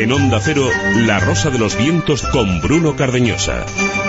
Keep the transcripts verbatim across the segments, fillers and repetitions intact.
En Onda Cero, La Rosa de los Vientos con Bruno Cardeñosa.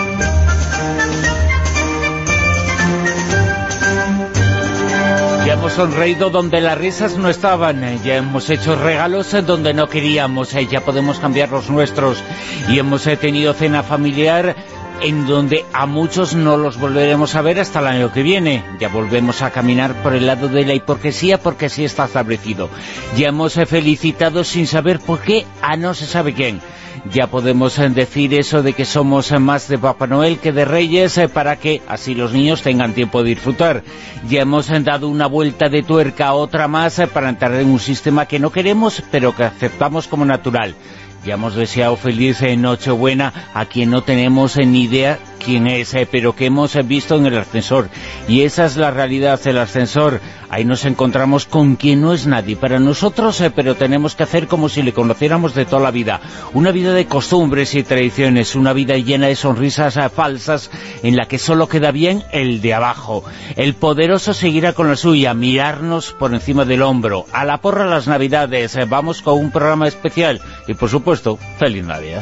Ya hemos sonreído donde las risas no estaban, ya hemos hecho regalos donde no queríamos, ya podemos cambiar los nuestros, y hemos tenido cena familiar en donde a muchos no los volveremos a ver hasta el año que viene. Ya volvemos a caminar por el lado de la hipocresía porque sí está establecido. Ya hemos felicitado sin saber por qué a no se sabe quién. Ya podemos decir eso de que somos más de Papá Noel que de Reyes para que así los niños tengan tiempo de disfrutar. Ya hemos dado una vuelta de tuerca a otra más para entrar en un sistema que no queremos pero que aceptamos como natural. Ya hemos deseado feliz Nochebuena a quien no tenemos ni idea quién es, eh, pero que hemos visto en el ascensor. Y esa es la realidad del ascensor. Ahí nos encontramos con quien no es nadie para nosotros, eh, pero tenemos que hacer como si le conociéramos de toda la vida. Una vida de costumbres y tradiciones, una vida llena de sonrisas eh, falsas en la que solo queda bien el de abajo. El poderoso seguirá con la suya, mirarnos por encima del hombro. A la porra las Navidades, eh, vamos con un programa especial y por supuesto, feliz Navidad.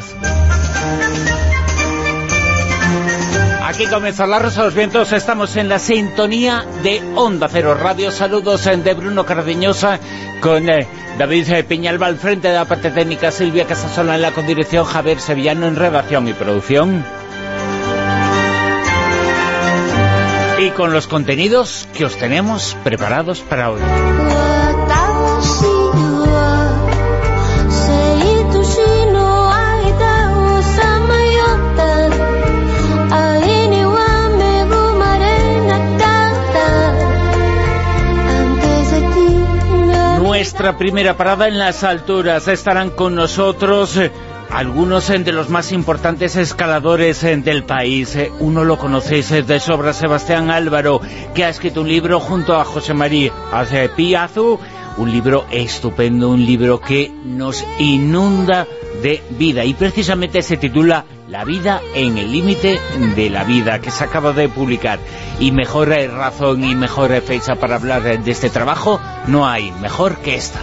Aquí comienza La Rosa de los Vientos, estamos en la sintonía de Onda Cero Radio. Saludos de Bruno Cardeñosa con eh, David eh, Peñalba al frente de la parte técnica, Silvia Casasola en la condirección, Javier Sevillano en redacción y producción. Y con los contenidos que os tenemos preparados para hoy. Nuestra primera parada en las alturas. Estarán con nosotros eh, algunos eh, de los más importantes escaladores eh, del país. Eh, uno lo conocéis eh, de sobra, Sebastián Álvaro, que ha escrito un libro junto a José María Piazzu, un libro estupendo, un libro que nos inunda de vida, y precisamente se titula La vida en el límite de la vida, que se acaba de publicar. Y mejor eh, razón y mejor eh, fecha para hablar eh, de este trabajo no hay mejor que esta.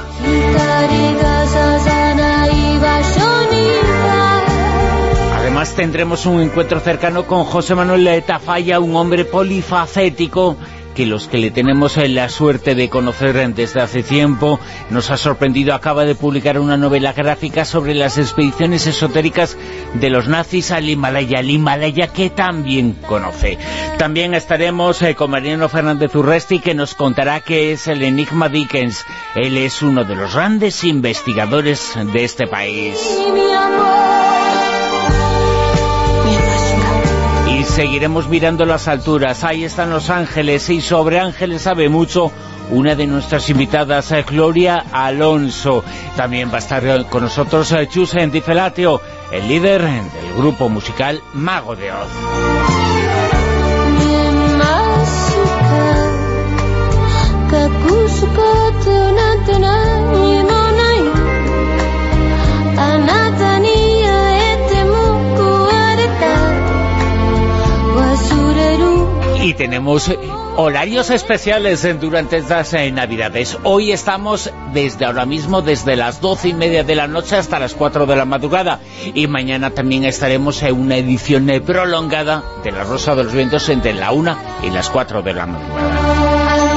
Además tendremos un encuentro cercano con José Manuel Tafalla, un hombre polifacético que los que le tenemos la suerte de conocer desde hace tiempo nos ha sorprendido. Acaba de publicar una novela gráfica sobre las expediciones esotéricas de los nazis al Himalaya, el Himalaya que también conoce. También estaremos eh, con Mariano Fernández Urresti, que nos contará qué es el Enigma Dickens. Él es uno de los grandes investigadores de este país. Y seguiremos mirando las alturas. Ahí están Los Ángeles, y sobre Ángeles sabe mucho una de nuestras invitadas, Gloria Alonso. También va a estar con nosotros Chus Di Felatio, el líder del grupo musical Mago de Oz. Y tenemos horarios especiales durante estas eh, Navidades. Hoy estamos desde ahora mismo, desde las doce y media de la noche hasta las cuatro de la madrugada. Y mañana también estaremos en una edición eh, prolongada de La Rosa de los Vientos entre la una y las cuatro de la madrugada.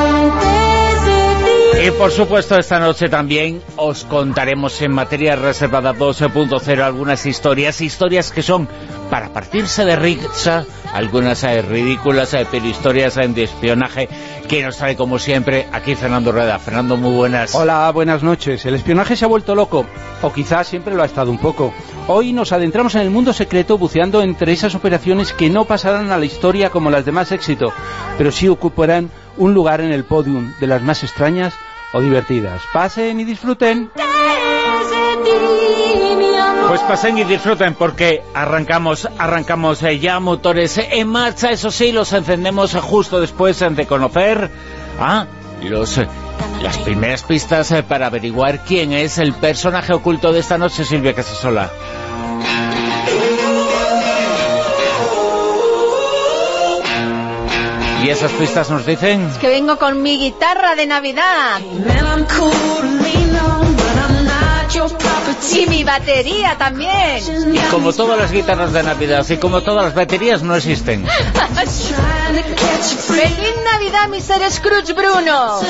Y por supuesto esta noche también os contaremos en materia reservada dos punto cero algunas historias, historias que son para partirse de risa, algunas eh, ridículas, eh, pero historias eh, de espionaje que nos trae como siempre aquí Fernando Rueda. Fernando, muy buenas. Hola, buenas noches. El espionaje se ha vuelto loco, o quizás siempre lo ha estado un poco. Hoy nos adentramos en el mundo secreto buceando entre esas operaciones que no pasarán a la historia como las de más éxito, pero sí ocuparán un lugar en el podium de las más extrañas o divertidas. Pasen y disfruten. Pues pasen y disfruten porque arrancamos, arrancamos eh, ya motores en marcha. Eso sí, los encendemos justo después de conocer a los, eh, las primeras pistas eh, para averiguar quién es el personaje oculto de esta noche, Silvia Casasola. Y esas pistas nos dicen... Es que vengo con mi guitarra de Navidad. Y mi batería también. Y como todas las guitarras de Navidad, y como todas las baterías, no existen. ¡Feliz Navidad, mister Scrooge Bruno!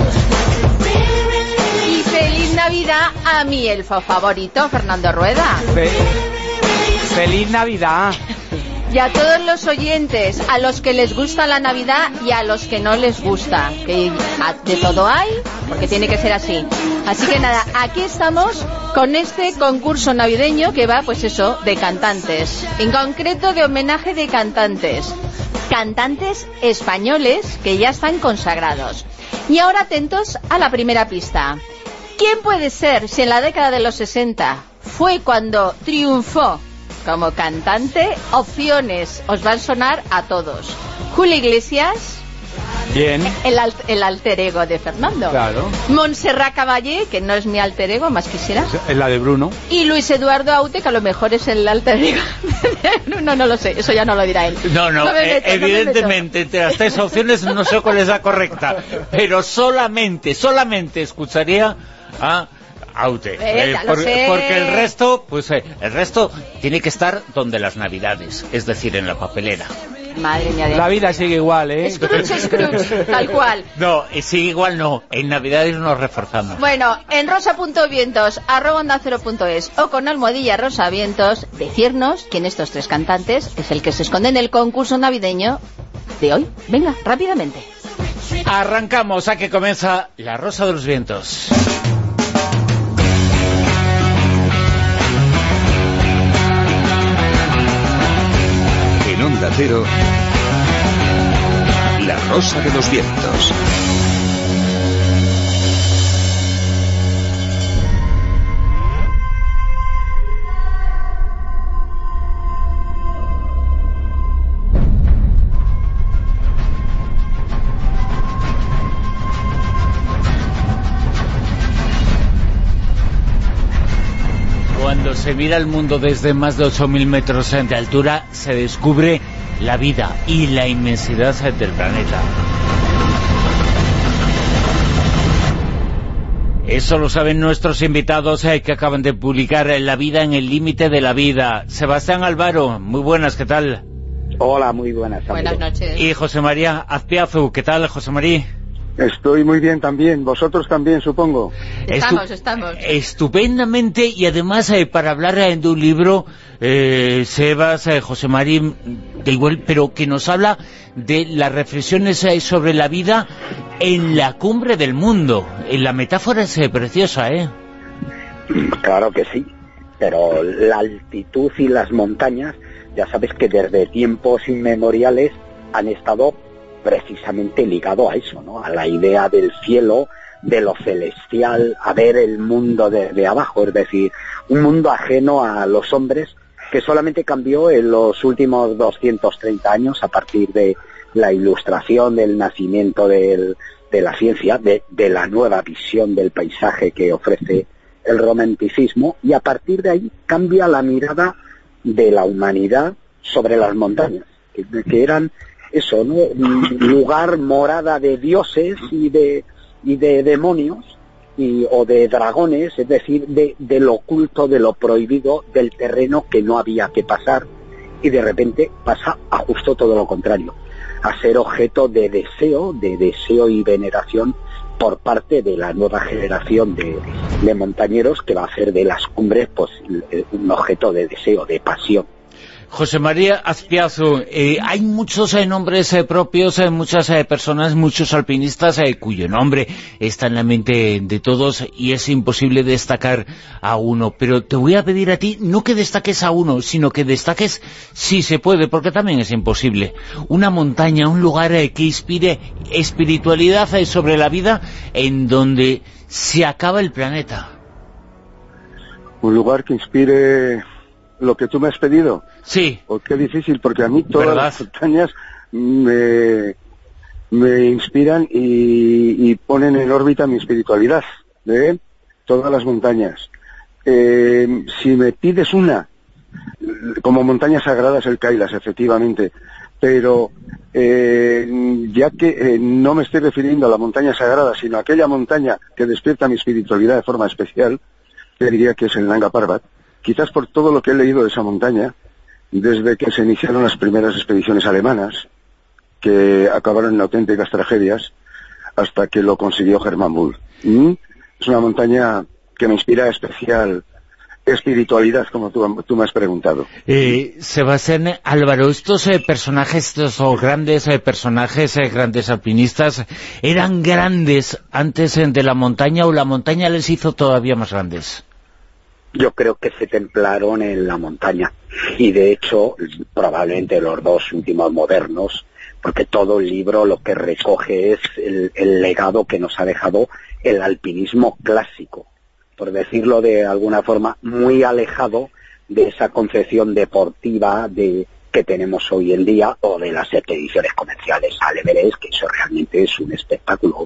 Y feliz Navidad a mi elfo favorito, Fernando Rueda. Fe ¡Feliz Navidad! Y a todos los oyentes, a los que les gusta la Navidad y a los que no les gusta, que de todo hay, porque tiene que ser así. Así que nada, aquí estamos con este concurso navideño que va, pues eso, de cantantes. En concreto, de homenaje de cantantes. Cantantes españoles que ya están consagrados. Y ahora atentos a la primera pista. ¿Quién puede ser si en la década de los sesenta fue cuando triunfó como cantante? Opciones, os van a sonar a todos. Julio Iglesias. Bien. El, al el alter ego de Fernando. Claro. Montserrat Caballé, que no es mi alter ego, más quisiera. Es la de Bruno. Y Luis Eduardo Aute, que a lo mejor es el alter ego de Bruno, no lo sé, eso ya no lo dirá él. No, no, no me meto, eh, no me evidentemente, entre las tres opciones no sé cuál es la correcta, pero solamente, solamente escucharía a Aute, eh, eh, ya lo por, sé. porque el resto, pues eh, el resto tiene que estar donde las Navidades, es decir, en la papelera. Madre mía de... La vida sigue igual, ¿eh? Scrooge, Scrooge, tal cual. No, sigue igual no, en Navidades nos reforzamos. Bueno, en rosa.vientos, arroba onda cero punto es o con almohadilla rosavientos, decirnos quién de estos tres cantantes es el que se esconde en el concurso navideño de hoy. Venga, rápidamente. Arrancamos, a que comienza La Rosa de los Vientos. En Onda Cero, La Rosa de los Vientos. Cuando se mira el mundo desde más de ocho mil metros de altura, se descubre la vida y la inmensidad del planeta. Eso lo saben nuestros invitados eh, que acaban de publicar eh, La vida en el límite de la vida. Sebastián Álvaro, muy buenas, ¿qué tal? Hola, muy buenas. Buenas amigos. noches. Y José María Azpiazu, ¿qué tal, José María? Estoy muy bien también, vosotros también, supongo. Estamos, Estu estamos. Estupendamente, y además eh, para hablar eh, de un libro, eh, Sebas, eh, José María, de igual, pero que nos habla de las reflexiones eh, sobre la vida en la cumbre del mundo. La metáfora es eh, preciosa, ¿eh? Claro que sí, pero la altitud y las montañas, ya sabes que desde tiempos inmemoriales han estado precisamente ligado a eso, ¿no? A la idea del cielo, de lo celestial, a ver el mundo desde abajo, es decir, un mundo ajeno a los hombres que solamente cambió en los últimos doscientos treinta años a partir de la ilustración, del nacimiento del, de la ciencia, de, de la nueva visión del paisaje que ofrece el romanticismo, y a partir de ahí cambia la mirada de la humanidad sobre las montañas, que, que eran eso, ¿no? Lugar, morada de dioses y de y de demonios y o de dragones, es decir, de, de lo oculto, de lo prohibido, del terreno que no había que pasar, y de repente pasa a justo todo lo contrario, a ser objeto de deseo, de deseo y veneración por parte de la nueva generación de, de montañeros, que va a hacer de las cumbres pues un objeto de deseo, de pasión. José María Azpiazu, eh, hay muchos eh, nombres eh, propios, eh, muchas eh, personas, muchos alpinistas eh, cuyo nombre está en la mente de todos y es imposible destacar a uno, pero te voy a pedir a ti no que destaques a uno, sino que destaques, si se puede, porque también es imposible, una montaña, un lugar eh, que inspire espiritualidad eh, sobre la vida en donde se acaba el planeta. Un lugar que inspire lo que tú me has pedido. Sí. Oh, qué difícil, porque a mí todas ¿verdad? Las montañas me, me inspiran y, y ponen en órbita mi espiritualidad, ¿eh? Todas las montañas. Eh, si me pides una, como montañas sagradas, el Kailas, efectivamente, pero eh, ya que eh, no me estoy refiriendo a la montaña sagrada, sino a aquella montaña que despierta mi espiritualidad de forma especial, te diría que es el Nanga Parbat, quizás por todo lo que he leído de esa montaña, desde que se iniciaron las primeras expediciones alemanas, que acabaron en auténticas tragedias, hasta que lo consiguió Hermann Bull. ¿Mm? Es una montaña que me inspira especial espiritualidad, como tú, tú me has preguntado. Eh, Sebastián Álvaro, estos eh, personajes, estos oh, grandes eh, personajes, eh, grandes alpinistas, ¿eran grandes antes eh, de la montaña o la montaña les hizo todavía más grandes? Yo creo que se templaron en la montaña, y de hecho, probablemente los dos últimos modernos, porque todo el libro lo que recoge es el, el legado que nos ha dejado el alpinismo clásico, por decirlo de alguna forma, muy alejado de esa concepción deportiva de que tenemos hoy en día, o de las expediciones comerciales al Everest, que eso realmente es un espectáculo,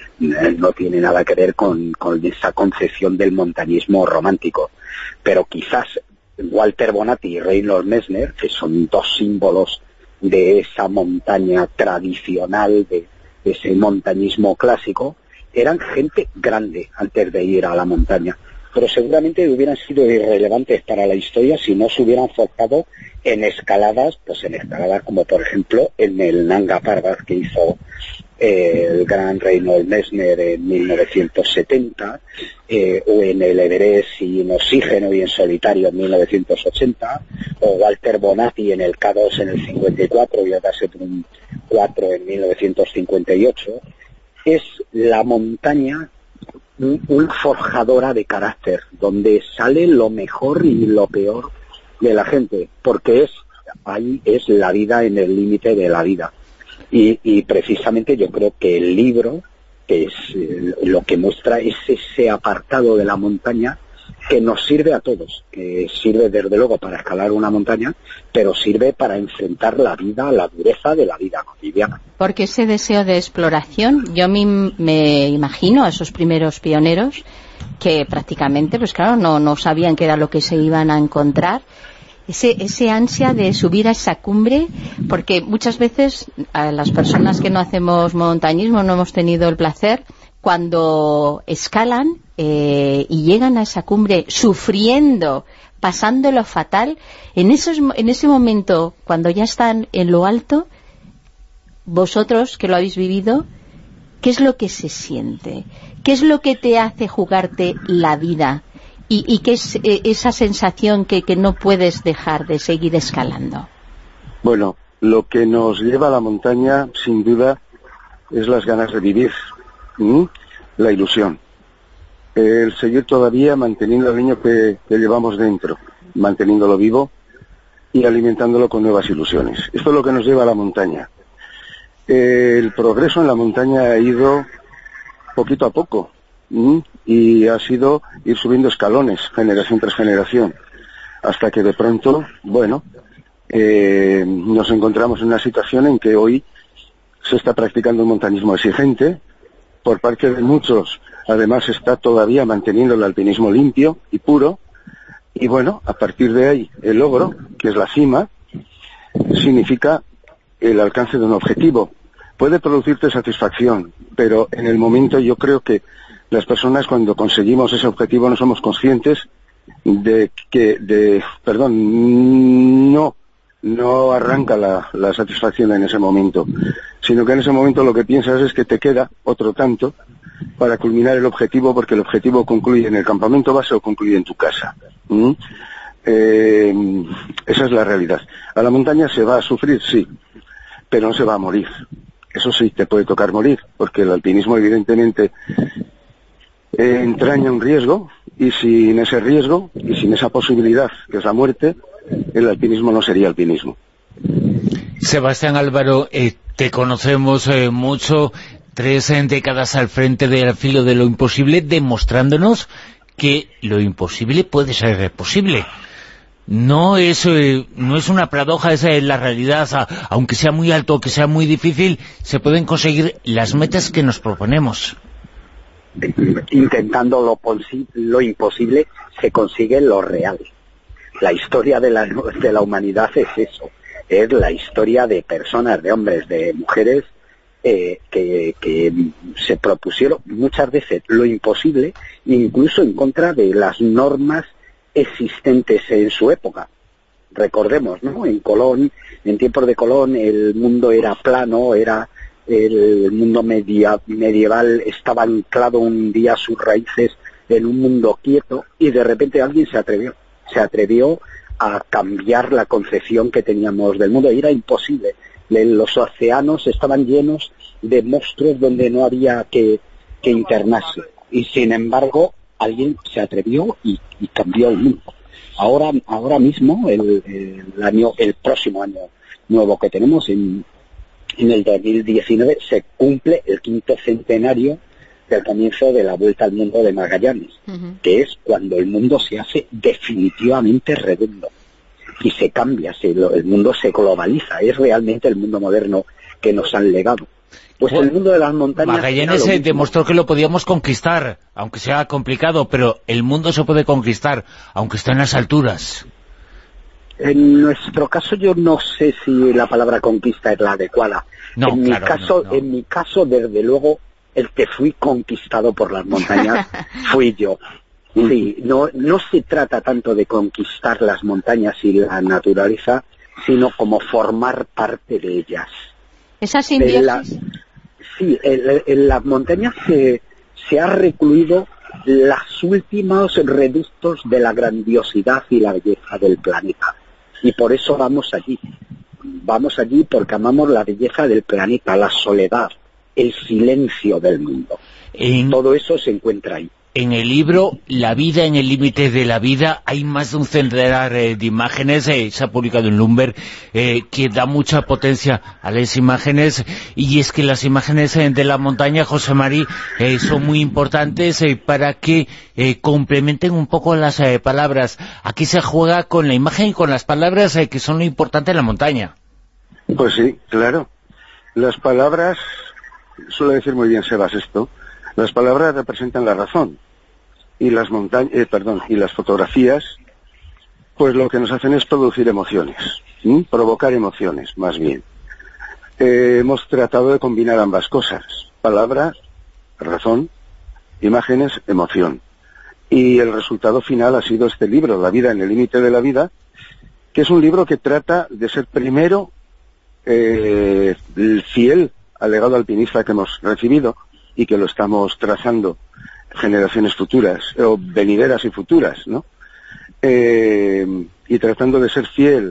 no tiene nada que ver con, con esa concepción del montañismo romántico. Pero quizás Walter Bonatti y Reinhold Messner, que son dos símbolos de esa montaña tradicional, de, de ese montañismo clásico, eran gente grande antes de ir a la montaña, pero seguramente hubieran sido irrelevantes para la historia si no se hubieran enfocado en escaladas, pues en escaladas como por ejemplo en el Nanga Parbat que hizo eh, el gran Reinhold Messner en mil novecientos setenta, eh, o en el Everest y en oxígeno y en solitario en mil novecientos ochenta, o Walter Bonatti en el K dos en el cincuenta y cuatro y el Dassetun cuatro en mil novecientos cincuenta y ocho. Es la montaña una forjadora de carácter, donde sale lo mejor y lo peor de la gente, porque es ahí es la vida en el límite de la vida. Y, y precisamente yo creo que el libro, que es eh, lo que muestra, es ese apartado de la montaña que nos sirve a todos, que sirve desde luego para escalar una montaña, pero sirve para enfrentar la vida, la dureza de la vida cotidiana. Porque ese deseo de exploración, yo me, me imagino a esos primeros pioneros que prácticamente, pues claro, no, no sabían qué era lo que se iban a encontrar, ese, ese ansia de subir a esa cumbre, porque muchas veces a las personas que no hacemos montañismo, no hemos tenido el placer, cuando escalan eh, y llegan a esa cumbre sufriendo, pasándolo fatal, en, esos, en ese momento, cuando ya están en lo alto, vosotros que lo habéis vivido, ¿qué es lo que se siente? ¿Qué es lo que te hace jugarte la vida? ¿Y, y qué es eh, esa sensación que, que no puedes dejar de seguir escalando? Bueno, lo que nos lleva a la montaña, sin duda, es las ganas de vivir. ¿Mm? La ilusión, el seguir todavía manteniendo el niño que, que llevamos dentro, manteniéndolo vivo y alimentándolo con nuevas ilusiones. Esto es lo que nos lleva a la montaña. El progreso en la montaña ha ido poquito a poco, ¿Mm? y ha sido ir subiendo escalones, generación tras generación, hasta que de pronto, bueno, eh, nos encontramos en una situación en que hoy se está practicando un montañismo exigente. Por parte de muchos, además, está todavía manteniendo el alpinismo limpio y puro, y bueno, a partir de ahí, el logro, que es la cima, significa el alcance de un objetivo. Puede producirte satisfacción, pero en el momento yo creo que las personas, cuando conseguimos ese objetivo, no somos conscientes de que, de, perdón, no, no arranca la, la satisfacción en ese momento, sino que en ese momento lo que piensas es que te queda otro tanto para culminar el objetivo, porque el objetivo concluye en el campamento base o concluye en tu casa. ¿Mm? Eh, esa es la realidad. A la montaña se va a sufrir, sí, pero no se va a morir. Eso sí, te puede tocar morir, porque el alpinismo evidentemente eh, entraña un riesgo, y sin ese riesgo y sin esa posibilidad, que es la muerte, el alpinismo no sería alpinismo. Sebastián Álvaro, eh, te conocemos eh, mucho, tres eh, décadas al frente del filo de lo imposible, demostrándonos que lo imposible puede ser posible. No es, eh, no es una paradoja, esa es la realidad. A, aunque sea muy alto, que sea muy difícil, se pueden conseguir las metas que nos proponemos. Intentando lo, lo imposible, se consigue lo real. La historia de la, de la humanidad es eso. Es la historia de personas, de hombres, de mujeres eh, que, que se propusieron muchas veces lo imposible, incluso en contra de las normas existentes en su época. Recordemos, ¿no? En Colón, en tiempos de Colón, el mundo era plano, era el mundo media, medieval estaba anclado un día a sus raíces en un mundo quieto, y de repente alguien se atrevió, se atrevió a cambiar la concepción que teníamos del mundo, y era imposible. Los océanos estaban llenos de monstruos donde no había que, que internarse, y sin embargo alguien se atrevió y, y cambió el mundo. Ahora, ahora mismo, el, el año, el próximo año nuevo que tenemos, en, en el dos mil diecinueve, se cumple el quinto centenario del comienzo de la Vuelta al Mundo de Magallanes, uh-huh. que es cuando el mundo se hace definitivamente redondo y se cambia, se, lo, el mundo se globaliza, es realmente el mundo moderno que nos han legado. Pues el mundo de las montañas... Magallanes se demostró que lo podíamos conquistar, aunque sea complicado, pero el mundo se puede conquistar, aunque esté en las alturas. En nuestro caso yo no sé si la palabra conquista es la adecuada. No, en mi claro, caso, no, no. en mi caso, desde luego, el que fui conquistado por las montañas fui yo. Sí, no, no se trata tanto de conquistar las montañas y la naturaleza, sino como formar parte de ellas. Esa simbiosis. La, sí, en, en las montañas se, se ha recluido los últimos reductos de la grandiosidad y la belleza del planeta. Y por eso vamos allí. Vamos allí porque amamos la belleza del planeta, la soledad, el silencio del mundo. En, Todo eso se encuentra ahí. En el libro La vida en el límite de la vida hay más de un centenar eh, de imágenes, eh, se ha publicado en Lumber, eh, que da mucha potencia a las imágenes, y es que las imágenes eh, de la montaña, José Mari, eh, son muy importantes eh, para que eh, complementen un poco las eh, palabras. Aquí se juega con la imagen y con las palabras, eh, que son lo importante en la montaña. Pues sí, claro. Las palabras, suele decir muy bien Sebas esto, las palabras representan la razón. Y las montañas, eh, perdón, y las fotografías, pues lo que nos hacen es producir emociones, ¿sí? Provocar emociones, más bien. Eh, hemos tratado de combinar ambas cosas, palabras, razón, imágenes, emoción. Y el resultado final ha sido este libro, La vida en el límite de la vida, que es un libro que trata de ser primero eh, fiel al legado alpinista que hemos recibido y que lo estamos trazando generaciones futuras, o venideras y futuras, ¿no? Eh, y tratando de ser fiel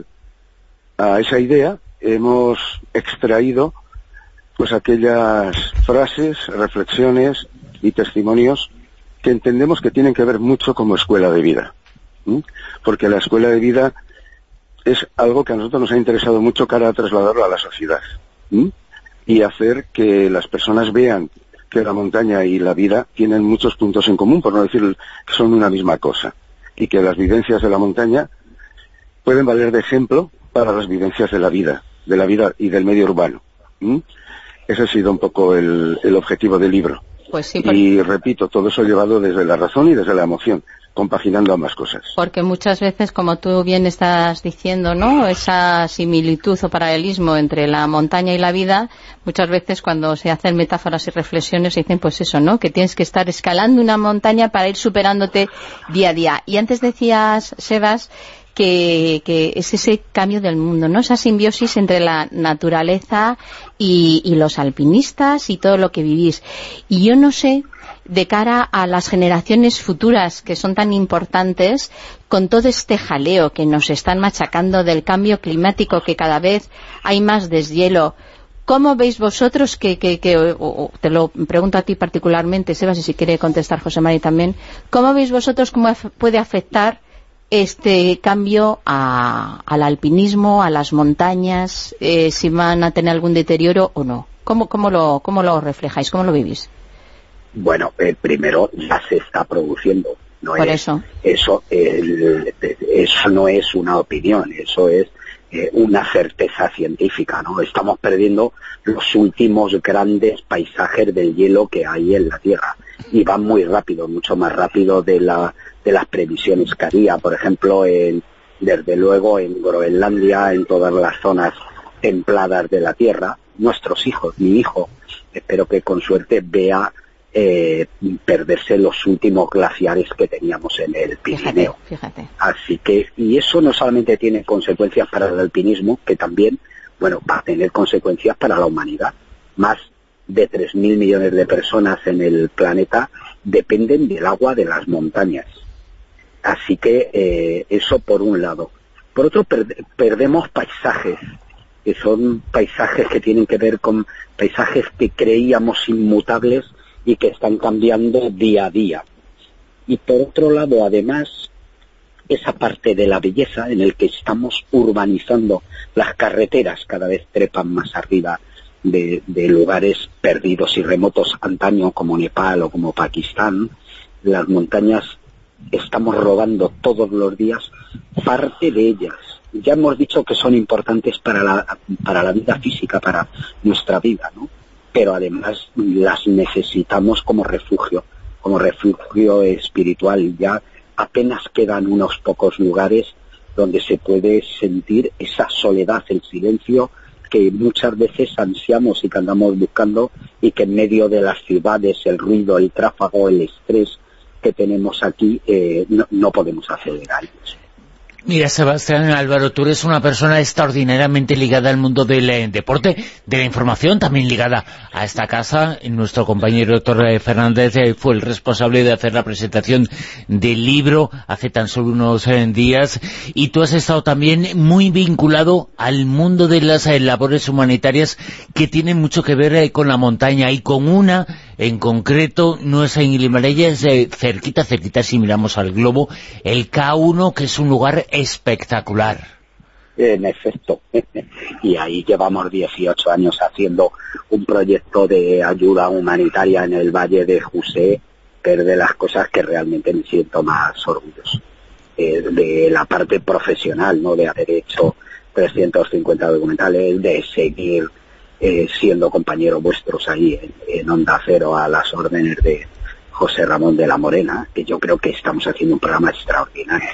a esa idea, hemos extraído pues aquellas frases, reflexiones y testimonios que entendemos que tienen que ver mucho como escuela de vida, ¿sí? Porque la escuela de vida es algo que a nosotros nos ha interesado mucho cara a trasladarlo a la sociedad, ¿sí? Y hacer que las personas vean que la montaña y la vida tienen muchos puntos en común, por no decir que son una misma cosa, y que las vivencias de la montaña pueden valer de ejemplo para las vivencias de la vida, de la vida y del medio urbano. ¿Mm? Ese ha sido un poco el, el objetivo del libro. Pues sí, porque... Y repito, todo eso llevado desde la razón y desde la emoción, compaginando ambas cosas. Porque muchas veces, como tú bien estás diciendo, ¿no?, esa similitud o paralelismo entre la montaña y la vida, muchas veces cuando se hacen metáforas y reflexiones se dicen pues eso, ¿no?, que tienes que estar escalando una montaña para ir superándote día a día. Y antes decías, Sebas, que, que es ese cambio del mundo, ¿no?, esa simbiosis entre la naturaleza y, y los alpinistas y todo lo que vivís. Y yo no sé, de cara a las generaciones futuras que son tan importantes, con todo este jaleo que nos están machacando del cambio climático, que cada vez hay más deshielo, ¿cómo veis vosotros que, que, que o, o, te lo pregunto a ti particularmente, Sebas, y si quiere contestar José Mari también, ¿cómo veis vosotros cómo af- puede afectar este cambio a, al alpinismo, a las montañas, eh, si van a tener algún deterioro o no? ¿Cómo, cómo, lo, cómo lo reflejáis? ¿Cómo lo vivís? Bueno, el primero ya se está produciendo. No Por es, eso. Eso, el, eso no es una opinión, eso es eh, una certeza científica, ¿no? Estamos perdiendo los últimos grandes paisajes del hielo que hay en la Tierra. Y van muy rápido, mucho más rápido de la de las previsiones que había. Por ejemplo, en, desde luego en Groenlandia, en todas las zonas templadas de la Tierra, nuestros hijos, mi hijo, espero que con suerte vea eh, perderse los últimos glaciares que teníamos en el Pirineo. Fíjate, fíjate. Así que, y eso no solamente tiene consecuencias para el alpinismo, que también, bueno, va a tener consecuencias para la humanidad. Más de tres mil millones de personas en el planeta dependen del agua de las montañas. Así que eh, eso por un lado. Por otro, per- perdemos paisajes, que son paisajes que tienen que ver con paisajes que creíamos inmutables y que están cambiando día a día. Y por otro lado, además, esa parte de la belleza en el que estamos urbanizando, las carreteras cada vez trepan más arriba de, de lugares perdidos y remotos antaño como Nepal o como Pakistán. Las montañas estamos robando todos los días parte de ellas. Ya hemos dicho que son importantes para la, para la vida física, para nuestra vida, ¿no? Pero además las necesitamos como refugio, como refugio espiritual. Ya apenas quedan unos pocos lugares donde se puede sentir esa soledad, el silencio que muchas veces ansiamos y que andamos buscando, y que en medio de las ciudades, el ruido, el tráfago, el estrés que tenemos aquí, eh, no, no podemos acceder a ellos. Mira, Sebastián Álvaro, tú eres una persona extraordinariamente ligada al mundo del eh, deporte, de la información, también ligada a esta casa. Nuestro compañero doctor eh, Fernández eh, fue el responsable de hacer la presentación del libro hace tan solo unos eh, días, y tú has estado también muy vinculado al mundo de las eh, labores humanitarias que tienen mucho que ver eh, con la montaña, y con una en concreto, no es en Himalaya, es eh, cerquita, cerquita si miramos al globo, el K uno, que es un lugar espectacular. En efecto, y ahí llevamos dieciocho años haciendo un proyecto de ayuda humanitaria en el Valle de José, que es de las cosas que realmente me siento más orgulloso. Eh, de la parte profesional, ¿no? De haber hecho trescientos cincuenta documentales, de seguir eh, siendo compañeros vuestros ahí en, en Onda Cero a las órdenes de José Ramón de la Morena, que yo creo que estamos haciendo un programa extraordinario.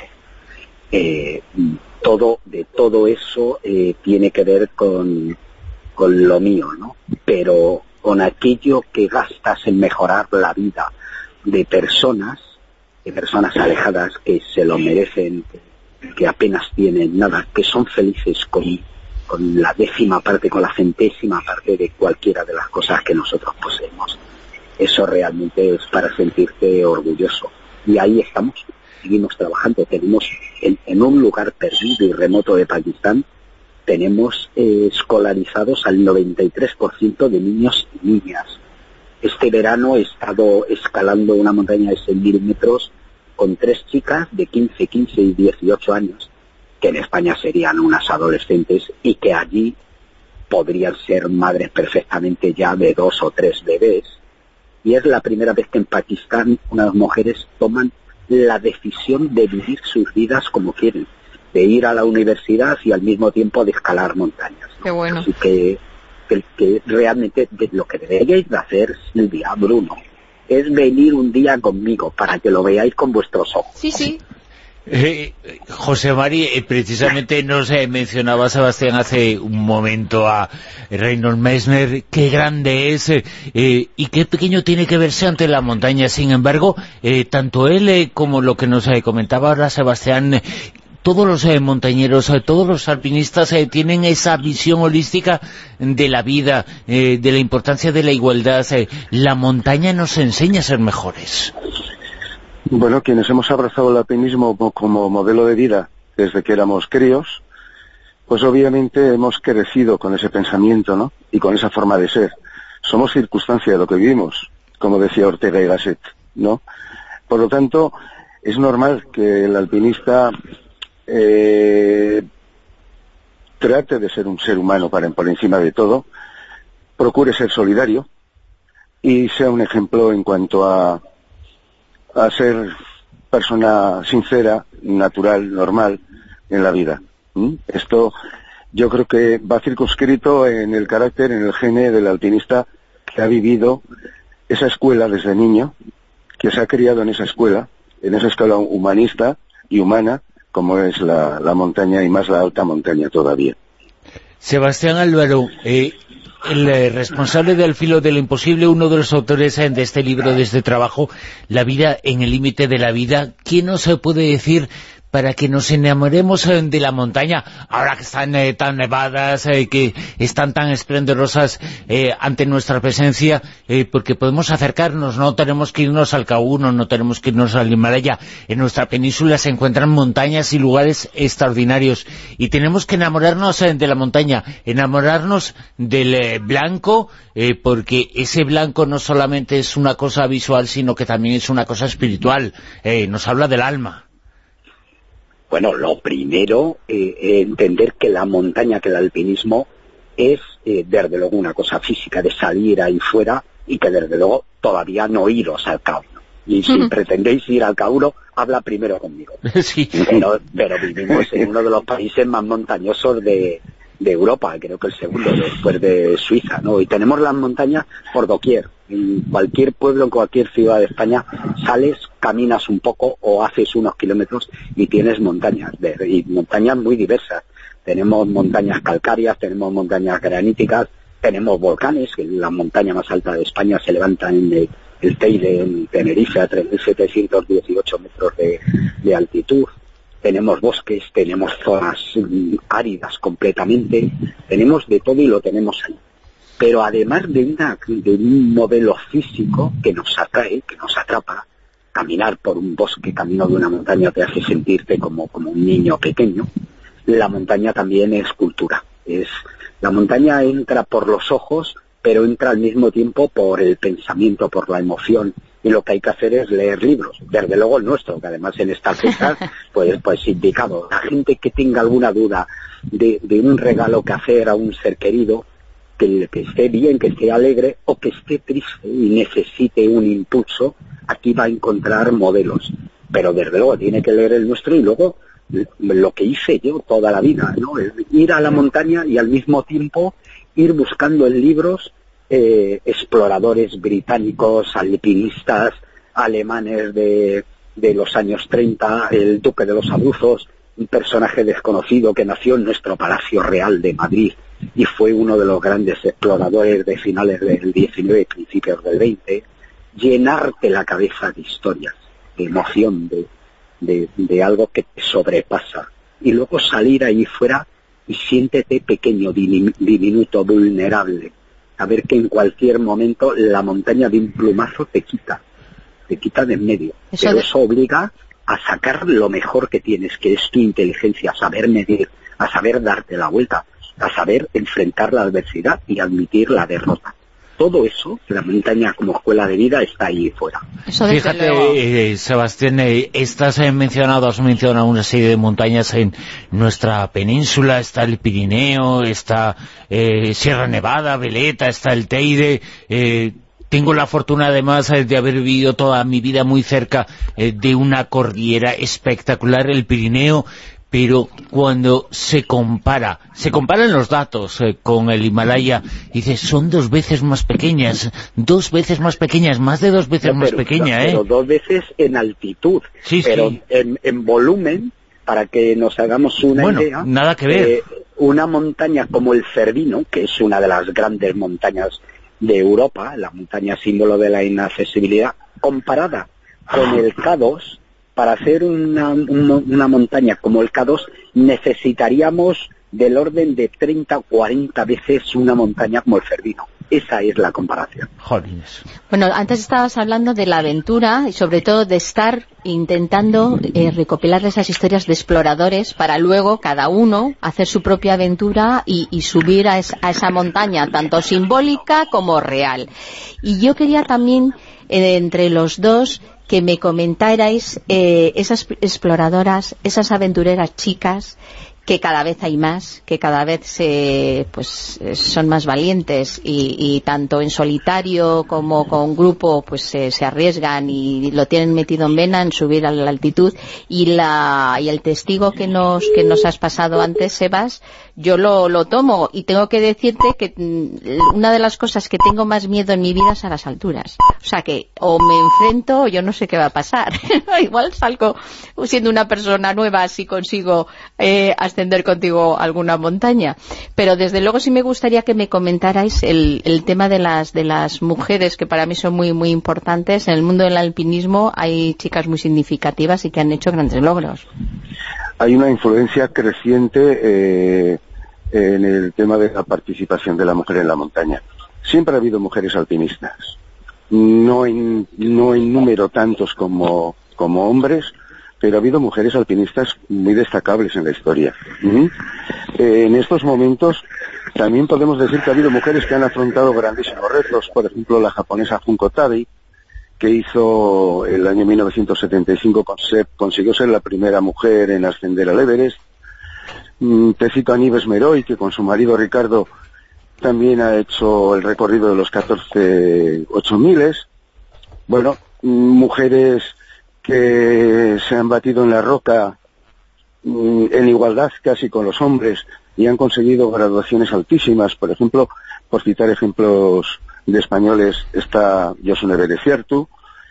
Eh, todo de todo eso eh, tiene que ver con, con lo mío, ¿no? Pero con aquello que gastas en mejorar la vida de personas, de personas alejadas que se lo merecen, que, que apenas tienen nada, que son felices con, con la décima parte, con la centésima parte de cualquiera de las cosas que nosotros poseemos. Eso realmente es para sentirte orgulloso. Y ahí estamos. Seguimos trabajando. Tenemos en, en un lugar perdido y remoto de Pakistán, tenemos eh, escolarizados al noventa y tres por ciento de niños y niñas. Este verano he estado escalando una montaña de seis mil metros con tres chicas de quince, quince y dieciocho años, que en España serían unas adolescentes y que allí podrían ser madres perfectamente ya de dos o tres bebés. Y es la primera vez que en Pakistán unas mujeres toman la decisión de vivir sus vidas como quieren, de ir a la universidad y al mismo tiempo de escalar montañas, ¿no? Qué bueno. Así que, que, que realmente de lo que deberíais de hacer, Silvia, Bruno, es venir un día conmigo para que lo veáis con vuestros ojos. Sí, sí. Eh, José Mari, eh, precisamente nos eh, mencionaba Sebastián hace un momento a Reinhold Messner, qué grande es eh, eh, y qué pequeño tiene que verse ante la montaña. Sin embargo, eh, tanto él eh, como lo que nos eh, comentaba ahora Sebastián, eh, todos los eh, montañeros, eh, todos los alpinistas eh, tienen esa visión holística de la vida, eh, de la importancia de la igualdad. Eh, la montaña nos enseña a ser mejores. Bueno, quienes hemos abrazado el alpinismo como modelo de vida desde que éramos críos, pues obviamente hemos crecido con ese pensamiento, ¿no? Y con esa forma de ser. Somos circunstancia de lo que vivimos, como decía Ortega y Gasset, ¿no? Por lo tanto, es normal que el alpinista eh, trate de ser un ser humano para, por encima de todo, procure ser solidario y sea un ejemplo en cuanto a a ser persona sincera, natural, normal en la vida. ¿Mm? Esto yo creo que va circunscrito en el carácter, en el gene del alpinista que ha vivido esa escuela desde niño, que se ha criado en esa escuela, en esa escuela humanista y humana, como es la, la montaña, y más la alta montaña todavía. Sebastián Álvaro, eh, el eh, responsable del filo de lo imposible, uno de los autores eh, de este libro, de este trabajo, La vida en el límite de la vida. ¿Qué nos eh, puede decir para que nos enamoremos eh, de la montaña, ahora que están eh, tan nevadas, eh, que están tan esplendorosas eh, ante nuestra presencia, eh, porque podemos acercarnos, no tenemos que irnos al K uno, no tenemos que irnos al Himalaya. En nuestra península se encuentran montañas y lugares extraordinarios, y tenemos que enamorarnos eh, de la montaña, enamorarnos del eh, blanco, eh, porque ese blanco no solamente es una cosa visual, sino que también es una cosa espiritual, eh, nos habla del alma. Bueno, lo primero, eh, entender que la montaña, que el alpinismo es, eh, desde luego, una cosa física de salir ahí fuera, y que, desde luego, todavía no iros al K uno. Y si pretendéis ir al K uno, habla primero conmigo. Sí. Pero, pero vivimos en uno de los países más montañosos de, de Europa, creo que el segundo después de Suiza, ¿no? Y tenemos las montañas por doquier. En cualquier pueblo, en cualquier ciudad de España, sales, caminas un poco o haces unos kilómetros y tienes montañas, de, y montañas muy diversas. Tenemos montañas calcáreas, tenemos montañas graníticas, tenemos volcanes, que la montaña más alta de España se levanta en el, el Teide, en Tenerife, a tres mil setecientos dieciocho metros de, de altitud. Tenemos bosques, tenemos zonas mm, áridas completamente, tenemos de todo y lo tenemos ahí. Pero además de, una, de un modelo físico que nos atrae, que nos atrapa, caminar por un bosque, camino de una montaña te hace sentirte como, como un niño pequeño. La montaña también es cultura. Es, la montaña entra por los ojos, pero entra al mismo tiempo por el pensamiento, por la emoción. Y lo que hay que hacer es leer libros, desde luego el nuestro, que además en esta fecha, pues, pues indicado. La gente que tenga alguna duda de, de un regalo que hacer a un ser querido, que, que esté bien, que esté alegre, o que esté triste y necesite un impulso, aquí va a encontrar modelos. Pero desde luego tiene que leer el nuestro, y luego lo que hice yo toda la vida, ¿no? Ir a la montaña y al mismo tiempo ir buscando en libros eh, exploradores británicos, alpinistas, alemanes de, de los años treinta, el duque de los Abruzos, un personaje desconocido que nació en nuestro Palacio Real de Madrid y fue uno de los grandes exploradores de finales del diecinueve y principios del veinte, llenarte la cabeza de historias, de emoción, de, de, de algo que te sobrepasa, y luego salir ahí fuera y siéntete pequeño, diminuto, vulnerable, saber que en cualquier momento la montaña de un plumazo te quita, te quita de en medio, eso pero de... eso obliga a sacar lo mejor que tienes, que es tu inteligencia, a saber medir, a saber darte la vuelta, a saber enfrentar la adversidad y admitir la derrota. Todo eso, la montaña como escuela de vida, está ahí fuera. Fíjate, eh, Sebastián, eh, estás eh, mencionado, has mencionado una serie de montañas en nuestra península, está el Pirineo, está eh, Sierra Nevada, Veleta, está el Teide. eh, Tengo la fortuna, además, de haber vivido toda mi vida muy cerca eh, de una cordillera espectacular, el Pirineo, pero cuando se compara, se comparan los datos eh, con el Himalaya, dices, son dos veces más pequeñas, dos veces más pequeñas, más de dos veces no, pero, más pequeña, no, ¿eh? Pero dos veces en altitud, sí, pero sí. En, en volumen, para que nos hagamos una bueno, idea... nada que ver. Eh, una montaña como el Cervino, que es una de las grandes montañas de Europa, la montaña símbolo de la inaccesibilidad, comparada con el K dos, para hacer una, una, una montaña como el K dos necesitaríamos del orden de treinta o cuarenta veces una montaña como el Cervino. Esa es la comparación. Jolines. Bueno, antes estabas hablando de la aventura y sobre todo de estar intentando eh, recopilar esas historias de exploradores para luego cada uno hacer su propia aventura y, y subir a, es, a esa montaña, tanto simbólica como real. Y yo quería también, eh, entre los dos, que me comentarais eh, esas exploradoras, esas aventureras chicas, que cada vez hay más, que cada vez se, pues son más valientes y, y tanto en solitario como con grupo pues se, se arriesgan y lo tienen metido en vena en subir a la altitud. Y la y el testigo que nos que nos has pasado antes, Sebas, yo lo, lo tomo y tengo que decirte que una de las cosas que tengo más miedo en mi vida es a las alturas. O sea que o me enfrento o yo no sé qué va a pasar. Igual salgo siendo una persona nueva si consigo eh, ascender contigo a alguna montaña. Pero desde luego sí me gustaría que me comentarais el, el tema de las de las mujeres, que para mí son muy muy importantes. En el mundo del alpinismo hay chicas muy significativas y que han hecho grandes logros. Hay una influencia creciente eh, en el tema de la participación de la mujer en la montaña. Siempre ha habido mujeres alpinistas, no en, no en número tantos como, como hombres, pero ha habido mujeres alpinistas muy destacables en la historia. ¿Mm? Eh, en estos momentos también podemos decir que ha habido mujeres que han afrontado grandísimos retos, por ejemplo la japonesa Junko Tabi, que hizo el año mil novecientos setenta y cinco, consiguió ser la primera mujer en ascender al Everest. Mm, te cito a Nives Meroy, que con su marido Ricardo también ha hecho el recorrido de los catorce ocho miles. Bueno, mujeres que se han batido en la roca mm, en igualdad casi con los hombres y han conseguido graduaciones altísimas. Por ejemplo, por citar ejemplos de españoles, está Josune Bereciertu.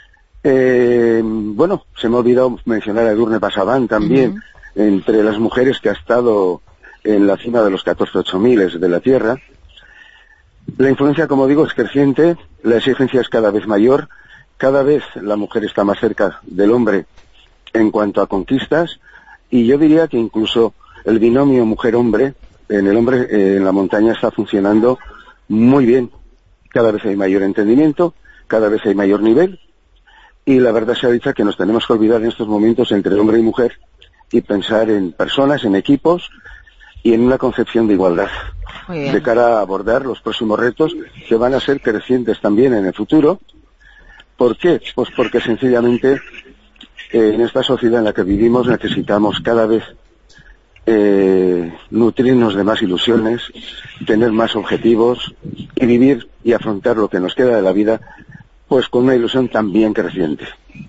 Eh, bueno, se me ha olvidado mencionar a Edurne Pasaban también, uh-huh. entre las mujeres que ha estado en la cima de los catorce ocho miles de la Tierra. La influencia, como digo, es creciente, la exigencia es cada vez mayor, cada vez la mujer está más cerca del hombre en cuanto a conquistas, y yo diría que incluso el binomio mujer-hombre, en el hombre, eh, en la montaña está funcionando muy bien. Cada vez hay mayor entendimiento, cada vez hay mayor nivel, y la verdad sea dicha que nos tenemos que olvidar en estos momentos entre hombre y mujer y pensar en personas, en equipos y en una concepción de igualdad de cara a abordar los próximos retos que van a ser crecientes también en el futuro. ¿Por qué? Pues porque sencillamente eh, en esta sociedad en la que vivimos necesitamos cada vez eh, nutrirnos de más ilusiones, tener más objetivos y vivir y afrontar lo que nos queda de la vida pues con una ilusión también creciente.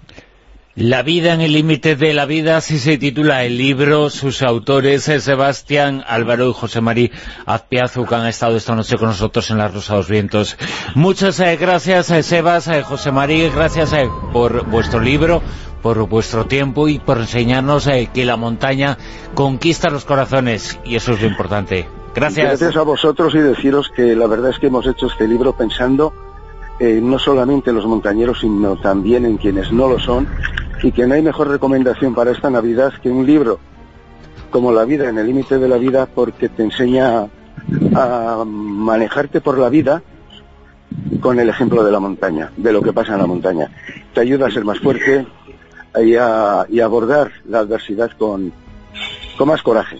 La vida en el límite de la vida, así se titula el libro. Sus autores, Sebastián Álvaro y José María Azpiazu, que han estado esta noche con nosotros en La Rosa de los Vientos. Muchas eh, gracias, eh, Sebas, eh, José María, gracias eh, por vuestro libro, por vuestro tiempo y por enseñarnos eh, que la montaña conquista los corazones, y eso es lo importante. Gracias. Gracias a vosotros, y deciros que la verdad es que hemos hecho este libro pensando Eh, no solamente en los montañeros, sino también en quienes no lo son, y que no hay mejor recomendación para esta Navidad que un libro como La vida en el límite de la vida, porque te enseña a manejarte por la vida con el ejemplo de la montaña, de lo que pasa en la montaña. Te ayuda a ser más fuerte y a, y a abordar la adversidad con, con más coraje.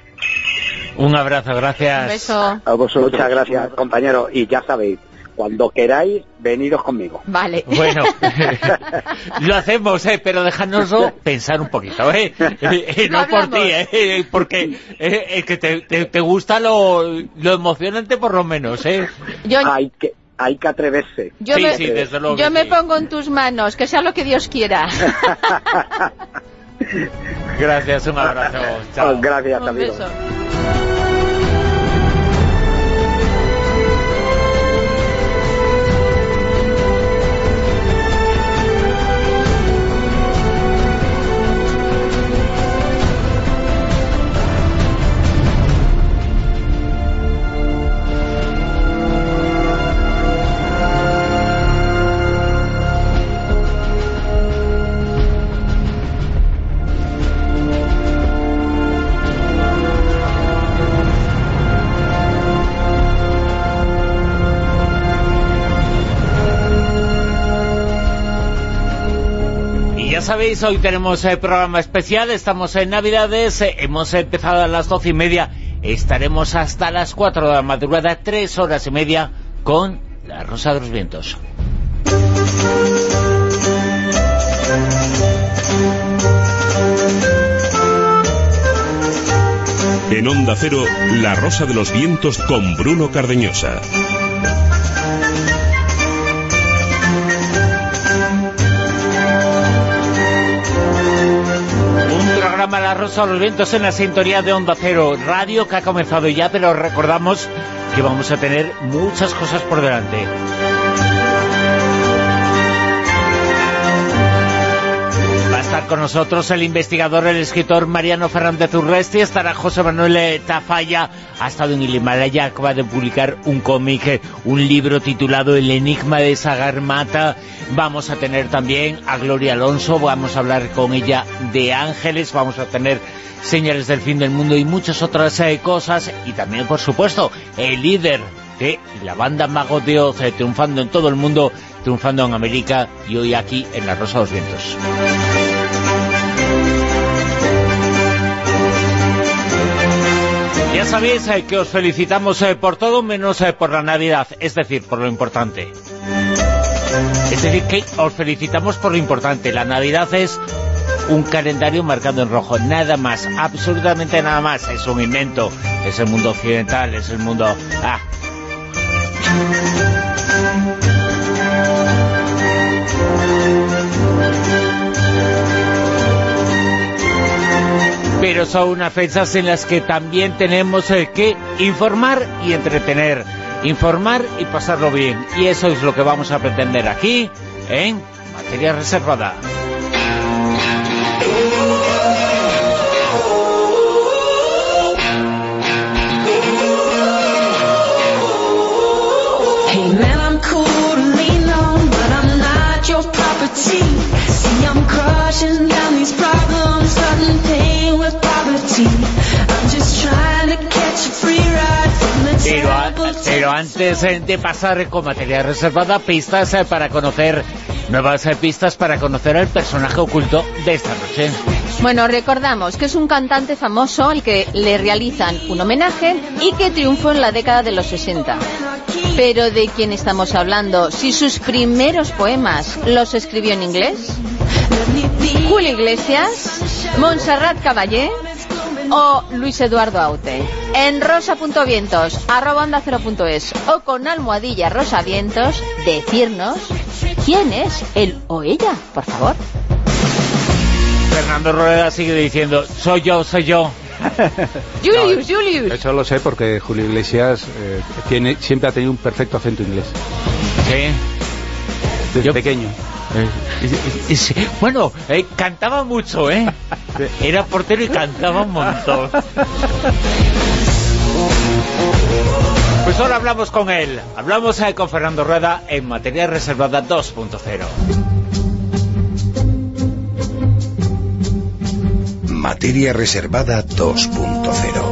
Un abrazo, gracias. Un beso. A vosotros. Muchas gracias, compañero, y ya sabéis, cuando queráis, veniros conmigo. Vale. Bueno, lo hacemos, ¿eh? Pero dejárnoslo pensar un poquito, ¿eh? eh no por ti, ¿eh? Porque eh, que te, te, te gusta lo, lo emocionante por lo menos, ¿eh? Yo... Hay que... Hay que atreverse. Yo, sí, me, sí, desde luego yo me sí. pongo en tus manos, que sea lo que Dios quiera. Gracias, un abrazo. Chao. Gracias, Un amigos. beso. Ya sabéis, hoy tenemos el eh, programa especial, estamos en Navidades, eh, hemos empezado a las doce y media, estaremos hasta las cuatro de la madrugada, tres horas y media, con La Rosa de los Vientos. En Onda Cero, La Rosa de los Vientos con Bruno Cardeñosa. La Rosa de los Vientos en la sintonía de Onda Cero Radio, que ha comenzado ya, pero recordamos que vamos a tener muchas cosas por delante. Va a estar con nosotros el investigador, el escritor Mariano Fernández Urresti, estará José Manuel Tafalla, ha estado en el Himalaya, acaba de publicar un cómic, un libro titulado El enigma de Sagarmatha. Vamos a tener también a Gloria Alonso, vamos a hablar con ella de ángeles, vamos a tener señales del fin del mundo y muchas otras eh, cosas, y también, por supuesto, el líder de la banda Mago de Oz, eh, triunfando en todo el mundo, triunfando en América y hoy aquí en La Rosa de los Vientos. Ya sabéis eh, que os felicitamos eh, por todo menos eh, por la Navidad, es decir, por lo importante. Es decir, que os felicitamos por lo importante. La Navidad es un calendario marcado en rojo, nada más, absolutamente nada más. Es un invento, es el mundo occidental, es el mundo... ¡Ah! Pero son unas fechas en las que también tenemos eh, que informar y entretener, informar y pasarlo bien, y eso es lo que vamos a pretender aquí en Materia Reservada. Hey man, I'm cool to lean on, but I'm not your property. See, I'm crushing down these problems, starting pain with poverty. I'm just trying to catch a free ride from the Pero, a, terrible pero antes eh, de pasar con Materia Reservada, pistas eh, para conocer, nuevas eh, pistas para conocer al personaje oculto de esta noche. Bueno, recordamos que es un cantante famoso al que le realizan un homenaje y que triunfó en la década de los sesenta. Pero ¿de quién estamos hablando? Si sus primeros poemas los escribió en inglés, Julio Iglesias, Montserrat Caballé o Luis Eduardo Aute. En rosa.vientos, arroba onda cero punto es o con almohadilla rosavientos, decirnos quién es él o ella, por favor. Fernando Rueda sigue diciendo, soy yo, soy yo. Julius, no, Julius. Eso lo sé porque Julio Iglesias eh, tiene, siempre ha tenido un perfecto acento inglés. Sí. Desde yo, pequeño. Eh, es, es, bueno, eh, cantaba mucho, ¿eh? Era portero y cantaba un montón. Pues ahora hablamos con él. Hablamos eh, con Fernando Rueda en Materia Reservada dos punto cero. Materia Reservada dos punto cero.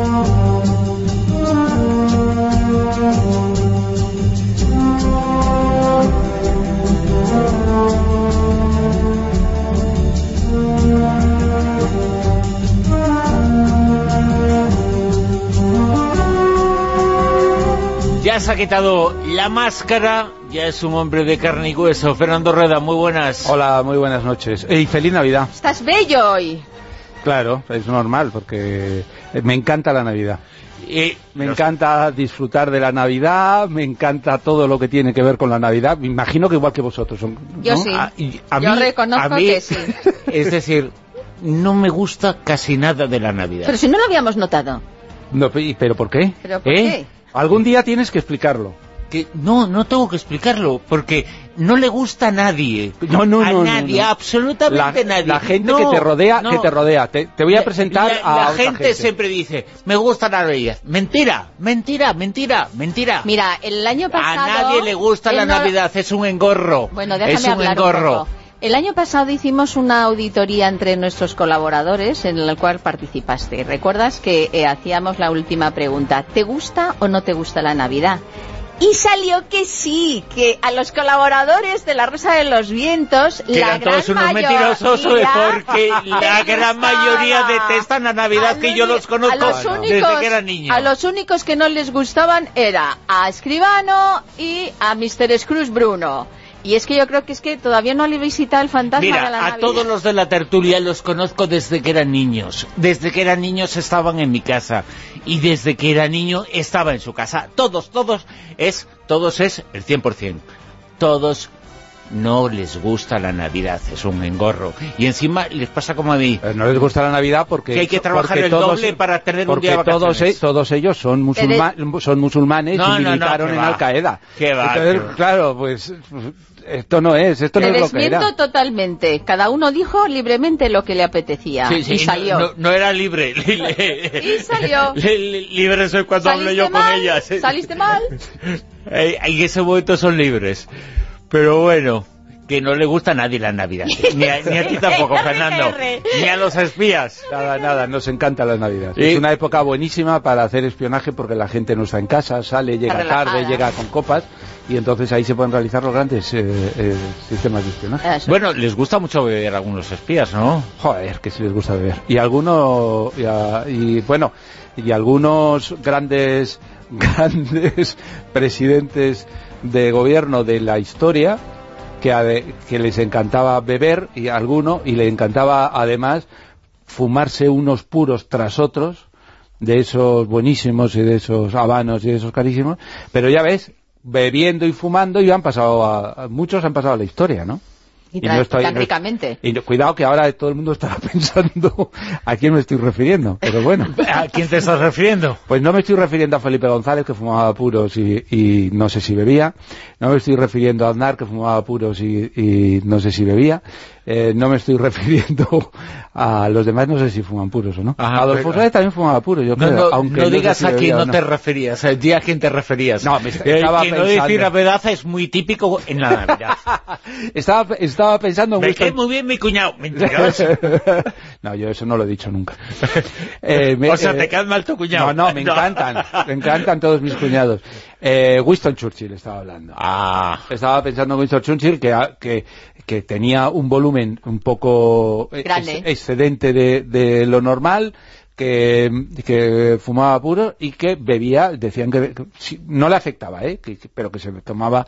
Ya se ha quitado la máscara, ya es un hombre de carne y hueso. Fernando Rueda, muy buenas. Hola, muy buenas noches. Y feliz Navidad. Estás bello hoy. Claro, es normal, porque me encanta la Navidad. Y me los... encanta disfrutar de la Navidad, me encanta todo lo que tiene que ver con la Navidad. Me imagino que igual que vosotros. ¿no? Yo sí, a, y a yo mí, reconozco a mí, que sí. Es decir, no me gusta casi nada de la Navidad. Pero si no lo habíamos notado. No, pero ¿por qué? ¿Pero por ¿Eh? qué? Algún día tienes que explicarlo. Que no, no tengo que explicarlo, porque no le gusta a nadie. No, no, a no, nadie, no, no. absolutamente la, nadie. La gente no, que te rodea, no. que te rodea. Te, te voy a presentar la, a la otra gente, gente siempre dice, me gusta la Navidad. Mentira, mentira, mentira, mentira. Mira, el año pasado... A nadie le gusta la no... Navidad, es un engorro. Bueno, déjame es un hablar engorro. un poco. El año pasado hicimos una auditoría entre nuestros colaboradores en la cual participaste. ¿Recuerdas que eh, hacíamos la última pregunta? ¿Te gusta o no te gusta la Navidad? Y salió que sí, que a los colaboradores de La Rosa de los Vientos, que la eran gran todos unos mayoría... mentirosos, porque la gran mayoría detestan la Navidad, que yo los conozco a los únicos, desde que era niño. A los únicos que no les gustaban era a Escribano y a mister Scrooge Bruno. Y es que yo creo que es que todavía no le he visitado el fantasma Mira, de la Navidad. a todos los de la tertulia los conozco desde que eran niños. Desde que eran niños estaban en mi casa. Y desde que era niño estaba en su casa. Todos, todos es, todos es el cien por cien. Todos no les gusta la Navidad, es un engorro. Y encima les pasa como a mí. Eh, no les gusta la Navidad porque... Que hay que trabajar el todos, doble para tener un día de vacaciones. Todos, eh, todos ellos son, musulma, son musulmanes no, y no, militaron no, en va. Al-Qaeda. ¿Qué va? Entonces, ¿Qué va? claro, pues... Esto no es, esto no Le es lo que era. desmiento totalmente. Cada uno dijo libremente lo que le apetecía. Sí, sí, y salió. No, no, no era libre. Y salió. Libre soy cuando hablo yo mal, con ellas. Saliste mal. En ese momento son libres. Pero bueno, que no le gusta a nadie la Navidad. Ni a, ni a ti tampoco, Fernando. Ni a los espías. Nada, nada, nos encanta la Navidad. ¿Sí? Es una época buenísima para hacer espionaje porque la gente no está en casa, sale, llega relajada. tarde, llega con copas y entonces ahí se pueden realizar los grandes eh, eh, sistemas de espionaje. Eso. Bueno, les gusta mucho beber a algunos espías, ¿no? Joder, que sí les gusta beber. Y algunos, y, a- y bueno, y algunos grandes, grandes presidentes de gobierno de la historia que, ade- que les encantaba beber, y a alguno, y le encantaba además fumarse unos puros tras otros, de esos buenísimos y de esos habanos y de esos carísimos, pero ya ves, bebiendo y fumando, y han pasado a, a- muchos han pasado a la historia, ¿no? Y Y tan, no estoy- tan no- ricamente. Y no- cuidado que ahora todo el mundo estará pensando a quién me estoy refiriendo, pero bueno. ¿A quién te estás refiriendo? Pues no me estoy refiriendo a Felipe González, que fumaba puros y, y no sé si bebía. No me estoy refiriendo a Aznar, que fumaba puros y, y no sé si bebía. Eh, no me estoy refiriendo a los demás, no sé si fuman puros o no. Ajá, Adolfo pero- Suárez también fumaba puros, yo No, creo. no, aunque no sé digas si a bebía quién o no te referías, el día a quién te referías. No, me est- Eh, estaba que no pensando. decir la verdad es muy típico en la Navidad. Estaba, estaba pensando en Me Winston- cae muy bien mi cuñado. Mentiroso. No, yo eso no lo he dicho nunca. Eh, me- O sea, eh, te cae mal tu cuñado. No, no, me encantan. Me encantan todos mis cuñados. Eh, Winston Churchill estaba hablando. Ah, Estaba pensando en Winston Churchill que, que, que tenía un volumen un poco ex- Grande. excedente de, de lo normal, que, que fumaba puro y que bebía, decían que, que sí, no le afectaba, ¿eh? que, que- pero que se tomaba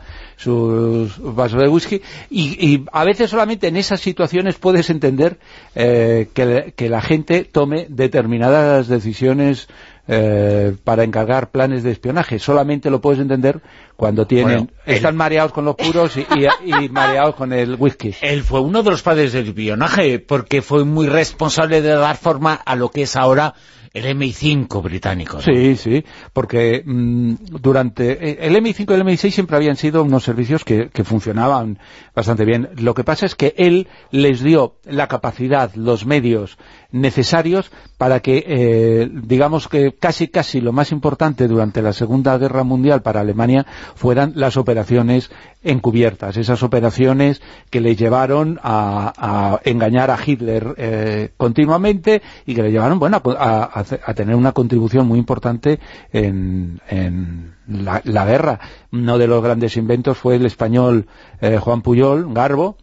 sus vasos de whisky y, y a veces solamente en esas situaciones puedes entender eh, que, que la gente tome determinadas decisiones eh, para encargar planes de espionaje. Solamente lo puedes entender cuando tienen Bueno, están el- mareados con los puros y, y- y mareados con el whisky. él fue uno de los padres del espionaje, porque fue muy responsable de dar forma a lo que es ahora el eme i cinco británico, ¿no? Sí, sí, porque mm, durante eh, el eme i cinco y el eme i seis siempre habían sido unos servicios que, que funcionaban bastante bien. Lo que pasa es que él les dio la capacidad, los medios necesarios para que, eh, digamos que casi casi lo más importante durante la Segunda Guerra Mundial para Alemania fueran las operaciones encubiertas, esas operaciones que le llevaron a, a engañar a Hitler eh, continuamente y que le llevaron, bueno, a, a, a tener una contribución muy importante en, en la, la guerra. Uno de los grandes inventos fue el español eh, Juan Puyol, Garbo,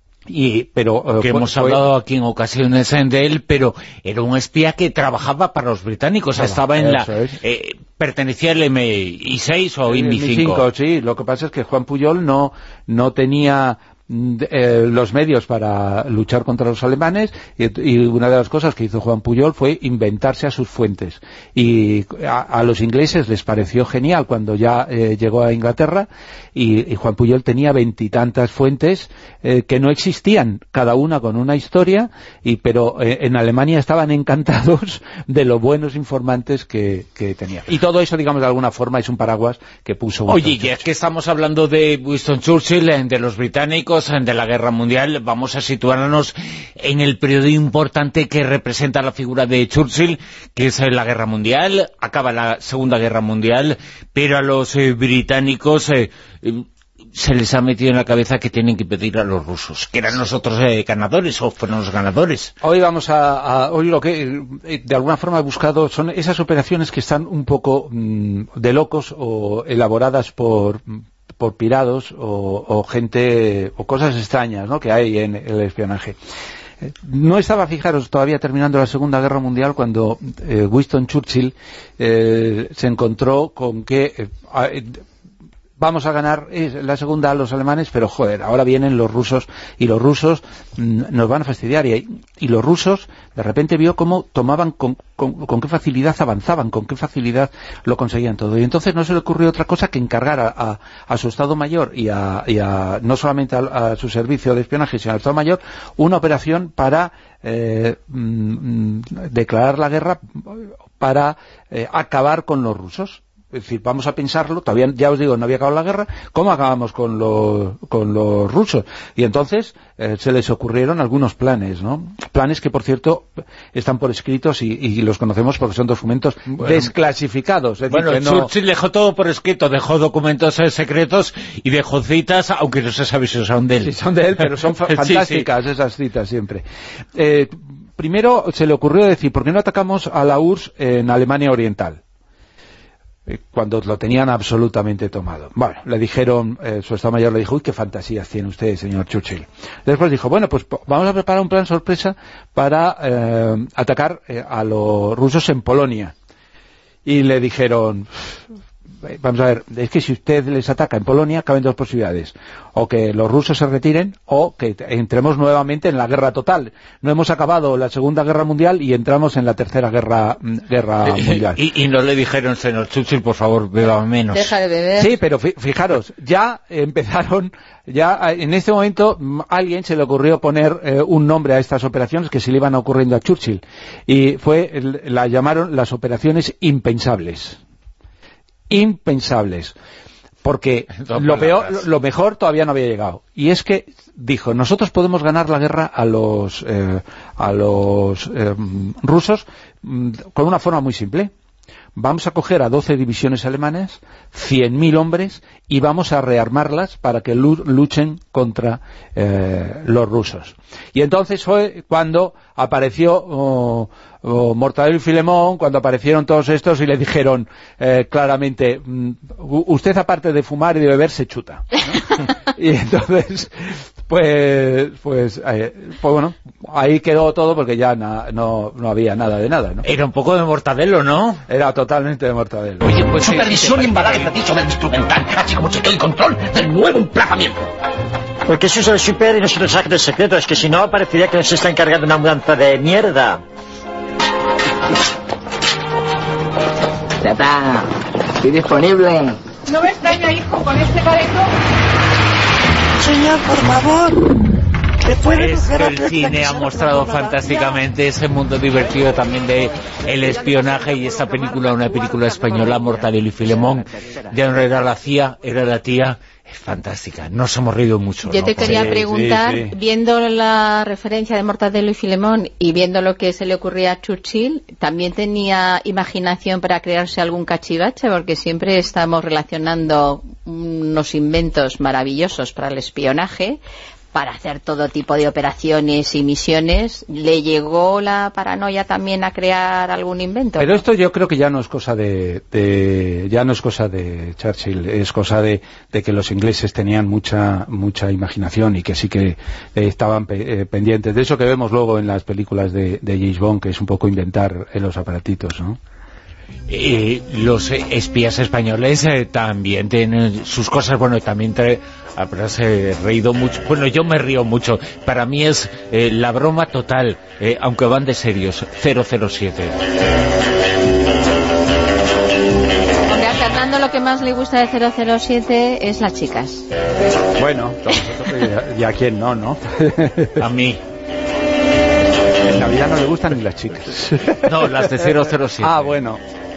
y pero eh, que fue- hemos fue- hablado aquí en ocasiones de él, pero era un espía que trabajaba para los británicos, Traba- estaba en la eso es. eh, pertenecía al eme i seis o El eme i eme i cinco. cinco, sí, lo que pasa es que Juan Puyol no, no tenía mm, eh, los medios para luchar contra los alemanes y, y una de las cosas que hizo Juan Puyol fue inventarse a sus fuentes y a, a los ingleses les pareció genial cuando ya eh, llegó a Inglaterra y, y Juan Puyol tenía veintitantas fuentes eh, que no existían, cada una con una historia, y pero eh, en Alemania estaban encantados de los buenos informantes que, que tenía. Y todo eso, digamos, de alguna forma es un paraguas que puso Winston Oye, ya que estamos hablando de Winston Churchill, eh, de los británicos, eh, de la Guerra Mundial, vamos a situarnos en el periodo importante que representa la figura de Churchill, que es eh, la Guerra Mundial. Acaba la Segunda Guerra Mundial, pero a los eh, británicos eh, eh, se les ha metido en la cabeza que tienen que pedir a los rusos, que eran los otros eh, ganadores, o fueron los ganadores. Hoy vamos a, a hoy lo que eh, de alguna forma he buscado son esas operaciones que están un poco mm, de locos o elaboradas por por pirados o, o gente o cosas extrañas, ¿no?, que hay en el espionaje. Eh, No estaba, fijaros, todavía terminando la Segunda Guerra Mundial cuando eh, Winston Churchill eh, se encontró con que eh, a- eh, vamos a ganar la segunda a los alemanes, pero joder, ahora vienen los rusos, y los rusos mmm, nos van a fastidiar, y, y los rusos de repente vio cómo tomaban, con, con, con qué facilidad avanzaban, con qué facilidad lo conseguían todo, y entonces no se le ocurrió otra cosa que encargar a, a, a su Estado Mayor, y a, y a no solamente a, a su servicio de espionaje, sino al Estado Mayor, una operación para eh, mmm, declarar la guerra, para eh, acabar con los rusos. Es decir, vamos a pensarlo, todavía, ya os digo, no había acabado la guerra, ¿cómo acabamos con los, con los rusos? Y entonces eh, se les ocurrieron algunos planes, ¿no? Planes que, por cierto, están por escritos y, y los conocemos porque son documentos bueno, desclasificados. Es bueno, decir, que no... Churchill dejó todo por escrito, dejó documentos eh, secretos y dejó citas, aunque no se sabe si son de él. Sí, son de él, pero son fantásticas sí, sí. esas citas siempre. Eh, primero se le ocurrió decir, ¿por qué no atacamos a la U R S S en Alemania Oriental? Cuando lo tenían absolutamente tomado. Bueno, le dijeron, eh, su Estado Mayor le dijo, uy, qué fantasías tiene usted, señor Churchill. Después dijo, bueno, pues vamos a preparar un plan sorpresa para eh, atacar eh, a los rusos en Polonia. Y le dijeron, vamos a ver, es que si usted les ataca en Polonia, caben dos posibilidades. O que los rusos se retiren, o que entremos nuevamente en la guerra total. No hemos acabado la Segunda Guerra Mundial y entramos en la Tercera Guerra, guerra Mundial. Y, y no le dijeron, señor Churchill, por favor, beba menos. Deja de beber. Sí, pero fijaros, ya empezaron, ya en este momento a alguien se le ocurrió poner eh, un nombre a estas operaciones que se le iban ocurriendo a Churchill. Y fue, la llamaron las operaciones impensables. Impensables. Porque lo peor, lo mejor todavía no había llegado. Y es que dijo, nosotros podemos ganar la guerra a los eh, a los eh, rusos mm, con una forma muy simple. Vamos a coger a doce divisiones alemanas, cien mil hombres, y vamos a rearmarlas para que luchen contra eh, los rusos. Y entonces fue cuando apareció oh, oh, Mortadelo y Filemón, cuando aparecieron todos estos y le dijeron eh, claramente, usted aparte de fumar y de beber se chuta, ¿no? Y entonces pues pues, eh, pues bueno, ahí quedó todo porque ya na, no, no había nada de nada, ¿no? Era un poco de Mortadelo, ¿no? Era totalmente de Mortadelo. Oye, pues supervisión y embalaje preciso del instrumental, así como chequeo y control del nuevo emplazamiento. Porque eso es el super y no es el mensaje de secreto, es que si no parecería que nos está encargando una mudanza de mierda. Ya está, estoy disponible. No me extraña, hijo, con este careto. Señor, por favor. Es que el cine ha mostrado fantásticamente ese mundo divertido también de el espionaje, y esta película, una película española, Mortadelo y Filemón, ya no era la C I A, era la tía, es fantástica, nos hemos reído mucho. Yo ¿no? te quería sí, preguntar, sí, sí. viendo la referencia de Mortadelo y Filemón y viendo lo que se le ocurría a Churchill, ¿también tenía imaginación para crearse algún cachivache? Porque siempre estamos relacionando unos inventos maravillosos para el espionaje, para hacer todo tipo de operaciones y misiones. ¿Le llegó la paranoia también a crear algún invento? Pero esto yo creo que ya no es cosa de, de ya no es cosa de Churchill, es cosa de, de que los ingleses tenían mucha mucha imaginación y que sí que eh, estaban pe, eh, pendientes de eso que vemos luego en las películas de, de James Bond, que es un poco inventar eh, los aparatitos, ¿no? Eh, los espías españoles eh, también tienen sus cosas, bueno, también te habrás eh, reído mucho, bueno, yo me río mucho, para mí es eh, la broma total, eh, aunque van de serios, cero cero siete. Hombre, a Fernando lo que más le gusta de cero cero siete es las chicas. Bueno, y a quién no, ¿no? A mí. En Navidad no le gustan ni las chicas. No, las de cero cero siete. Ah, bueno.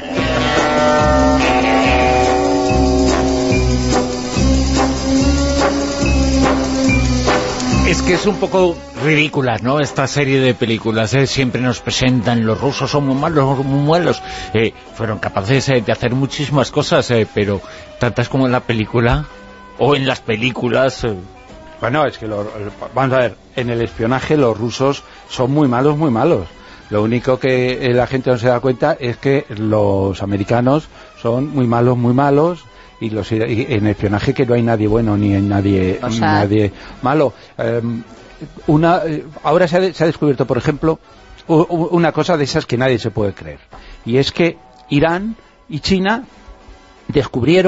Es que es un poco ridícula, ¿no? Esta serie de películas, ¿eh? Siempre nos presentan, los rusos son muy malos, muy malos. Eh, fueron capaces eh, de hacer muchísimas cosas, eh, pero tantas como en la película, o en las películas... Eh. Bueno, es que, lo, vamos a ver, en el espionaje los rusos son muy malos, muy malos. Lo único que la gente no se da cuenta es que los americanos son muy malos, muy malos, y, los, y en espionaje que no hay nadie bueno ni hay nadie, o sea... nadie malo. Eh, una, ahora se ha, se ha descubierto, por ejemplo, una cosa de esas que nadie se puede creer, y es que Irán y China descubrieron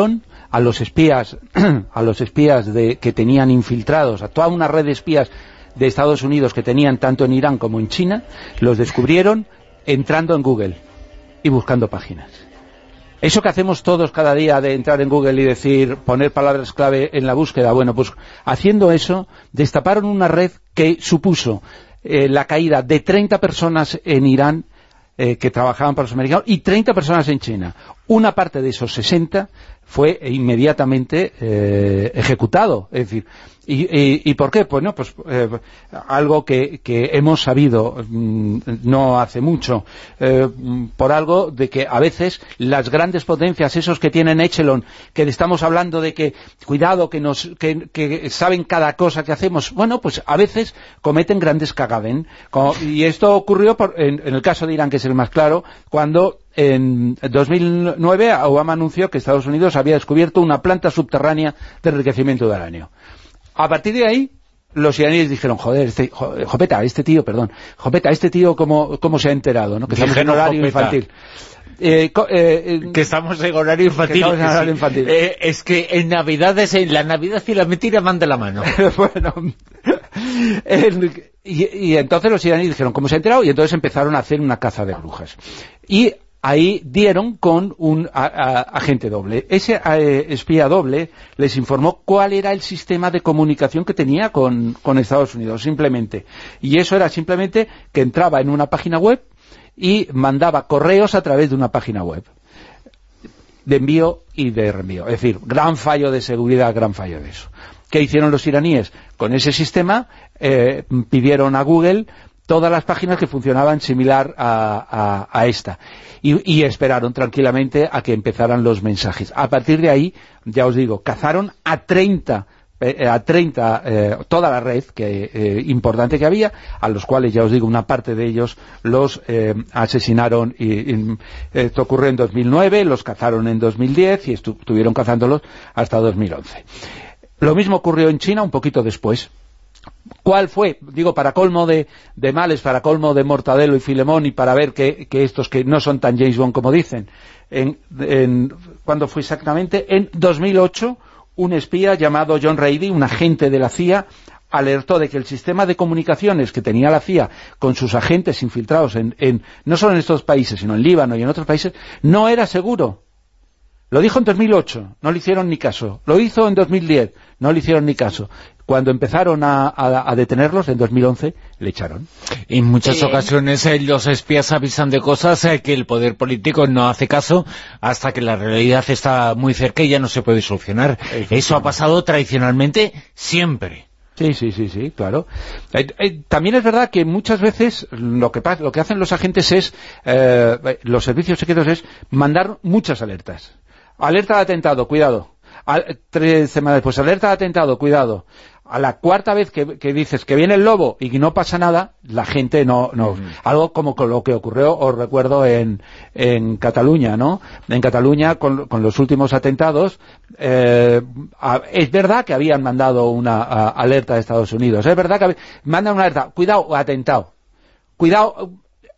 a los espías, a los espías de, que tenían infiltrados, a toda una red de espías de Estados Unidos que tenían tanto en Irán como en China, los descubrieron entrando en Google y buscando páginas. Eso que hacemos todos cada día de entrar en Google y decir, poner palabras clave en la búsqueda, bueno, pues haciendo eso, destaparon una red que supuso eh, la caída de treinta personas en Irán eh, que trabajaban para los americanos y treinta personas en China. Una parte de esos sesenta fue inmediatamente eh, ejecutado, es decir, ¿Y, y, ¿y por qué? Pues no, pues eh, algo que, que hemos sabido mmm, no hace mucho, eh, por algo de que a veces las grandes potencias, esos que tienen Echelon, que estamos hablando de que, cuidado, que nos que, que saben cada cosa que hacemos, bueno, pues a veces cometen grandes cagaden. Como, y esto ocurrió por, en, en el caso de Irán, que es el más claro, cuando en dos mil nueve Obama anunció que Estados Unidos había descubierto una planta subterránea de enriquecimiento de uranio. A partir de ahí, los iraníes dijeron, joder, este, joder, Jopeta, este tío, perdón, Jopeta, este tío, ¿cómo, cómo se ha enterado? ¿No? Que estamos en horario Jopeta. infantil. Eh, co, eh, que estamos en horario infantil. En horario infantil. Eh, es que en Navidades, en la Navidad y la mentira van de la mano. Bueno, el, y, y entonces los iraníes dijeron, ¿cómo se ha enterado? Y entonces empezaron a hacer una caza de brujas. Y ahí dieron con un a, a, agente doble. Ese a, espía doble les informó cuál era el sistema de comunicación que tenía con, con Estados Unidos, simplemente. Y eso era simplemente que entraba en una página web y mandaba correos a través de una página web, de envío y de reenvío. Es decir, gran fallo de seguridad, gran fallo de eso. ¿Qué hicieron los iraníes? Con ese sistema eh, pidieron a Google todas las páginas que funcionaban similar a, a, a esta. Y, y esperaron tranquilamente a que empezaran los mensajes. A partir de ahí, ya os digo, cazaron a treinta, eh, a treinta eh, toda la red que eh, importante que había, a los cuales, ya os digo, una parte de ellos los eh, asesinaron. Y, y, esto ocurrió en dos mil nueve, los cazaron en dos mil diez y estuvieron cazándolos hasta dos mil once. Lo mismo ocurrió en China un poquito después. ¿Cuál fue? Digo, para colmo de, de males, para colmo de Mortadelo y Filemón, y para ver que, que estos que no son tan James Bond como dicen. En, en, ¿Cuándo fue exactamente? En dos mil ocho, un espía llamado John Reidy, un agente de la C I A, alertó de que el sistema de comunicaciones que tenía la C I A con sus agentes infiltrados, en, en no solo en estos países, sino en Líbano y en otros países, no era seguro. Lo dijo en dos mil ocho, no le hicieron ni caso. Lo hizo en dos mil diez, no le hicieron ni caso. Cuando empezaron a, a, a detenerlos, en dos mil once, le echaron. En muchas sí. ocasiones eh, los espías avisan de cosas eh, que el poder político no hace caso hasta que la realidad está muy cerca y ya no se puede solucionar. Eso ha pasado tradicionalmente siempre. Sí, sí, sí, sí, claro. Eh, eh, también es verdad que muchas veces lo que, lo que hacen los agentes es, eh, los servicios secretos es mandar muchas alertas. Alerta de atentado, cuidado. Al, tres semanas después, alerta de atentado, cuidado. A la cuarta vez que, que dices que viene el lobo y que no pasa nada, la gente no... no mm. Algo como con lo que ocurrió, os recuerdo, en, en Cataluña, ¿no? En Cataluña, con, con los últimos atentados, eh, a, es verdad que habían mandado una a, alerta de Estados Unidos. Es verdad que habían, mandan una alerta, cuidado, atentado. Cuidado...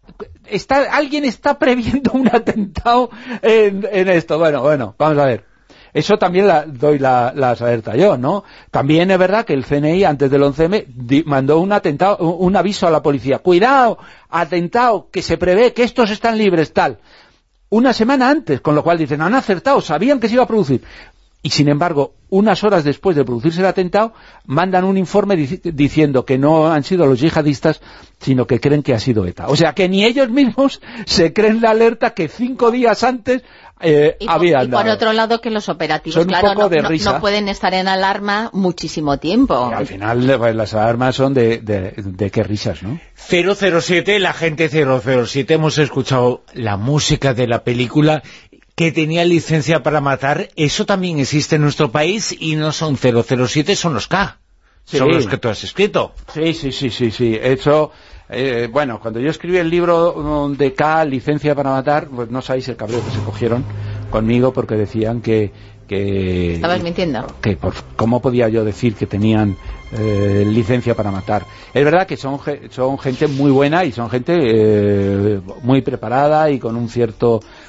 Está, alguien está previendo un atentado en, en esto. Bueno, bueno, vamos a ver. Eso también la, doy la, las alertas yo, ¿no? También es verdad que el C N I, antes del once eme, di, mandó un atentado, un aviso a la policía. Cuidado, atentado, que se prevé que estos están libres, tal. Una semana antes, con lo cual dicen, han acertado, sabían que se iba a producir. Y sin embargo, unas horas después de producirse el atentado, mandan un informe dic diciendo que no han sido los yihadistas, sino que creen que ha sido ETA. O sea, que ni ellos mismos se creen la alerta que cinco días antes eh, y por, habían y por dado. otro lado, que los operativos, son claro, un poco no, de no, risa. no pueden estar en alarma muchísimo tiempo. Y al final, pues, las alarmas son de, de, de qué risas, ¿no? cero cero siete, la gente cero cero siete, hemos escuchado la música de la película que tenía licencia para matar. Eso también existe en nuestro país y no son cero cero siete, son los K. Sí. Son los que tú has escrito. Sí, sí, sí, sí, sí. Eso, eh, bueno, cuando yo escribí el libro de K, licencia para matar, pues no sabéis el cabreo que se cogieron conmigo porque decían que... que ¿estabas mintiendo? Que por, ¿cómo podía yo decir que tenían eh, licencia para matar? Es verdad que son, son gente muy buena y son gente eh, muy preparada y con un cierto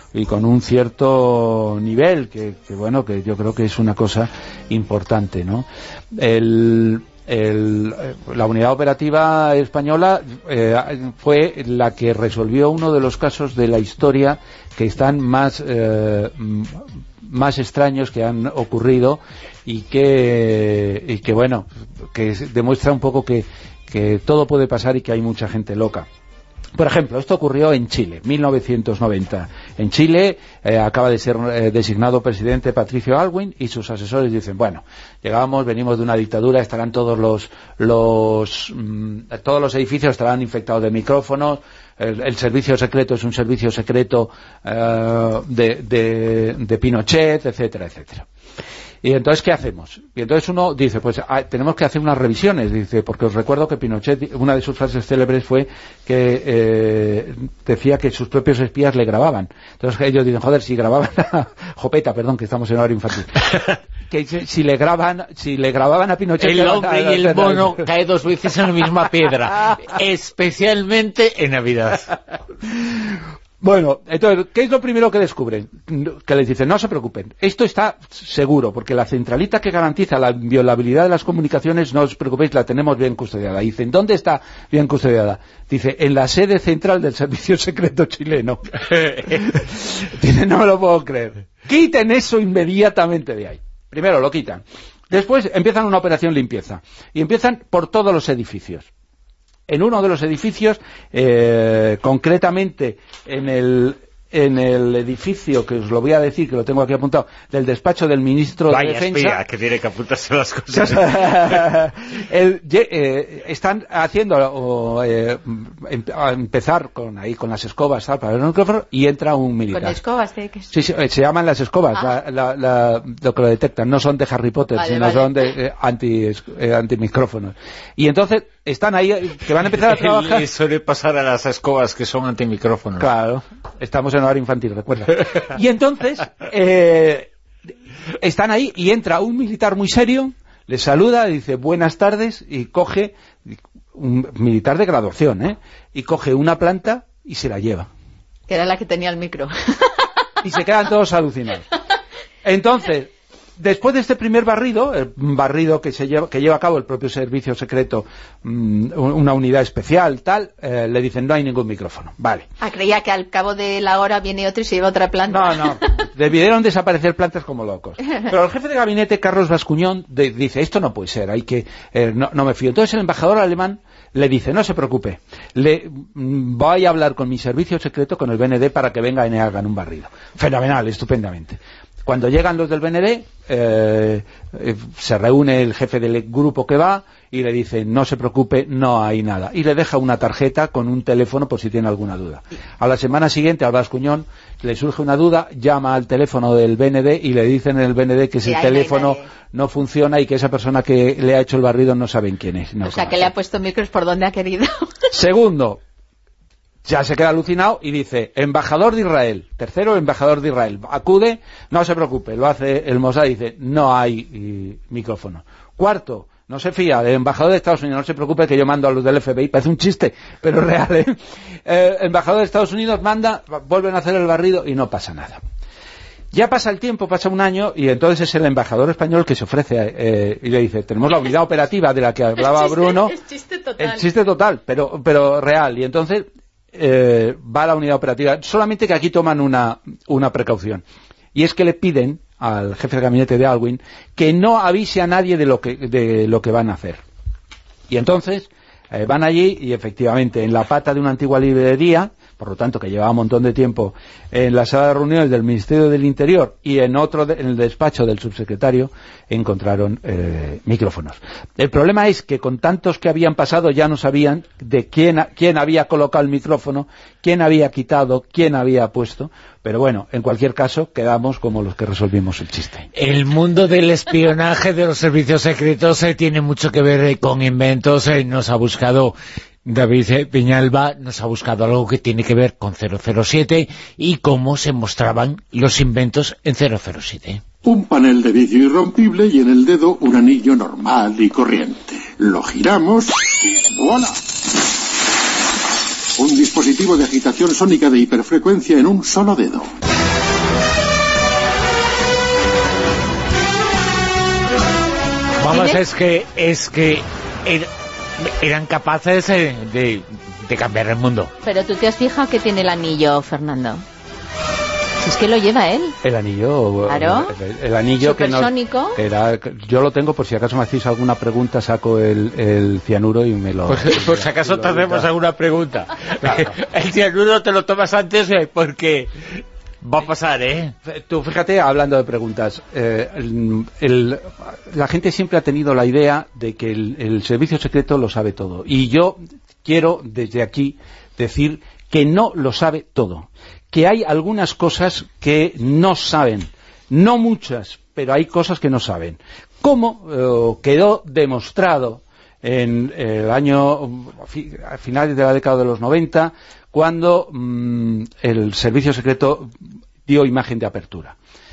y con un cierto nivel, que, que bueno, que yo creo que es una cosa importante, ¿no? El... El, la unidad operativa española eh, fue la que resolvió uno de los casos de la historia que están más eh, más extraños que han ocurrido y que y que bueno, que demuestra un poco que, que todo puede pasar y que hay mucha gente loca. Por ejemplo, esto ocurrió en Chile, mil novecientos noventa. En Chile eh, acaba de ser eh, designado presidente Patricio Aylwin y sus asesores dicen, bueno, llegamos, venimos de una dictadura, estarán todos los los mmm, todos los edificios estarán infectados de micrófonos, el, el servicio secreto es un servicio secreto eh, de, de, de Pinochet, etcétera, etcétera. Y entonces, ¿qué hacemos? Y entonces uno dice, pues ah, tenemos que hacer unas revisiones, dice, porque os recuerdo que Pinochet, una de sus frases célebres fue que eh, decía que sus propios espías le grababan. Entonces ellos dicen, joder, si grababan a Jopeta, perdón, que estamos en horario infantil, que si, si le graban, si le grababan a Pinochet... El hombre y el mono cae dos veces en la misma piedra, especialmente en Navidad. Bueno, entonces, ¿qué es lo primero que descubren? Que les dicen, no se preocupen, esto está seguro, porque la centralita que garantiza la inviolabilidad de las comunicaciones, no os preocupéis, la tenemos bien custodiada. Dicen, ¿dónde está bien custodiada? Dice, en la sede central del Servicio Secreto chileno. Dice, no me lo puedo creer. Quiten eso inmediatamente de ahí. Primero lo quitan. Después empiezan una operación limpieza. Y empiezan por todos los edificios. En uno de los edificios, eh, concretamente en el, en el edificio, que os lo voy a decir, que lo tengo aquí apuntado, del despacho del ministro Vaya, de Defensa... Vaya, espía, que tiene que apuntarse las cosas. el, eh, están haciendo, o, eh, em, a empezar con ahí con las escobas, tal, para ver el micrófono, y entra un militar. ¿Con escobas? ¿De qué? Sí, sí, se llaman las escobas, Ah. la, la, la, lo que lo detectan, no son de Harry Potter, Vale, sino vale. son de eh, anti, eh, antimicrófonos. Y entonces están ahí, que van a empezar a trabajar... Le suele pasar a las escobas que son antimicrófonos. Claro, estamos en horario infantil, recuerda. Y entonces, eh, están ahí y entra un militar muy serio, les saluda, dice buenas tardes, y coge, un militar de graduación, ¿eh? Y coge una planta y se la lleva. Que era la que tenía el micro. Y se quedan todos alucinados. Entonces, después de este primer barrido, el barrido que se lleva, que lleva a cabo el propio servicio secreto, mmm, una unidad especial, tal, eh, le dicen no hay ningún micrófono. Vale. Ah, creía que al cabo de la hora viene otro y se lleva otra planta. No, no, debieron desaparecer plantas como locos. Pero el jefe de gabinete, Carlos Bascuñón, de, dice, esto no puede ser, hay que, eh, no, no me fío. Entonces el embajador alemán le dice, no se preocupe, le mm, voy a hablar con mi servicio secreto, con el B N D, para que vengan y hagan un barrido. Fenomenal, estupendamente. Cuando llegan los del B N D, eh, eh, se reúne el jefe del grupo que va y le dice, no se preocupe, no hay nada. Y le deja una tarjeta con un teléfono por si tiene alguna duda. A la semana siguiente, al Bascuñón le surge una duda, llama al teléfono del B N D y le dicen en el B N D que ese Sí, teléfono no, no funciona y que esa persona que le ha hecho el barrido no saben quién es. No o sea, conoce. que le ha puesto micros por donde ha querido. Segundo, ya se queda alucinado y dice, embajador de Israel. Tercero, embajador de Israel. Acude, no se preocupe, lo hace el Mossad y dice, no hay y, micrófono. Cuarto, no se fía, el embajador de Estados Unidos, no se preocupe que yo mando a los del F B I, parece un chiste, pero es real, ¿eh? El embajador de Estados Unidos manda, vuelven a hacer el barrido y no pasa nada. Ya pasa el tiempo, pasa un año, y entonces es el embajador español que se ofrece eh, y le dice, tenemos la unidad operativa de la que hablaba el chiste, Bruno. El chiste total. El chiste total, pero, pero real. Y entonces eh, va a la unidad operativa. Solamente que aquí toman una, una precaución. Y es que le piden al jefe de gabinete de Aylwin que no avise a nadie de lo que, de lo que van a hacer. Y entonces eh, van allí y efectivamente en la pata de una antigua librería, por lo tanto que llevaba un montón de tiempo en la sala de reuniones del Ministerio del Interior y en otro de, en el despacho del subsecretario, encontraron eh, micrófonos. El problema es que con tantos que habían pasado ya no sabían de quién, quién había colocado el micrófono, quién había quitado, quién había puesto, pero bueno, en cualquier caso quedamos como los que resolvimos el chiste. El mundo del espionaje de los servicios secretos eh, tiene mucho que ver eh, con inventos, eh, nos ha buscado David Peñalba, nos ha buscado algo que tiene que ver con cero cero siete y cómo se mostraban los inventos en cero cero siete. Un panel de vidrio irrompible y en el dedo un anillo normal y corriente. Lo giramos y ¡voilà! Un dispositivo de agitación sónica de hiperfrecuencia en un solo dedo. Vamos, es que, es que er, eran capaces de, de, de cambiar el mundo. Pero tú te has fijado que tiene el anillo, Fernando. Si es que lo lleva él. El anillo, claro. el, el anillo que no era, yo lo tengo por si acaso me hacéis alguna pregunta, saco el, el cianuro y me lo... Pues, por si acaso te hacemos alguna pregunta. Claro. El cianuro te lo tomas antes porque va a pasar, ¿eh? Tú fíjate, hablando de preguntas, eh, el, el, la gente siempre ha tenido la idea de que el, el servicio secreto lo sabe todo. Y yo quiero desde aquí decir que no lo sabe todo. Que hay algunas cosas que no saben, no muchas, pero hay cosas que no saben. Como eh, quedó demostrado en el año, a finales de la década de los noventa, cuando mmm, el servicio secreto dio imagen de apertura.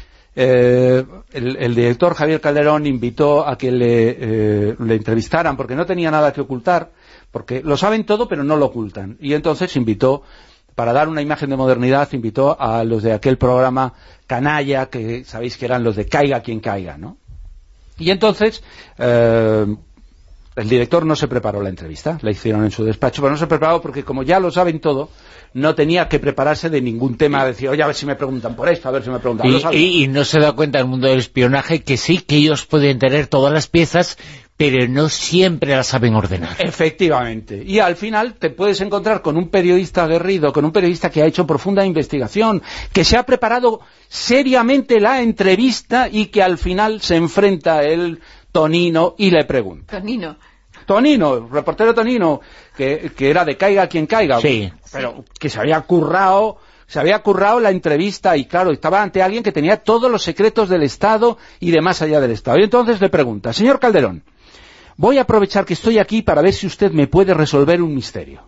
Eh, el, el director Javier Calderón invitó a que le, eh, le entrevistaran, porque no tenía nada que ocultar, porque lo saben todo pero no lo ocultan. Y entonces invitó, para dar una imagen de modernidad, invitó a los de aquel programa canalla, que sabéis que eran los de Caiga quien caiga, ¿no? Y entonces, eh, el director no se preparó la entrevista, la hicieron en su despacho, pero no se preparó porque como ya lo saben todo, no tenía que prepararse de ningún tema, decir, oye, a ver si me preguntan por esto, a ver si me preguntan... Y, y, y no se da cuenta el mundo del espionaje que sí, que ellos pueden tener todas las piezas, pero no siempre las saben ordenar. Efectivamente. Y al final te puedes encontrar con un periodista aguerrido, con un periodista que ha hecho profunda investigación, que se ha preparado seriamente la entrevista y que al final se enfrenta el Tonino y le pregunta. Tonino. Tonino, reportero Tonino, que, que era de Caiga quien caiga. Sí. Pero que se había currado... Se había currado la entrevista y, claro, estaba ante alguien que tenía todos los secretos del Estado y de más allá del Estado. Y entonces le pregunta, señor Calderón, voy a aprovechar que estoy aquí para ver si usted me puede resolver un misterio.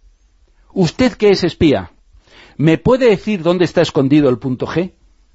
Usted que es espía, ¿me puede decir dónde está escondido el punto G?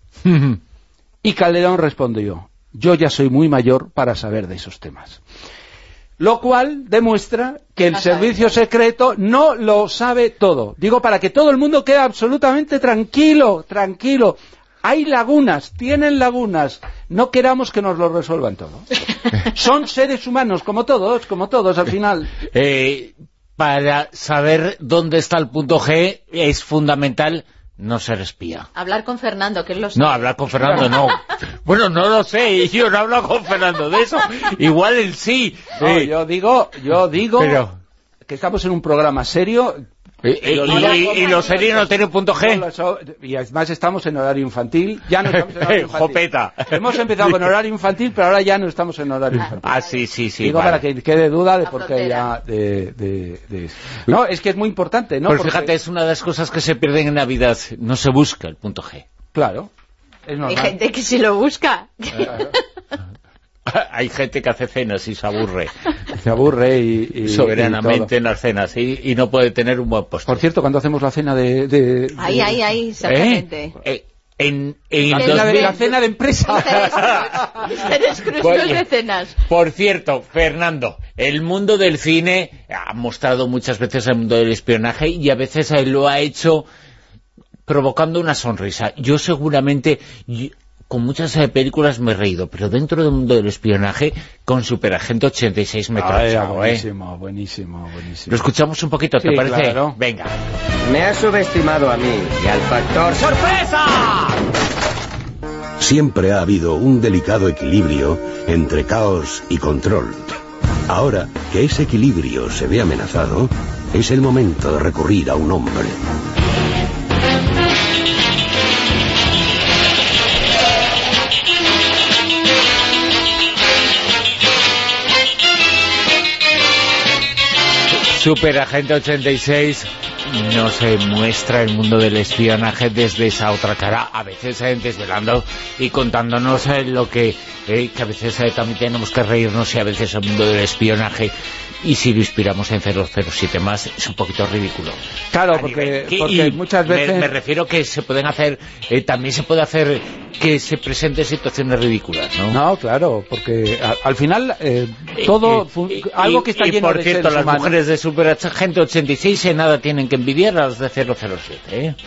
Y Calderón respondió, yo ya soy muy mayor para saber de esos temas. Lo cual demuestra que el servicio secreto no lo sabe todo. Digo, para que todo el mundo quede absolutamente tranquilo, tranquilo. Hay lagunas, tienen lagunas. No queramos que nos lo resuelvan todo. Son seres humanos, como todos, como todos al final. Eh, para saber dónde está el punto G es fundamental no ser espía. Hablar con Fernando, que él lo sabe. No, hablar con Fernando no. Bueno, no lo sé, yo no hablo con Fernando de eso. Igual él sí. No, eh, yo digo, yo digo pero... que estamos en un programa serio. Eh, eh, y, y, y los serios no tienen punto G. Y además estamos en horario infantil. Ya no estamos en horario infantil. Jopeta. Hemos empezado con horario infantil, pero ahora ya no estamos en horario infantil. Ah, sí, sí, sí. Digo, vale. para que quede duda de por qué ya... De, de, de... No, es que es muy importante, ¿no? Pues porque... fíjate, es una de las cosas que se pierden en Navidad. No se busca el punto G. Claro. Es normal. Hay gente que se lo busca. Claro. Hay gente que hace cenas y se aburre. Se aburre y... y soberanamente y en las cenas y, y no puede tener un buen postre. Por cierto, cuando hacemos la cena de... de, de... Ahí, ahí, ahí, exactamente. ¿Eh? Eh, en, en la, dos cena mil... de, la cena de empresa. Bueno, de cenas. Por cierto, Fernando, el mundo del cine ha mostrado muchas veces el mundo del espionaje y a veces lo ha hecho provocando una sonrisa. Yo seguramente... Yo, con muchas eh, películas me he reído, pero dentro del mundo del espionaje, con Superagente ochenta y seis me he trazado, buenísimo, ¿eh? buenísimo, buenísimo. Lo escuchamos un poquito, ¿te sí, parece? Claro. Venga. Me has subestimado a mí y al factor ¡sorpresa! Siempre ha habido un delicado equilibrio entre caos y control. Ahora que ese equilibrio se ve amenazado, es el momento de recurrir a un hombre. Superagente ochenta y seis nos eh, muestra el mundo del espionaje desde esa otra cara, a veces eh, desvelando y contándonos eh, lo que, eh, que a veces eh, también tenemos que reírnos y a veces el mundo del espionaje, y si lo inspiramos en cero cero siete más, es un poquito ridículo. Claro, porque, porque muchas veces... Me, me refiero que se pueden hacer, eh, también se puede hacer que se presenten situaciones ridículas, ¿no? No, claro, porque a, al final eh, todo, y, y, algo que está y, lleno por de cierto, seres las humanos... mujeres de Superagente ochenta y seis en nada tienen que envidiar a las de cero cero siete, ¿eh?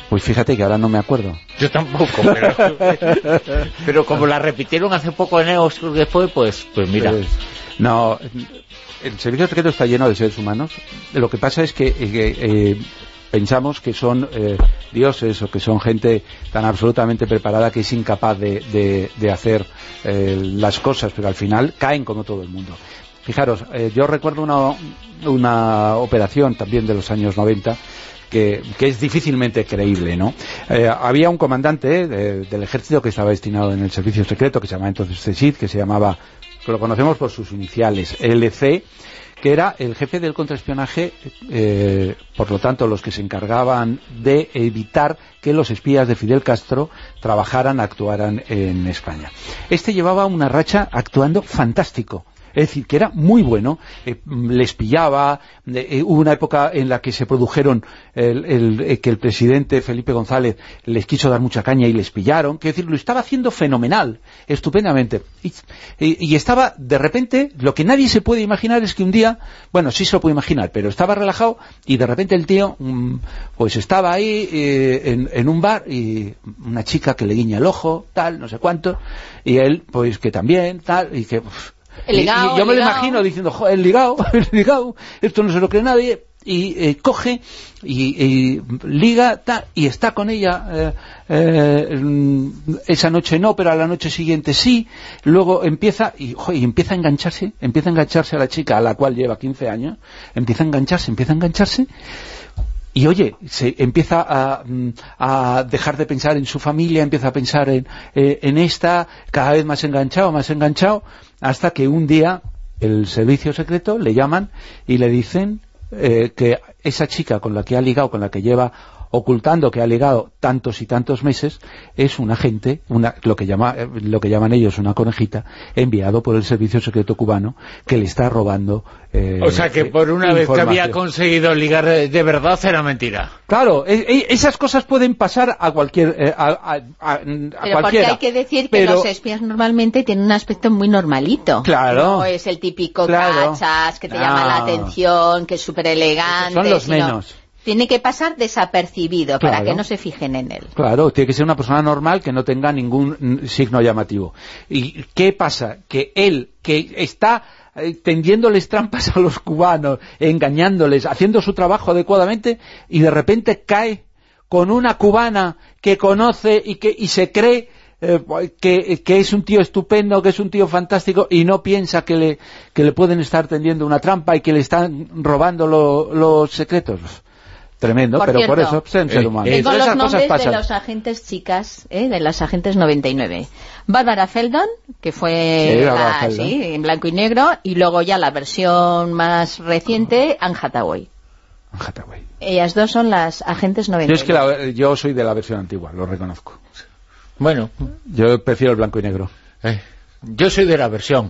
Pues fíjate que ahora no me acuerdo. Yo tampoco, pero, pero como la repitieron hace poco en EOS después, pues, pues mira. Pues, no, el servicio secreto está lleno de seres humanos. Lo que pasa es que... Eh, eh, pensamos que son eh, dioses o que son gente tan absolutamente preparada que es incapaz de, de, de hacer eh, las cosas, pero al final caen como todo el mundo. Fijaros, eh, yo recuerdo una, una operación también de los años noventa que, que es difícilmente creíble, ¿no? Eh, había un comandante eh, de, del ejército que estaba destinado en el servicio secreto, que se llamaba entonces C S I D, que se llamaba, que lo conocemos por sus iniciales, L C, que era el jefe del contraespionaje, eh, por lo tanto los que se encargaban de evitar que los espías de Fidel Castro trabajaran, actuaran en España. Este llevaba una racha actuando fantástico. Es decir, que era muy bueno, eh, les pillaba, eh, hubo una época en la que se produjeron, el, el, eh, que el presidente Felipe González les quiso dar mucha caña y les pillaron, que es decir, lo estaba haciendo fenomenal, estupendamente. Y, y, y estaba, de repente, lo que nadie se puede imaginar es que un día, bueno, sí se lo puede imaginar, pero estaba relajado y de repente el tío, mm, pues estaba ahí eh, en, en un bar y una chica que le guiña el ojo, tal, no sé cuánto, y él, pues que también, tal, y que... Uf, El ligao, y, y yo me el lo ligao. imagino diciendo, joder, el ligao, el ligao, esto no se lo cree nadie, y eh, coge y, y liga ta, y está con ella eh, eh, esa noche no, pero a la noche siguiente sí, luego empieza y, joder, y empieza a engancharse, empieza a engancharse a la chica a la cual lleva quince años, empieza a engancharse, empieza a engancharse. Y oye, se empieza a, a dejar de pensar en su familia, empieza a pensar en, eh, en esta, cada vez más enganchado, más enganchado, hasta que un día el servicio secreto le llaman y le dicen eh, que esa chica con la que ha ligado, con la que lleva ocultando que ha ligado tantos y tantos meses, es un agente, una, lo que llama, lo que llaman ellos una conejita, enviado por el servicio secreto cubano, que le está robando eh, o sea que por una vez que había conseguido ligar de verdad era mentira. Claro, e, e, esas cosas pueden pasar a cualquier eh, a, a, a, a pero cualquiera. Porque hay que decir pero... que los espías normalmente tienen un aspecto muy normalito. Claro. No es el típico claro. cachas que te no. llama la atención, que es súper elegante. Son los sino... menos. Tiene que pasar desapercibido, claro. para que no se fijen en él. Claro, tiene que ser una persona normal que no tenga ningún signo llamativo. ¿Y qué pasa? Que él, que está eh, tendiéndoles trampas a los cubanos, engañándoles, haciendo su trabajo adecuadamente, y de repente cae con una cubana que conoce y que y se cree eh, que, que es un tío estupendo, que es un tío fantástico, y no piensa que le, que le pueden estar tendiendo una trampa y que le están robando lo, los secretos. Tremendo, por pero cierto, por eso pues, en ser humano. Tengo Esas los nombres cosas de los agentes chicas, ¿eh? de las agentes noventa y nueve. Bárbara Feldon, que fue sí, la, sí, en blanco y negro, y luego ya la versión más reciente, Anne Hathaway. Anne Hathaway. Ellas dos son las agentes noventa y nueve. Yo, es que la, yo soy de la versión antigua, lo reconozco. Bueno. Yo prefiero el blanco y negro. Eh, yo soy de la versión.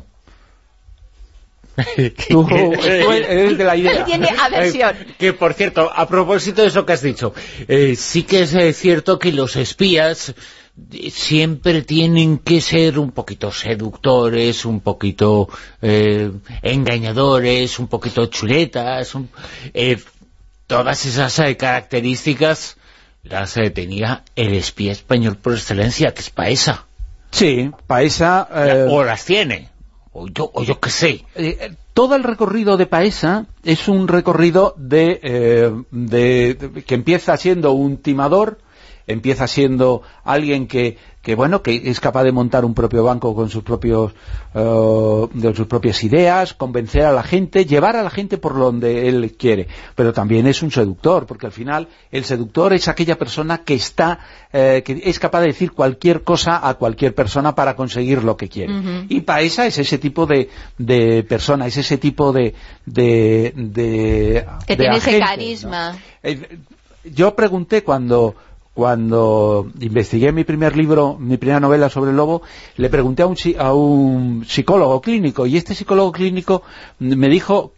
Tú eres de la idea. Él tiene aversión. Eh, que por cierto, a propósito de eso que has dicho, eh, sí que es eh, cierto que los espías eh, siempre tienen que ser un poquito seductores, un poquito eh, engañadores, un poquito chuletas, un, eh, todas esas eh, características las eh, tenía el espía español por excelencia, que es Paesa. Sí, Paesa... Eh... O las tiene. O yo, o yo qué sé. Eh, todo el recorrido de Paesa es un recorrido de, eh, de, de que empieza siendo un timador, empieza siendo alguien que, que bueno, que es capaz de montar un propio banco con sus propios uh, de sus propias ideas, convencer a la gente, llevar a la gente por donde él quiere, pero también es un seductor, porque al final el seductor es aquella persona que está eh, que es capaz de decir cualquier cosa a cualquier persona para conseguir lo que quiere. Uh-huh. Y Paesa es ese tipo de, de persona, es ese tipo de de, de que de tiene agente, ese carisma, ¿no? Eh, yo pregunté cuando Cuando investigué mi primer libro, mi primera novela sobre el lobo, le pregunté a un, a un psicólogo clínico, y este psicólogo clínico me dijo que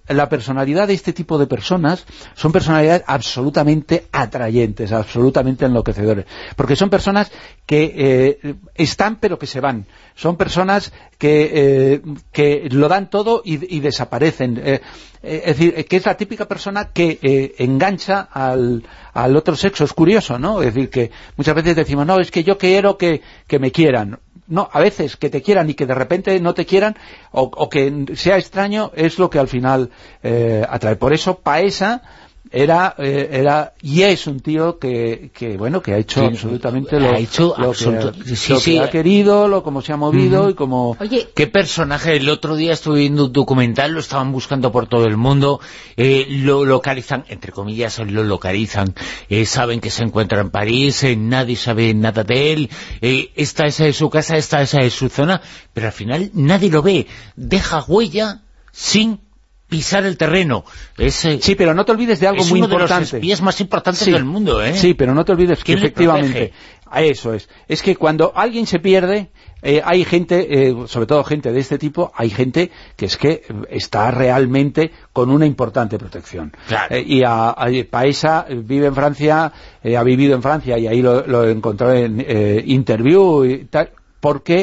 la personalidad de este tipo de personas son personalidades absolutamente atrayentes, absolutamente enloquecedores, porque son personas que eh, están pero que se van, son personas que, eh, que lo dan todo y, y desaparecen, eh, eh, es decir, que es la típica persona que eh, engancha al, al otro sexo. Es curioso, ¿no? Es decir, que muchas veces decimos, no, es que yo quiero que, que me quieran. No, a veces que te quieran y que de repente no te quieran, o, o que sea extraño, es lo que al final eh, atrae. Por eso Paesa era eh, era y es un tío que, que bueno, que ha hecho sí, absolutamente lo, ha hecho lo, absoluto, que, sí, lo sí. que ha querido, lo cómo se ha movido uh-huh. y cómo... Oye, qué personaje. El otro día estuve viendo un documental, lo estaban buscando por todo el mundo, eh, lo localizan, entre comillas, lo localizan, eh, saben que se encuentra en París, eh, nadie sabe nada de él, eh, esta esa es su casa, esta esa es su zona, pero al final nadie lo ve, deja huella sin pisar el terreno. Es, eh, sí, pero no te olvides de algo muy importante. Es uno de los espías más importantes sí, del mundo, ¿eh? Sí, pero no te olvides que efectivamente... Eso es. Es que cuando alguien se pierde, eh, hay gente, eh, sobre todo gente de este tipo, hay gente que es que está realmente con una importante protección. Claro. Eh, y a, a Paesa vive en Francia, eh, ha vivido en Francia, y ahí lo, lo encontró en eh, Interview y tal, porque...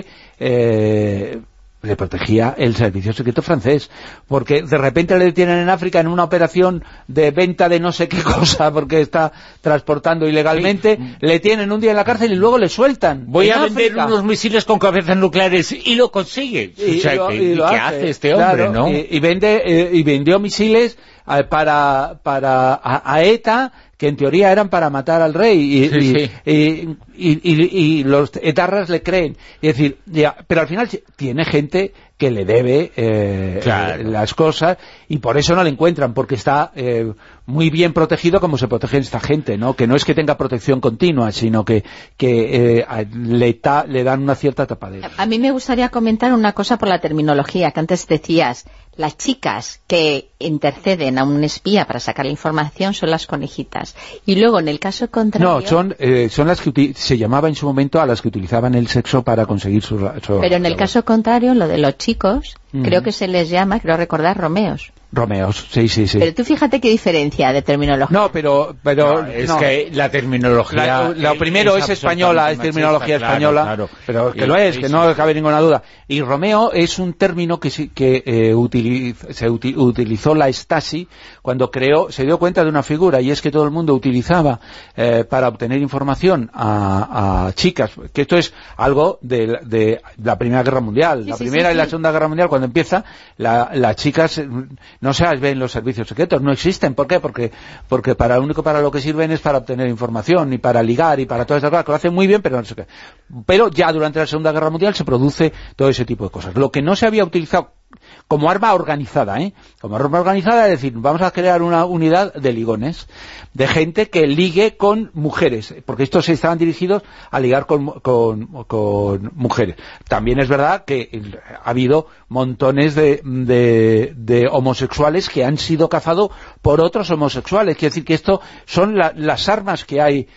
Eh, le protegía el servicio secreto francés, porque de repente le detienen en África en una operación de venta de no sé qué cosa, porque está transportando ilegalmente, sí. Le tienen un día en la cárcel y luego le sueltan. Voy a África. Vender unos misiles con cabezas nucleares, y lo consigue. Y, o sea, lo, ¿qué, y lo ¿qué hace, hace este hombre, claro, no? Y, y, vende, eh, y vendió misiles eh, para, para a, a ETA, que en teoría eran para matar al rey, y, sí, y, sí. Y, y, y, y los etarras le creen. Es decir, ya, pero al final tiene gente que le debe eh, claro. eh, las cosas, y por eso no le encuentran, porque está eh, muy bien protegido como se protege esta gente, ¿no? Que no es que tenga protección continua, sino que, que eh, le, ta, le dan una cierta tapadera. A mí me gustaría comentar una cosa por la terminología, que antes decías, las chicas que interceden a un espía para sacar la información son las conejitas, y luego en el caso contrario... No, son, eh, son las que se llamaba en su momento a las que utilizaban el sexo para conseguir su... su pero en el caso contrario, lo de los chicos, mm. creo que se les llama, creo recordar, Romeos. Romeos, sí, sí, sí. Pero tú fíjate qué diferencia de terminología. No, pero... pero no, es no. que la terminología... La, lo primero es, es española, es terminología machista, española, claro, claro. Pero que y, lo es, sí, que sí, no sí. cabe ninguna duda. Y Romeo es un término que, que eh, utiliz, se uti, utilizó la Stasi cuando creó, se dio cuenta de una figura, y es que todo el mundo utilizaba eh, para obtener información a, a chicas, que esto es algo de, de la Primera Guerra Mundial. Sí, la sí, Primera sí, y la sí. Segunda Guerra Mundial, cuando empieza, la, las chicas... no se las ven los servicios secretos, no existen. ¿Por qué? Porque, porque para lo único para lo que sirven es para obtener información, y para ligar, y para todas esas cosas, que lo hacen muy bien, pero no sé qué. Pero ya durante la Segunda Guerra Mundial se produce todo ese tipo de cosas. Lo que no se había utilizado como arma organizada, ¿eh? Como arma organizada, es decir, vamos a crear una unidad de ligones, de gente que ligue con mujeres, porque estos se estaban dirigidos a ligar con, con, con mujeres. También es verdad que ha habido montones de, de, de homosexuales que han sido cazados por otros homosexuales. Quiere decir que esto son la, las armas que hay...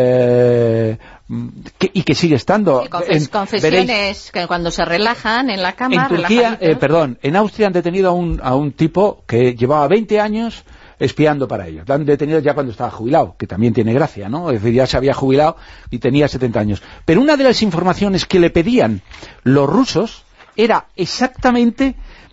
Eh, Que, y que sigue estando. Sí, confes, en, confesiones veréis, que cuando se relajan en la cama. En Turquía, eh, perdón, en Austria han detenido a un, a un tipo que llevaba veinte años espiando para ellos. Lo han detenido ya cuando estaba jubilado, que también tiene gracia, ¿no? Es decir, ya se había jubilado y tenía setenta años. Pero una de las informaciones que le pedían los rusos era exactamente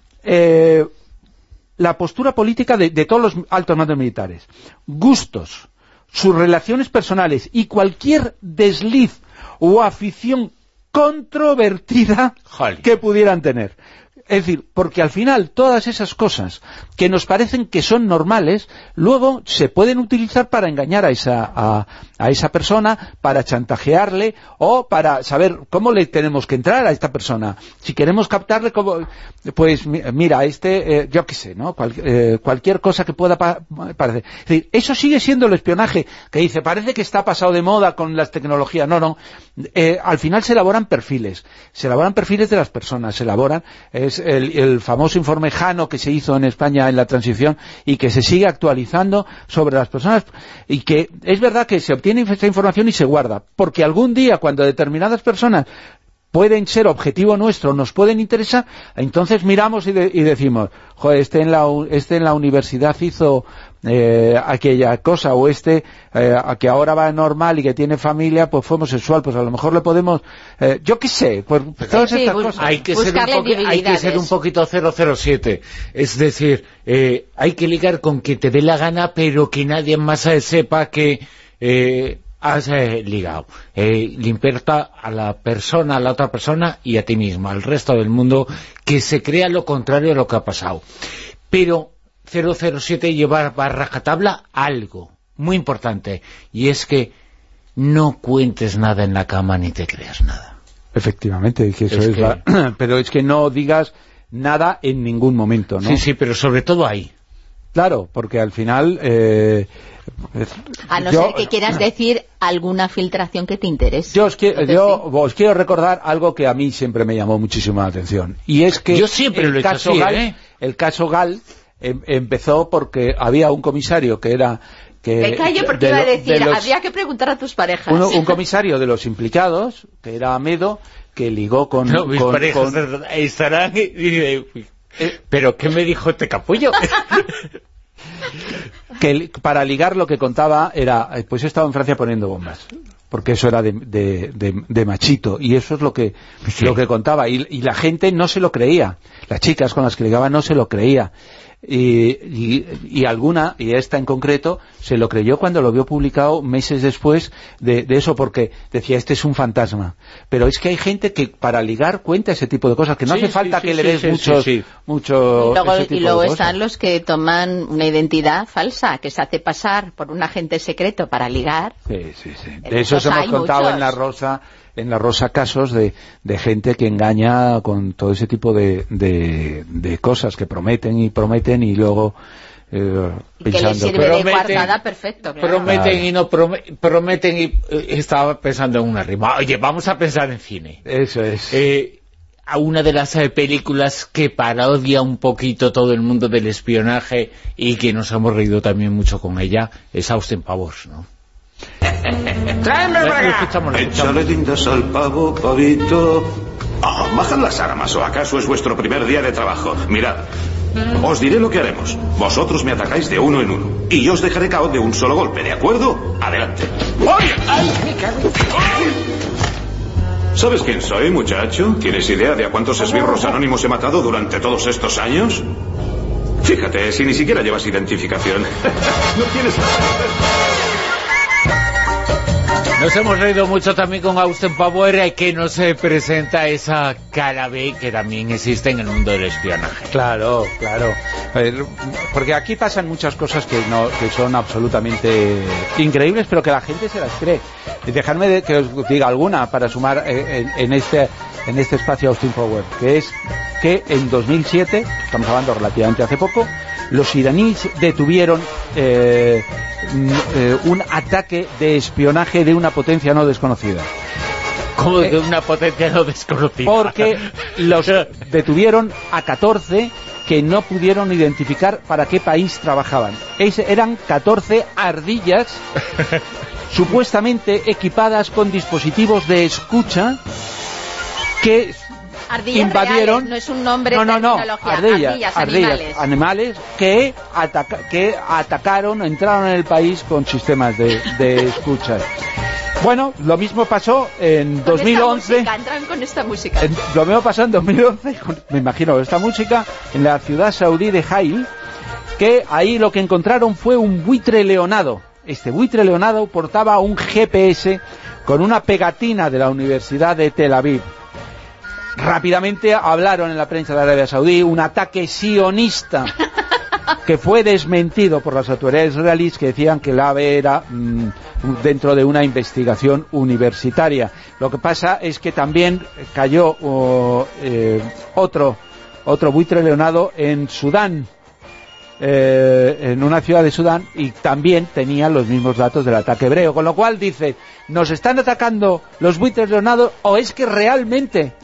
eh, la postura política de, de todos los altos mandos militares. Gustos, sus relaciones personales y cualquier desliz o afición controvertida Jolly. que pudieran tener. Es decir, porque al final todas esas cosas que nos parecen que son normales, luego se pueden utilizar para engañar a esa, a, a esa persona, para chantajearle, o para saber cómo le tenemos que entrar a esta persona. Si queremos captarle, como, pues mira, este, eh, yo qué sé, ¿no? Cual, eh, cualquier cosa que pueda pa parecer. Es decir, eso sigue siendo el espionaje, que dice, parece que está pasado de moda con las tecnologías. No, no. Eh, al final se elaboran perfiles. Se elaboran perfiles de las personas, se elaboran... Es, El, el famoso informe Jano que se hizo en España en la transición y que se sigue actualizando sobre las personas, y que es verdad que se obtiene esta información y se guarda, porque algún día cuando determinadas personas pueden ser objetivo nuestro, nos pueden interesar, entonces miramos y, de, y decimos, joder, este en la, este en la universidad hizo eh, aquella cosa, o este eh, a que ahora va normal y que tiene familia, pues fue homosexual, pues a lo mejor le podemos, eh, yo qué sé, pues todas sí, estas bus cosas. Hay que, ser un poqu hay que ser un poquito cero cero siete, es decir, eh, hay que ligar con que te dé la gana, pero que nadie más eh, sepa que... Eh, has eh, ligado. Eh, le importa a la persona, a la otra persona y a ti mismo, al resto del mundo, que se crea lo contrario de lo que ha pasado. Pero cero cero siete lleva a rajatabla algo muy importante, y es que no cuentes nada en la cama ni te creas nada. Efectivamente, que eso es, es que... la... pero es que no digas nada en ningún momento, ¿no? Sí, sí, pero sobre todo ahí. Claro, porque al final... Eh... A no yo, ser que quieras decir alguna filtración que te interese. Yo, os, quiero, Entonces, yo sí. os quiero recordar algo que a mí siempre me llamó muchísimo la atención. Y es que yo siempre el, lo he caso hecho así, Gal, ¿eh? el caso Gal em, empezó porque había un comisario que era... Que, Me callo porque de, iba a de decir, los, habría que preguntar a tus parejas. Uno, un comisario de los implicados, que era Amedo, que ligó con... No, mis con, parejas con, estarán... ¿Pero qué me dijo este capullo? que para ligar lo que contaba era, pues he estado en Francia poniendo bombas, porque eso era de, de, de, de machito, y eso es lo que sí. lo que contaba, y, y la gente no se lo creía, las chicas con las que ligaba no se lo creía, y, y, y alguna, y esta en concreto, se lo creyó cuando lo vio publicado meses después de, de eso, porque decía, este es un fantasma. Pero es que hay gente que para ligar cuenta ese tipo de cosas, que no sí, hace falta sí, que sí, le des sí, muchos, sí, sí. mucho y luego, ese tipo y luego de están cosas. los que toman una identidad falsa, que se hace pasar por un agente secreto para ligar. Sí, sí, sí. De eso hemos hay contado muchos. en La Rosa, en La Rosa casos de, de gente que engaña con todo ese tipo de, de, de cosas, que prometen y prometen y luego eh, y que pensando, les sirve de coartada, perfecto. Claro. Prometen Claro. y no prometen, prometen y eh, estaba pensando en una rima. Oye, vamos a pensar en cine. Eso es. Eh, a una de las eh, películas que parodia un poquito todo el mundo del espionaje y que nos hemos reído también mucho con ella, es Austin Powers, ¿no? ¡Tráeme para acá! Échale guindas al pavo, pavito. Oh, bajad las armas, ¿o acaso es vuestro primer día de trabajo? Mirad, os diré lo que haremos. Vosotros me atacáis de uno en uno y yo os dejaré cao de un solo golpe, ¿de acuerdo? Adelante. ¡Ay, ay, mi cabeza! ¿Sabes quién soy, muchacho? ¿Tienes idea de a cuántos esbirros anónimos he matado durante todos estos años? Fíjate, si ni siquiera llevas identificación. No tienes nada. Nos hemos reído mucho también con Austin Powers, que nos eh, presenta esa cara B que también existe en el mundo del espionaje. Claro, claro. A ver, porque aquí pasan muchas cosas que no que son absolutamente increíbles, pero que la gente se las cree. Y dejadme de, que os diga alguna para sumar eh, en, en este en este espacio Austin Powers, que es que en dos mil siete, estamos hablando relativamente hace poco, los iraníes detuvieron eh, eh, un ataque de espionaje de una potencia no desconocida. ¿Cómo de una potencia no desconocida? Porque los detuvieron a catorce que no pudieron identificar para qué país trabajaban. Es, eran catorce ardillas supuestamente equipadas con dispositivos de escucha que Ardillas invadieron, reales, no es un nombre no, no, de no, tecnología. ardillas, Ardillas, ardillas, animales. animales que, ataca, que atacaron, entraron en el país con sistemas de, de escucha. Bueno, lo mismo pasó en Con dos mil once. Esta música, entran con esta música. En, lo mismo pasó en dos mil once, con, me imagino, esta música, en la ciudad saudí de Hail, que ahí lo que encontraron fue un buitre leonado. Este buitre leonado portaba un G P S con una pegatina de la Universidad de Tel Aviv. Rápidamente hablaron en la prensa de Arabia Saudí un ataque sionista que fue desmentido por las autoridades israelíes, que decían que el AVE era mmm, dentro de una investigación universitaria. Lo que pasa es que también cayó oh, eh, otro otro buitre leonado en Sudán, eh, en una ciudad de Sudán, y también tenían los mismos datos del ataque hebreo, con lo cual dice, ¿nos están atacando los buitres leonados o es que realmente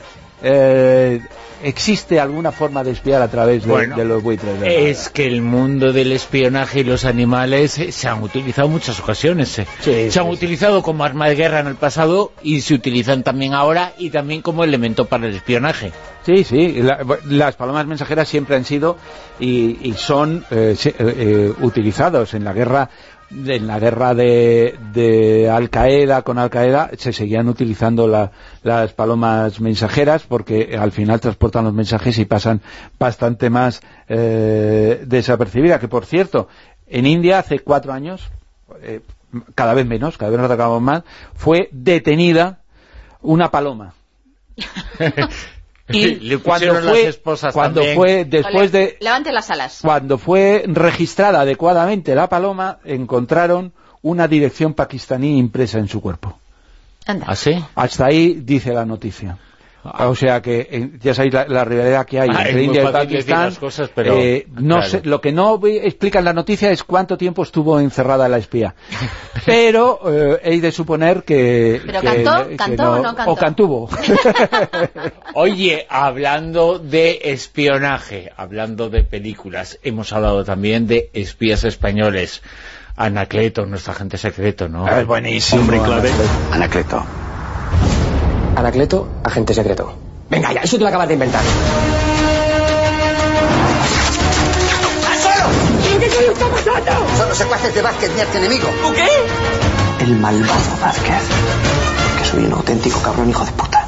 eh, existe alguna forma de espiar a través de, bueno, de los buitres de nada. Es que el mundo del espionaje y los animales eh, se han utilizado en muchas ocasiones. Eh. Sí, se sí, han sí. utilizado como arma de guerra en el pasado y se utilizan también ahora y también como elemento para el espionaje. Sí, sí, la, las palomas mensajeras siempre han sido y, y son eh, se, eh, utilizados en la guerra en la guerra de, de Al-Qaeda con Al-Qaeda se seguían utilizando la, las palomas mensajeras porque al final transportan los mensajes y pasan bastante más eh, desapercibidas. Que por cierto, en India hace cuatro años, eh, cada vez menos, cada vez nos atacamos más, fue detenida una paloma. Y cuando fue, cuando fue después de levante las alas. Cuando fue registrada adecuadamente la paloma, encontraron una dirección pakistaní impresa en su cuerpo. Anda. ¿Ah, sí? Hasta ahí dice la noticia. Ah. O sea que eh, ya sabéis la, la rivalidad que hay ah, entre India y Pakistán. Cosas, pero, eh, no claro. sé, lo que no explica en la noticia es cuánto tiempo estuvo encerrada la espía. Pero eh, he de suponer que... ¿Pero que, cantó? que ¿Cantó no, o no cantó? O cantuvo. Oye, hablando de espionaje, hablando de películas, hemos hablado también de espías españoles. Anacleto, nuestro agente secreto, ¿no? Es buenísimo. Hombre clave. Anacleto. Anacleto, agente secreto. Venga ya, eso te lo acabas de inventar. ¡Al suelo! ¿Qué se lo está pasando? Son los secuaces de Vázquez, mi archienemigo. ¿Tú qué? El malvado Vázquez. Que soy un auténtico cabrón hijo de puta.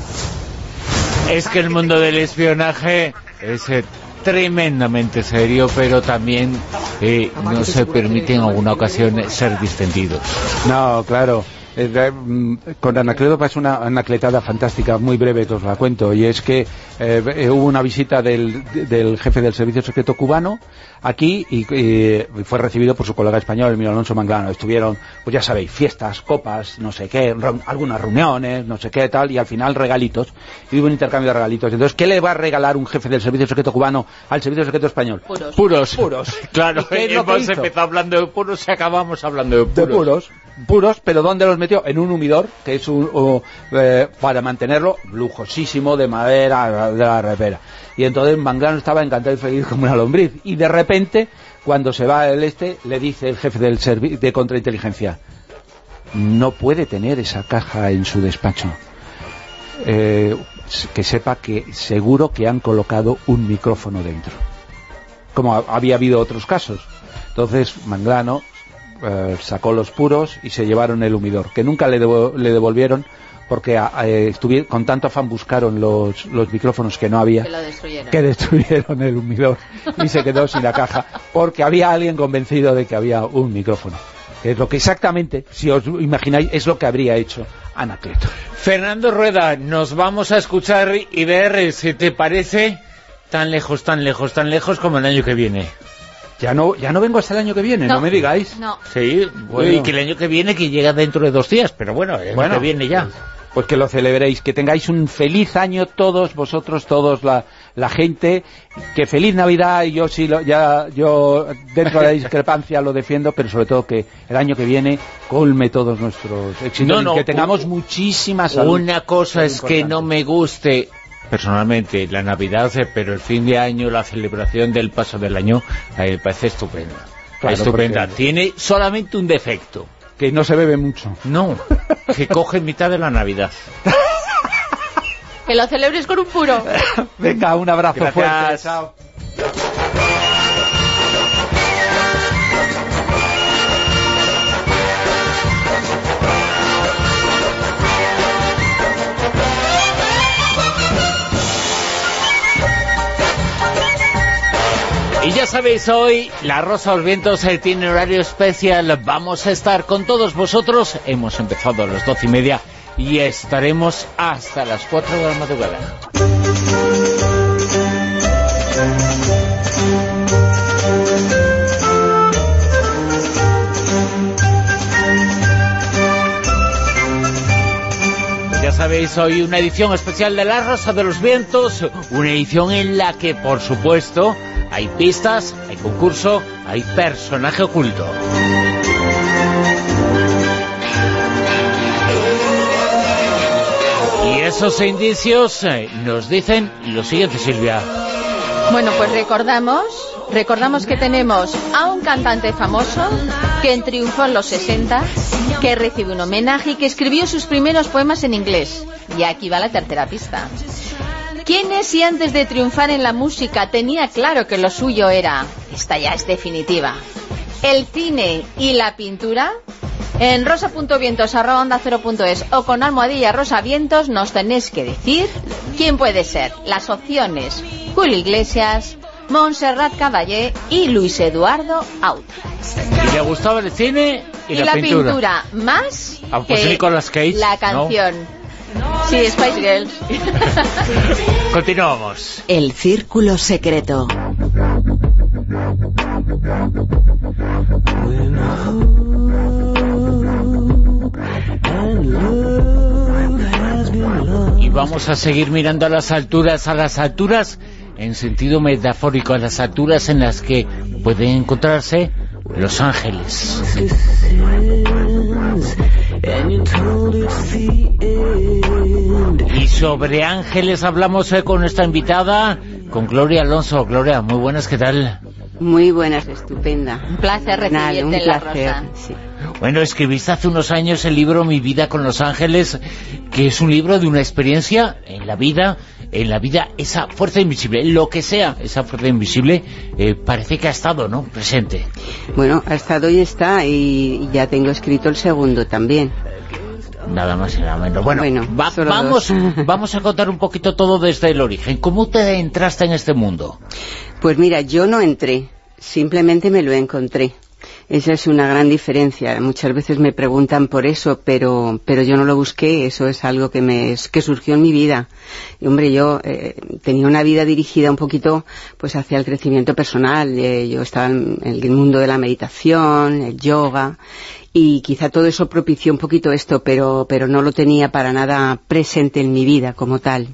Es que el mundo del espionaje es eh, tremendamente serio, pero también eh, no se permite en alguna ocasión ser distendidos. No, claro. Eh, con Anacleto pasa una anacletada fantástica, muy breve que os la cuento, y es que eh, hubo una visita del, del jefe del servicio secreto cubano aquí y, y fue recibido por su colega español, Emilio Alonso Manglano. Estuvieron, pues ya sabéis, fiestas, copas, no sé qué, re, algunas reuniones, no sé qué tal, y al final regalitos, y hubo un intercambio de regalitos. Entonces, ¿qué le va a regalar un jefe del servicio secreto cubano al servicio secreto español? Puros. Puros. Puros. Claro, hemos empezado hablando de puros y acabamos hablando de puros. De puros. Puros, pero ¿dónde los metió? En un humidor, que es un, uh, eh, para mantenerlo lujosísimo, de madera, de la repera. Y entonces Manglano estaba encantado y feliz como una lombriz. Y de repente, cuando se va el este, le dice el jefe del servicio de contrainteligencia: no puede tener esa caja en su despacho. Eh, que sepa que seguro que han colocado un micrófono dentro. Como había habido otros casos. Entonces Manglano Eh, sacó los puros y se llevaron el humidor, que nunca le, devo, le devolvieron porque eh, estuvieron, con tanto afán buscaron los, los micrófonos que no había, que, lo destruyeron. que destruyeron el humidor y se quedó sin la caja, porque había alguien convencido de que había un micrófono, que es lo que exactamente, si os imagináis, es lo que habría hecho Anacleto. Fernando Rueda, nos vamos a escuchar y ver si te parece tan lejos, tan lejos, tan lejos como el año que viene. Ya no, ya no vengo hasta el año que viene, no, no me digáis. No. Sí, bueno. Y que el año que viene, que llega dentro de dos días, pero bueno, el bueno, año que viene ya. Pues, pues que lo celebréis, que tengáis un feliz año todos vosotros, todos la, la gente, que feliz Navidad, y yo sí, lo, ya yo dentro de la discrepancia lo defiendo, pero sobre todo que el año que viene colme todos nuestros éxitos, no, no, y que tengamos un, muchísima salud. Una cosa es que no me guste personalmente la Navidad, pero el fin de año, la celebración del paso del año, me parece estupenda. Claro, estupenda. Porque tiene solamente un defecto. Que no se bebe mucho. No, que coge mitad de la Navidad. Que lo celebres con un puro. Venga, un abrazo. Gracias. Fuerte. Chao. Y ya sabéis, hoy La Rosa de los Vientos tiene horario especial. Vamos a estar con todos vosotros. Hemos empezado a las doce y media y estaremos hasta las cuatro de la madrugada. Ya sabéis, hoy una edición especial de La Rosa de los Vientos, una edición en la que, por supuesto, hay pistas, hay concurso, hay personaje oculto. Y es esos indicios eh, nos dicen lo siguiente, Silvia. Bueno, pues recordamos, recordamos que tenemos a un cantante famoso que triunfó en los sesenta, que recibe un homenaje y que escribió sus primeros poemas en inglés. Y aquí va la tercera pista. ¿Quién es si antes de triunfar en la música tenía claro que lo suyo era, esta ya es definitiva, el cine y la pintura? En rosa punto vientos arroba onda cero punto es o con almohadilla rosa vientos nos tenéis que decir quién puede ser. Las opciones: Julio Iglesias, Montserrat Caballé y Luis Eduardo Aute. Y le gustaba el cine y, y la, la pintura. pintura más ah, pues que Nicolas Cage, la canción. ¿No? Sí, Spice Girls. Continuamos. El círculo secreto. Y vamos a seguir mirando a las alturas, a las alturas en sentido metafórico, a las alturas en las que pueden encontrarse los ángeles. Y sobre ángeles hablamos eh, con nuestra invitada, con Gloria Alonso. Gloria, muy buenas, ¿qué tal? Muy buenas, estupenda. Un placer recibirte en La Rosa. Sí. Bueno, escribiste hace unos años el libro Mi vida con los ángeles, que es un libro de una experiencia en la vida, en la vida, esa fuerza invisible, lo que sea, esa fuerza invisible, eh, parece que ha estado, ¿no?, presente. Bueno, ha estado y está, y ya tengo escrito el segundo también. Nada más y nada menos. Bueno, bueno va, vamos, vamos a contar un poquito todo desde el origen. ¿Cómo te entraste en este mundo? Pues mira, yo no entré, simplemente me lo encontré. Esa es una gran diferencia. Muchas veces me preguntan por eso, pero pero yo no lo busqué. Eso es algo que me que surgió en mi vida. Y hombre, yo eh, tenía una vida dirigida un poquito pues hacia el crecimiento personal. Eh, yo estaba en el mundo de la meditación, el yoga, y quizá todo eso propició un poquito esto, pero pero no lo tenía para nada presente en mi vida como tal.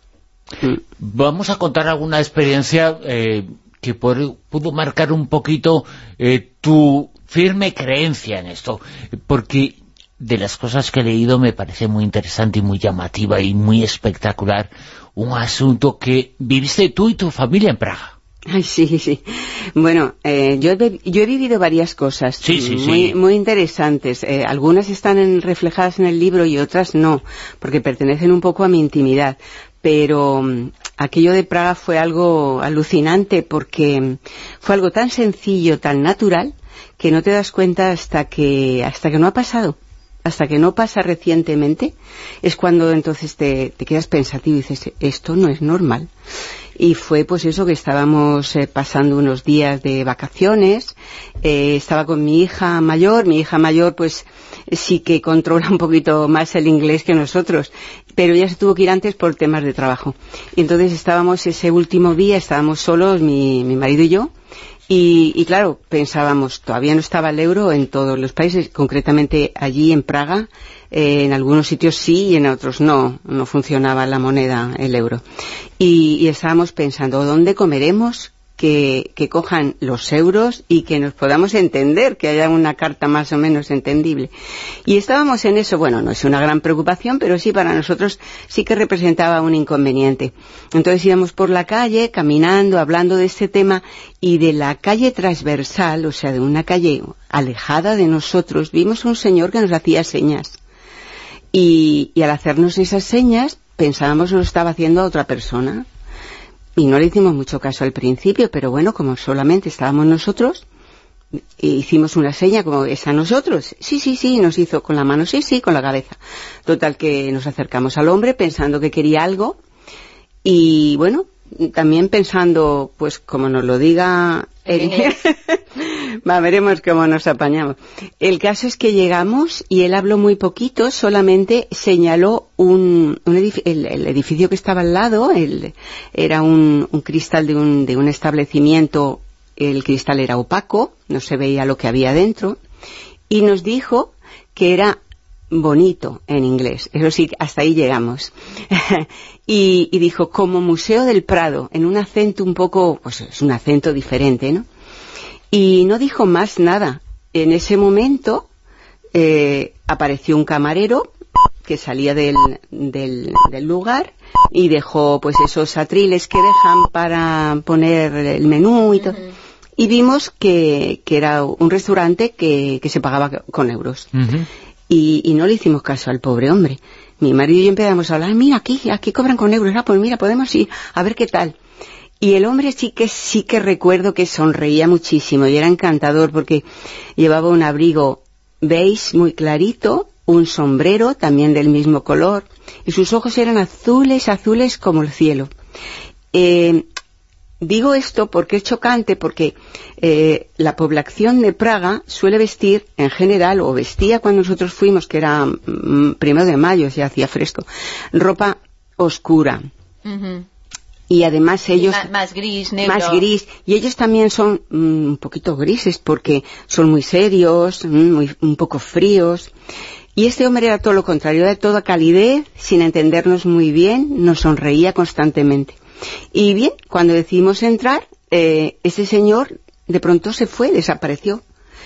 Mm. Vamos a contar alguna experiencia eh, que por, pudo marcar un poquito eh, tu firme creencia en esto, porque de las cosas que he leído me parece muy interesante y muy llamativa y muy espectacular un asunto que viviste tú y tu familia en Praga. Ay, sí, sí. Bueno, eh, yo, he, yo he vivido varias cosas sí, sí, muy, sí. muy interesantes. Eh, algunas están en, reflejadas en el libro y otras no, porque pertenecen un poco a mi intimidad. Pero um, aquello de Praga fue algo alucinante porque um, fue algo tan sencillo, tan natural, que no te das cuenta hasta que hasta que no ha pasado. Hasta que no pasa recientemente, es cuando entonces te, te quedas pensativo y dices, esto no es normal. Y fue pues eso, que estábamos eh, pasando unos días de vacaciones, eh, estaba con mi hija mayor, mi hija mayor pues sí que controla un poquito más el inglés que nosotros, pero ella se tuvo que ir antes por temas de trabajo. Y entonces estábamos ese último día, estábamos solos, mi, mi marido y yo, y, y claro, pensábamos, todavía no estaba el euro en todos los países, concretamente allí en Praga, eh, en algunos sitios sí y en otros no, no funcionaba la moneda, el euro. Y, y estábamos pensando, ¿dónde comeremos? Que, que cojan los euros y que nos podamos entender, que haya una carta más o menos entendible. Y estábamos en eso. Bueno, no es una gran preocupación, pero sí para nosotros sí que representaba un inconveniente. Entonces íbamos por la calle, caminando, hablando de este tema, y de la calle transversal, o sea, de una calle alejada de nosotros, vimos un señor que nos hacía señas. Y, y al hacernos esas señas, pensábamos que lo estaba haciendo a otra persona. Y no le hicimos mucho caso al principio, pero bueno, como solamente estábamos nosotros, hicimos una seña como, ¿es a nosotros? Sí, sí, sí, nos hizo con la mano, sí, sí, con la cabeza. Total que nos acercamos al hombre pensando que quería algo, y bueno, también pensando, pues como nos lo diga él, va, veremos cómo nos apañamos. El caso es que llegamos y él habló muy poquito, solamente señaló un, un edificio, el, el edificio que estaba al lado, el, era un, un cristal de un, de un establecimiento, el cristal era opaco, no se veía lo que había dentro, y nos dijo que era bonito en inglés, eso sí, hasta ahí llegamos. y, y dijo, como Museo del Prado, en un acento un poco, pues es un acento diferente, ¿no? Y no dijo más nada. En ese momento eh, apareció un camarero que salía del, del, del lugar y dejó pues esos atriles que dejan para poner el menú y todo. Uh-huh. Y vimos que, que era un restaurante que, que se pagaba con euros. Uh-huh. y, y no le hicimos caso al pobre hombre. Mi marido y yo empezamos a hablar, mira, aquí, aquí cobran con euros, ah, pues mira, podemos ir a ver qué tal. Y el hombre sí que sí que recuerdo que sonreía muchísimo y era encantador porque llevaba un abrigo beige muy clarito, un sombrero también del mismo color y sus ojos eran azules, azules como el cielo. Eh, digo esto porque es chocante, porque eh, la población de Praga suele vestir en general, o vestía cuando nosotros fuimos, que era mm, primero de mayo, se hacía fresco, ropa oscura. Uh-huh. Y además ellos... Más, más gris, negro. Más gris. Y ellos también son mm, un poquito grises porque son muy serios, mm, muy, un poco fríos. Y este hombre era todo lo contrario, era toda calidez, sin entendernos muy bien, nos sonreía constantemente. Y bien, cuando decidimos entrar, eh, ese señor de pronto se fue, desapareció.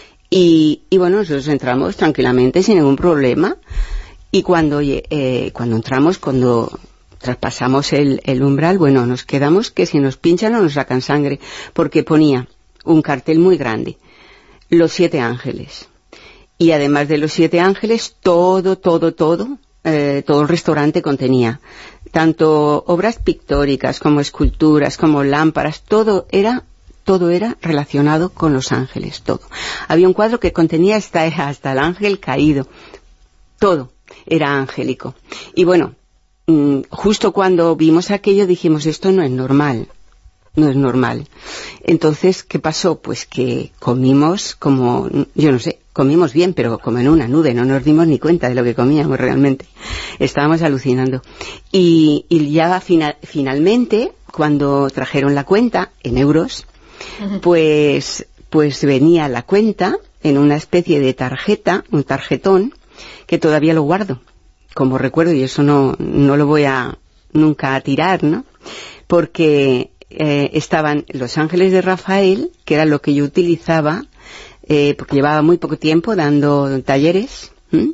Y, y bueno, nosotros entramos tranquilamente, sin ningún problema. Y cuando, eh, cuando entramos, cuando... traspasamos el, el umbral, bueno, nos quedamos que si nos pinchan no nos sacan sangre, porque ponía un cartel muy grande, los siete ángeles. Y además de los siete ángeles, todo, todo, todo, eh, todo el restaurante contenía tanto obras pictóricas como esculturas, como lámparas, todo era, todo era relacionado con los ángeles, todo. Había un cuadro que contenía hasta, hasta el ángel caído, todo era angélico. Y bueno, justo cuando vimos aquello dijimos, esto no es normal, no es normal. Entonces, ¿qué pasó? Pues que comimos como, yo no sé, comimos bien, pero como en una nube, no nos dimos ni cuenta de lo que comíamos realmente. Estábamos alucinando. Y, y ya final, finalmente, cuando trajeron la cuenta en euros, uh-huh. pues, pues venía la cuenta en una especie de tarjeta, un tarjetón, que todavía lo guardo como recuerdo, y eso no, no lo voy a nunca a tirar, ¿no? Porque eh, estaban los ángeles de Rafael, que era lo que yo utilizaba, eh, porque llevaba muy poco tiempo dando talleres, ¿m?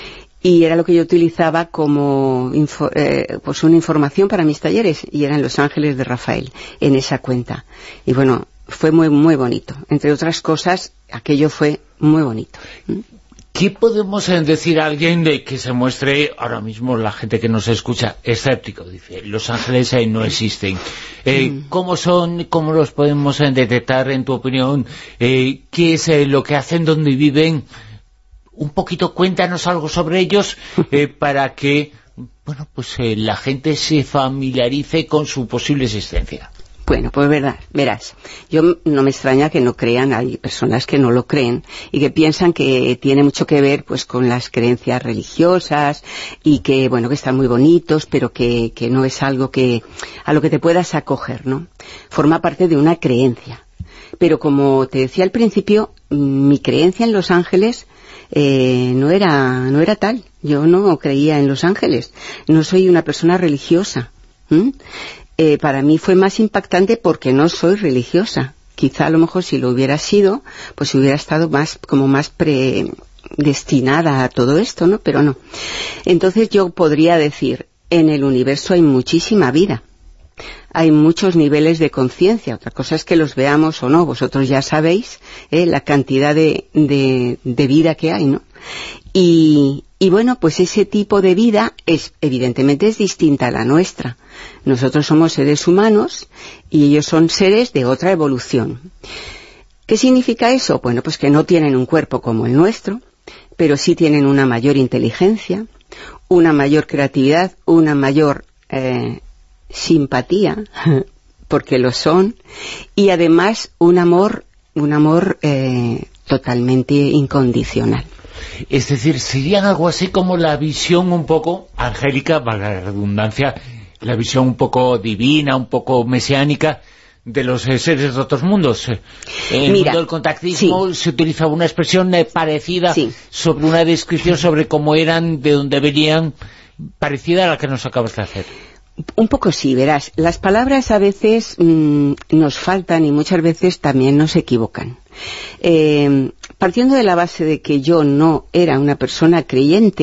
y era lo que yo utilizaba como info, eh, pues una información para mis talleres, y eran los ángeles de Rafael en esa cuenta. Y bueno, fue muy, muy bonito. Entre otras cosas, aquello fue muy bonito. ¿m? ¿Qué podemos decir a alguien de que se muestre, ahora mismo la gente que nos escucha, escéptico? Dice, los ángeles eh, no existen. Eh, mm. ¿Cómo son? ¿Cómo los podemos eh, detectar, en tu opinión? Eh, ¿Qué es eh, lo que hacen? ¿Dónde viven? Un poquito, cuéntanos algo sobre ellos eh, para que bueno, pues eh, la gente se familiarice con su posible existencia. Bueno, pues verdad, verás, yo no me extraña que no crean, hay personas que no lo creen y que piensan que tiene mucho que ver pues con las creencias religiosas y que, bueno, que están muy bonitos, pero que, que no es algo que a lo que te puedas acoger, ¿no? Forma parte de una creencia. Pero como te decía al principio, mi creencia en los ángeles eh, no era, no era tal. Yo no creía en los ángeles, no soy una persona religiosa. ¿Mm? Eh, para mí fue más impactante porque no soy religiosa. Quizá a lo mejor si lo hubiera sido, pues hubiera estado más, como más predestinada a todo esto, ¿no? Pero no. Entonces yo podría decir, en el universo hay muchísima vida. Hay muchos niveles de conciencia. Otra cosa es que los veamos o no. Vosotros ya sabéis eh, la cantidad de, de, de vida que hay, ¿no? Y, y bueno, pues ese tipo de vida es, evidentemente es distinta a la nuestra. Nosotros somos seres humanos y ellos son seres de otra evolución. ¿Qué significa eso? Bueno, pues que no tienen un cuerpo como el nuestro, pero sí tienen una mayor inteligencia, una mayor creatividad, una mayor eh, simpatía, porque lo son, y además un amor, un amor eh, totalmente incondicional. Es decir, serían algo así como la visión un poco angélica, valga la redundancia, la visión un poco divina, un poco mesiánica de los eh, seres de otros mundos. En el mundo del contactismo sí. se utiliza una expresión eh, parecida sí. sobre una descripción sobre cómo eran, de dónde venían, parecida a la que nos acabas de hacer. Un poco sí, verás. Las palabras a veces mmm, nos faltan y muchas veces también nos equivocan. Eh, partiendo de la base de que yo no era una persona creyente,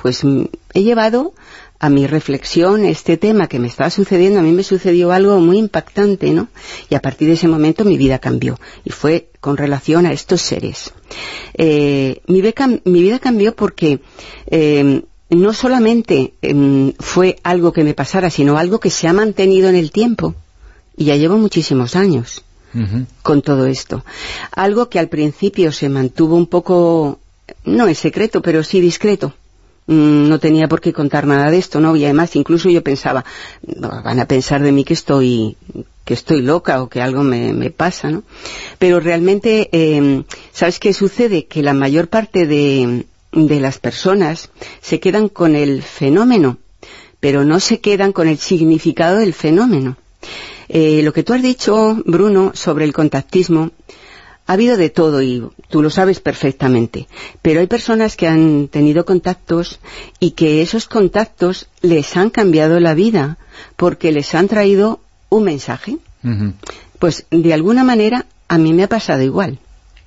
pues he llevado a mi reflexión este tema que me estaba sucediendo. A mí me sucedió algo muy impactante, ¿no? Y a partir de ese momento mi vida cambió, y fue con relación a estos seres. Eh, mi, beca, mi vida cambió porque eh, no solamente eh, fue algo que me pasara, sino algo que se ha mantenido en el tiempo, y ya llevo muchísimos años uh-huh. con todo esto. Algo que al principio se mantuvo un poco, no en secreto, pero sí discreto. No tenía por qué contar nada de esto, ¿no? Y además incluso yo pensaba, van a pensar de mí que estoy que estoy loca o que algo me, me pasa, ¿no? Pero realmente, eh, ¿sabes qué sucede? Que la mayor parte de, de las personas se quedan con el fenómeno, pero no se quedan con el significado del fenómeno. Eh, lo que tú has dicho, Bruno, sobre el contactismo, ha habido de todo y tú lo sabes perfectamente, pero hay personas que han tenido contactos y que esos contactos les han cambiado la vida porque les han traído un mensaje. Uh-huh. Pues de alguna manera a mí me ha pasado igual.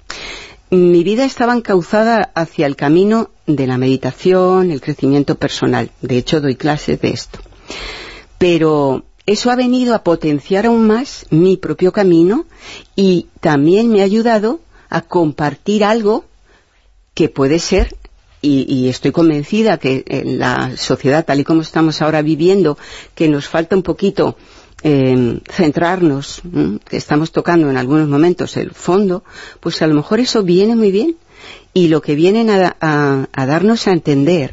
Mi vida estaba encauzada hacia el camino de la meditación, el crecimiento personal. De hecho, doy clases de esto. Pero eso ha venido a potenciar aún más mi propio camino y también me ha ayudado a compartir algo que puede ser, y, y estoy convencida que en la sociedad tal y como estamos ahora viviendo, que nos falta un poquito eh, centrarnos, ¿eh? que estamos tocando en algunos momentos el fondo, pues a lo mejor eso viene muy bien, y lo que vienen a, a, a darnos a entender,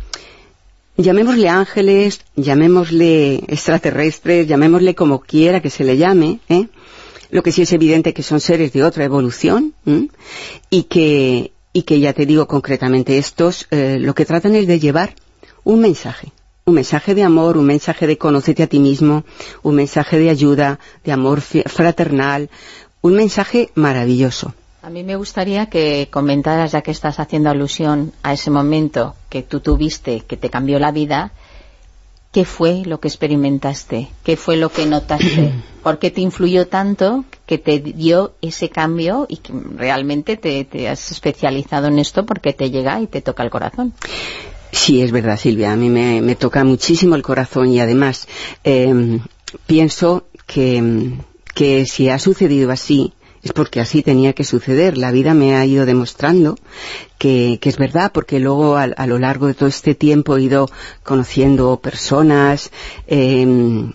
llamémosle ángeles, llamémosle extraterrestres, llamémosle como quiera que se le llame, ¿eh? Lo que sí es evidente que son seres de otra evolución, ¿eh? y que y que ya te digo concretamente, estos eh, lo que tratan es de llevar un mensaje, un mensaje de amor, un mensaje de conócete a ti mismo, un mensaje de ayuda, de amor fraternal, un mensaje maravilloso. A mí me gustaría que comentaras, ya que estás haciendo alusión a ese momento que tú tuviste, que te cambió la vida, ¿qué fue lo que experimentaste? ¿Qué fue lo que notaste? ¿Por qué te influyó tanto que te dio ese cambio y que realmente te, te has especializado en esto porque te llega y te toca el corazón? Sí, es verdad, Silvia, a mí me, me toca muchísimo el corazón y además eh, pienso que, que si ha sucedido así, es porque así tenía que suceder. La vida me ha ido demostrando que, que es verdad, porque luego a, a lo largo de todo este tiempo he ido conociendo personas, eh,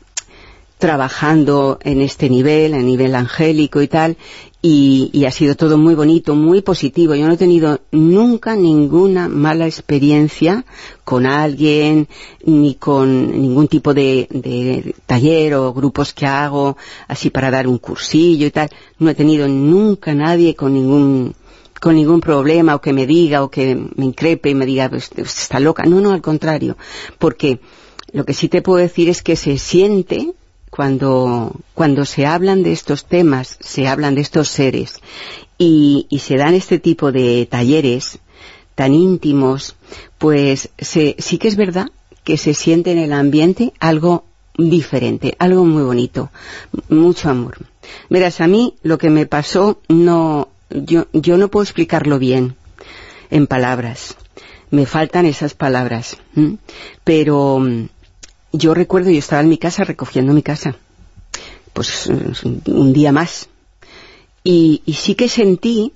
trabajando en este nivel, a nivel angélico y tal, y, y ha sido todo muy bonito, muy positivo. Yo no he tenido nunca ninguna mala experiencia con alguien, ni con ningún tipo de, de taller o grupos que hago, así para dar un cursillo y tal. No he tenido nunca nadie con ningún con ningún problema, o que me diga, o que me increpe y me diga, pues, está loca. No, no, al contrario. Porque lo que sí te puedo decir es que se siente, cuando cuando se hablan de estos temas, se hablan de estos seres, y, y se dan este tipo de talleres tan íntimos, pues se, sí que es verdad que se siente en el ambiente algo diferente, algo muy bonito, mucho amor. Verás, a mí lo que me pasó, no yo, yo no puedo explicarlo bien en palabras, me faltan esas palabras, ¿m? pero yo recuerdo, yo estaba en mi casa recogiendo mi casa, pues un día más, y, y sí que sentí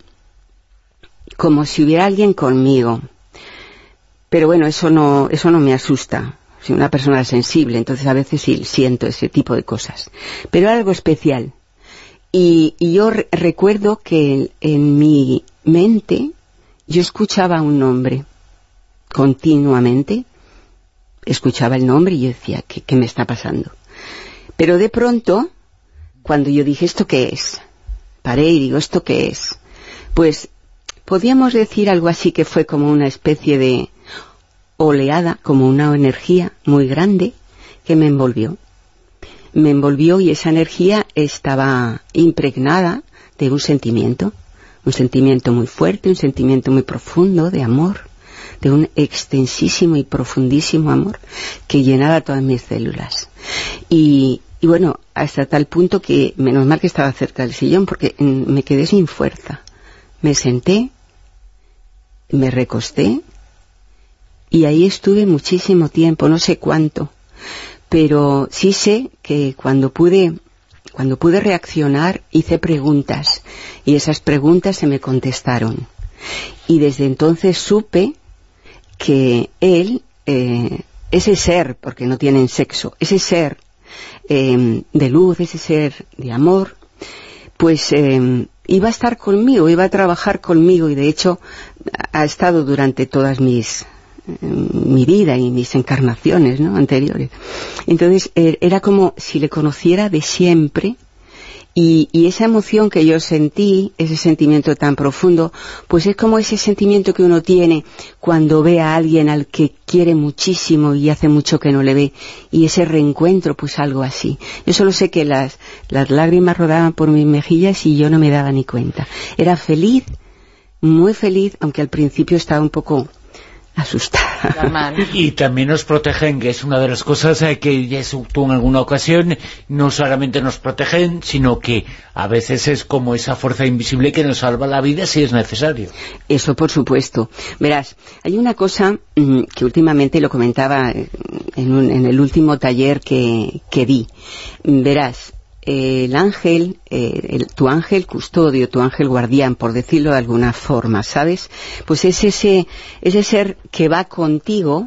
como si hubiera alguien conmigo, pero bueno, eso no, eso no me asusta, soy una persona sensible, entonces a veces sí siento ese tipo de cosas, pero era algo especial, y, y yo re recuerdo que en mi mente yo escuchaba un nombre continuamente, escuchaba el nombre y yo decía, ¿qué, qué me está pasando? Pero de pronto, cuando yo dije, ¿esto qué es? Paré y digo, ¿esto qué es? Pues podríamos decir algo así, que fue como una especie de oleada, como una energía muy grande que me envolvió. Me envolvió y esa energía estaba impregnada de un sentimiento, un sentimiento muy fuerte, un sentimiento muy profundo de amor, de un extensísimo y profundísimo amor que llenaba todas mis células. Y, y bueno, hasta tal punto que, menos mal que estaba cerca del sillón, porque me quedé sin fuerza. Me senté, me recosté y ahí estuve muchísimo tiempo, no sé cuánto, pero sí sé que cuando pude, cuando pude reaccionar hice preguntas, y esas preguntas se me contestaron. Y desde entonces supe que él, eh, ese ser, porque no tienen sexo, ese ser eh, de luz, ese ser de amor, pues eh, iba a estar conmigo, iba a trabajar conmigo, y de hecho ha estado durante todas mis eh, mi vida y mis encarnaciones, ¿no?, anteriores. Entonces eh, era como si le conociera de siempre. Y, y esa emoción que yo sentí, ese sentimiento tan profundo, pues es como ese sentimiento que uno tiene cuando ve a alguien al que quiere muchísimo y hace mucho que no le ve, y ese reencuentro, pues algo así. Yo solo sé que las, las lágrimas rodaban por mis mejillas y yo no me daba ni cuenta. Era feliz, muy feliz, aunque al principio estaba un poco asustada. Y también nos protegen, que es una de las cosas eh, que ya tú en alguna ocasión, no solamente nos protegen, sino que a veces es como esa fuerza invisible que nos salva la vida si es necesario. Eso por supuesto. Verás, hay una cosa mmm, que últimamente lo comentaba en, un, en el último taller que, que di. Verás, el ángel, eh, el, tu ángel custodio, tu ángel guardián, por decirlo de alguna forma, ¿sabes? Pues es ese, ese ser que va contigo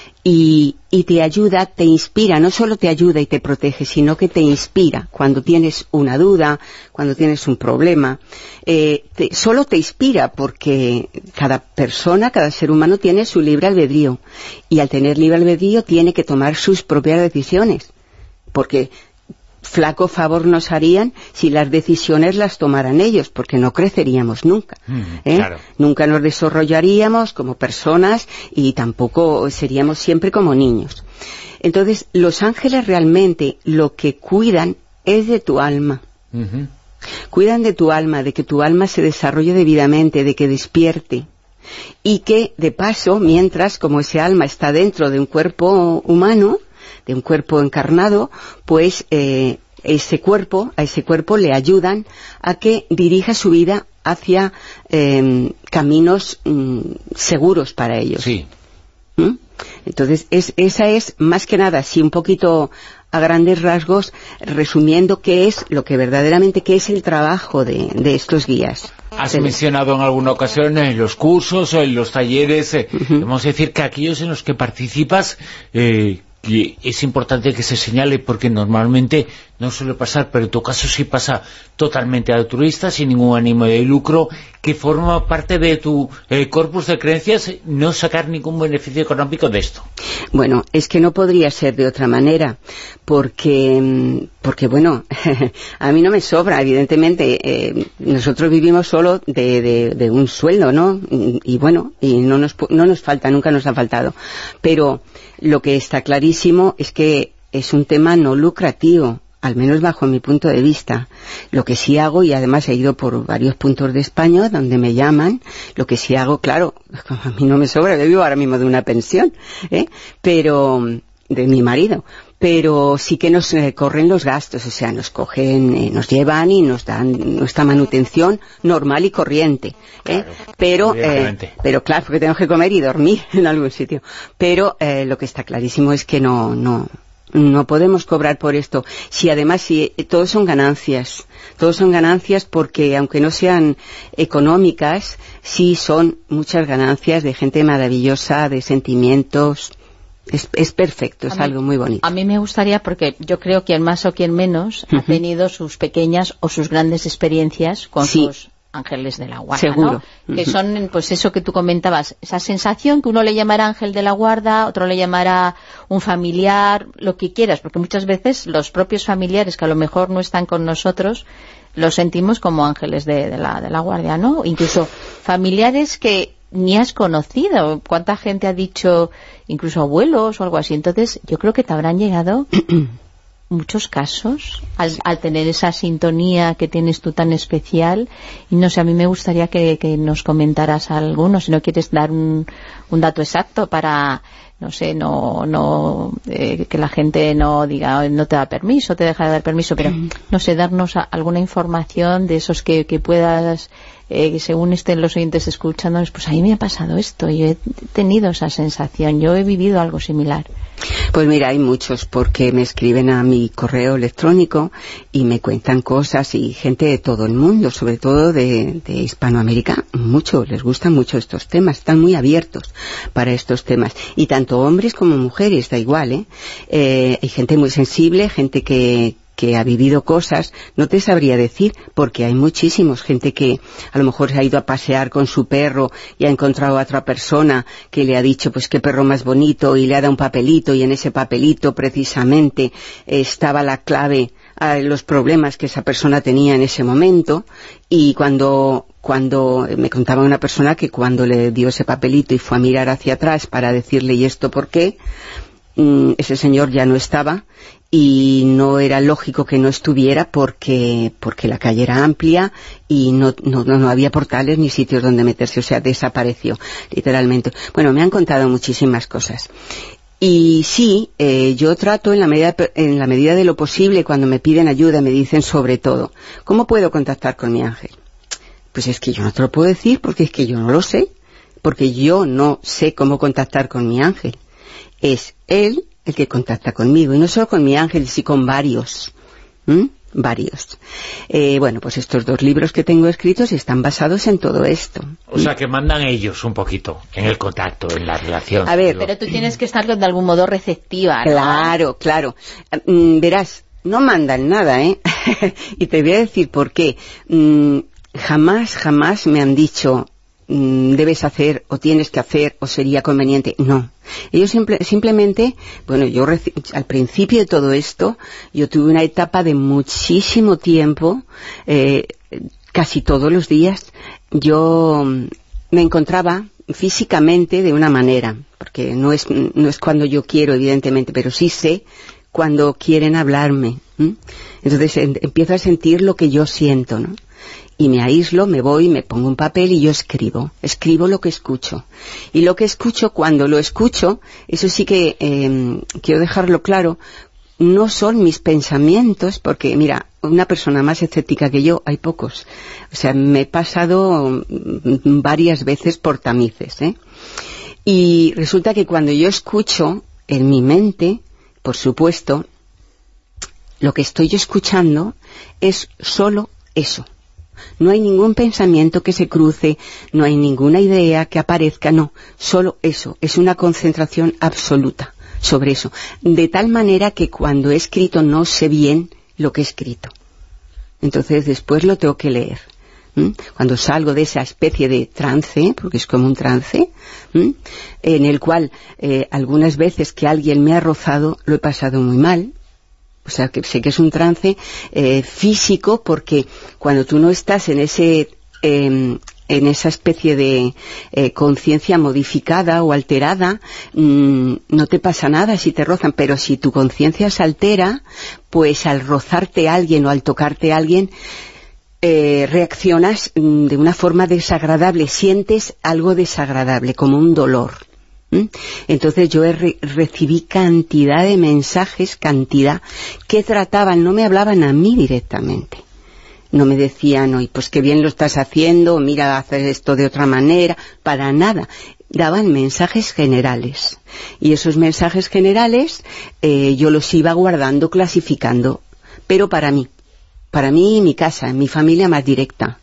y, y te ayuda, te inspira, no solo te ayuda y te protege, sino que te inspira cuando tienes una duda, cuando tienes un problema. Eh, te, solo te inspira porque cada persona, cada ser humano tiene su libre albedrío, y al tener libre albedrío tiene que tomar sus propias decisiones, porque flaco favor nos harían si las decisiones las tomaran ellos, porque no creceríamos nunca, mm, ¿eh? Claro. Nunca nos desarrollaríamos como personas y tampoco seríamos siempre como niños. Entonces, los ángeles realmente lo que cuidan es de tu alma. Uh-huh. Cuidan de tu alma, de que tu alma se desarrolle debidamente, de que despierte. Y que, de paso, mientras, como ese alma está dentro de un cuerpo humano, de un cuerpo encarnado, pues eh, ese cuerpo, a ese cuerpo le ayudan a que dirija su vida hacia eh, caminos mm, seguros para ellos. Sí. ¿Mm? Entonces, es, esa es, más que nada, sí, un poquito a grandes rasgos, resumiendo qué es lo que verdaderamente qué es el trabajo de, de estos guías. Has sí. mencionado en alguna ocasión en los cursos, en los talleres, eh, uh-huh. vamos a decir que aquellos en los que participas, eh, y es importante que se señale, porque normalmente no suele pasar, pero en tu caso sí pasa totalmente altruista, sin ningún ánimo de lucro, que forma parte de tu eh, corpus de creencias, no sacar ningún beneficio económico de esto. Bueno, es que no podría ser de otra manera, porque, porque bueno, a mí no me sobra, evidentemente, eh, nosotros vivimos solo de, de, de un sueldo, ¿no? Y, y bueno, y no nos, no nos falta, nunca nos ha faltado, pero lo que está clarísimo es que es un tema no lucrativo, al menos bajo mi punto de vista. Lo que sí hago, y además he ido por varios puntos de España donde me llaman, lo que sí hago, claro, a mí no me sobra, yo vivo ahora mismo de una pensión, ¿eh? pero de mi marido, pero sí que nos eh, corren los gastos, o sea, nos cogen, eh, nos llevan y nos dan nuestra manutención normal y corriente, ¿eh? Claro, pero, eh, pero claro, porque tenemos que comer y dormir en algún sitio, pero eh, lo que está clarísimo es que no, no, no podemos cobrar por esto. Si además, si eh, todos son ganancias, todos son ganancias porque aunque no sean económicas, sí son muchas ganancias de gente maravillosa, de sentimientos. Es, es perfecto, es mí, algo muy bonito. A mí me gustaría, porque yo creo que quien más o quien menos uh-huh. ha tenido sus pequeñas o sus grandes experiencias con sí. sus ángeles de la guarda, seguro, ¿no? Uh-huh. Que son, pues eso que tú comentabas, esa sensación que uno le llamará ángel de la guarda, otro le llamará un familiar, lo que quieras, porque muchas veces los propios familiares que a lo mejor no están con nosotros, los sentimos como ángeles de, de, la, de la guardia, ¿no? Incluso familiares que ni has conocido. ¿Cuánta gente ha dicho, incluso abuelos o algo así? Entonces, yo creo que te habrán llegado muchos casos al, al tener esa sintonía que tienes tú tan especial. Y no sé, a mí me gustaría que, que nos comentaras algunos, si no quieres dar un, un dato exacto para, no sé, no no eh, que la gente no diga no te da permiso, te deja de dar permiso, pero no sé, darnos a, alguna información de esos que, que puedas, eh, que según estén los oyentes escuchándonos, pues a mí me ha pasado esto, yo he tenido esa sensación, yo he vivido algo similar. Pues mira, hay muchos, porque me escriben a mi correo electrónico y me cuentan cosas, y gente de todo el mundo, sobre todo de, de Hispanoamérica, mucho, les gustan mucho estos temas, están muy abiertos para estos temas, y tanto hombres como mujeres, da igual, ¿eh? Eh, hay gente muy sensible, gente que que ha vivido cosas, no te sabría decir, porque hay muchísimos, gente que a lo mejor se ha ido a pasear con su perro y ha encontrado a otra persona que le ha dicho, pues qué perro más bonito, y le ha dado un papelito, y en ese papelito precisamente estaba la clave a los problemas que esa persona tenía en ese momento. Y cuando cuando me contaba una persona que cuando le dio ese papelito y fue a mirar hacia atrás para decirle, ¿y esto por qué?, ese señor ya no estaba, y no era lógico que no estuviera porque porque la calle era amplia y no, no, no había portales ni sitios donde meterse, o sea, desapareció, literalmente. Bueno, me han contado muchísimas cosas. Y sí, eh, yo trato en la, medida, en la medida de lo posible, cuando me piden ayuda, me dicen sobre todo, ¿cómo puedo contactar con mi ángel? Pues es que yo no te lo puedo decir, porque es que yo no lo sé, porque yo no sé cómo contactar con mi ángel. Es él el que contacta conmigo, y no solo con mi ángel, sino con varios, ¿Mm? varios. Eh, bueno, pues estos dos libros que tengo escritos están basados en todo esto. O sea, que mandan ellos un poquito en el contacto, en la relación. A ver, pero tú tienes que estar de algún modo receptiva, ¿no? Claro, claro. Mm, verás, no mandan nada, ¿eh? Y te voy a decir por qué. Mm, jamás, jamás me han dicho, debes hacer, o tienes que hacer, o sería conveniente. No. Ellos simple, simplemente, bueno, yo al principio de todo esto, yo tuve una etapa de muchísimo tiempo, eh, casi todos los días, yo me encontraba físicamente de una manera, porque no es, no es cuando yo quiero, evidentemente, pero sí sé cuando quieren hablarme. ¿Mm? Entonces en, empiezo a sentir lo que yo siento, ¿no? Y me aíslo, me voy, me pongo un papel y yo escribo. Escribo lo que escucho. Y lo que escucho, cuando lo escucho, eso sí que eh, quiero dejarlo claro, no son mis pensamientos, porque mira, una persona más escéptica que yo, hay pocos. O sea, me he pasado varias veces por tamices, ¿eh? Y resulta que cuando yo escucho, en mi mente, por supuesto, lo que estoy escuchando es solo eso. No hay ningún pensamiento que se cruce, no hay ninguna idea que aparezca, no, solo eso, es una concentración absoluta sobre eso, de tal manera que cuando he escrito no sé bien lo que he escrito. Entonces después lo tengo que leer. ¿Mm? Cuando salgo de esa especie de trance, porque es como un trance, ¿Mm? en el cual eh, algunas veces que alguien me ha rozado, lo he pasado muy mal. O sea, que sé que es un trance eh, físico, porque cuando tú no estás en ese eh, en esa especie de eh, conciencia modificada o alterada, mmm, no te pasa nada si te rozan, pero si tu conciencia se altera, pues al rozarte a alguien o al tocarte a alguien, eh, reaccionas mmm, de una forma desagradable, sientes algo desagradable, como un dolor. Entonces yo re recibí cantidad de mensajes, cantidad, que trataban, no me hablaban a mí directamente. No me decían, oye, pues qué bien lo estás haciendo, mira, hacer esto de otra manera, para nada. Daban mensajes generales. Y esos mensajes generales eh, yo los iba guardando, clasificando, pero para mí, para mí y mi casa, mi familia más directa.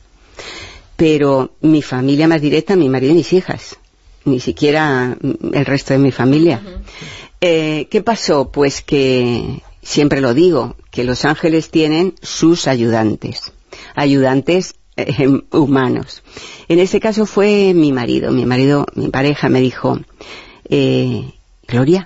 Pero mi familia más directa, mi marido y mis hijas. Ni siquiera el resto de mi familia. Uh-huh. eh, ¿Qué pasó? Pues que, siempre lo digo, que los ángeles tienen sus ayudantes, ayudantes eh, humanos. En este caso fue mi marido, mi marido, mi pareja me dijo, eh, Gloria,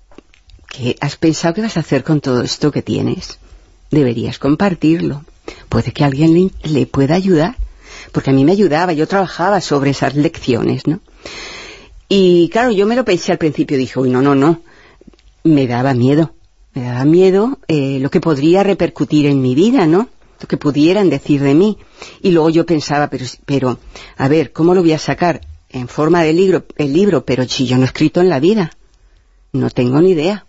¿qué has pensado que vas a hacer con todo esto que tienes? Deberías compartirlo. Puede que alguien le, le pueda ayudar, porque a mí me ayudaba, yo trabajaba sobre esas lecciones, ¿no? Y claro, yo me lo pensé al principio, dije, uy, no, no, no, me daba miedo, me daba miedo eh, lo que podría repercutir en mi vida, ¿no? Lo que pudieran decir de mí. Y luego yo pensaba, pero, pero a ver, ¿cómo lo voy a sacar? En forma de libro, el libro, pero si yo no he escrito en la vida, no tengo ni idea.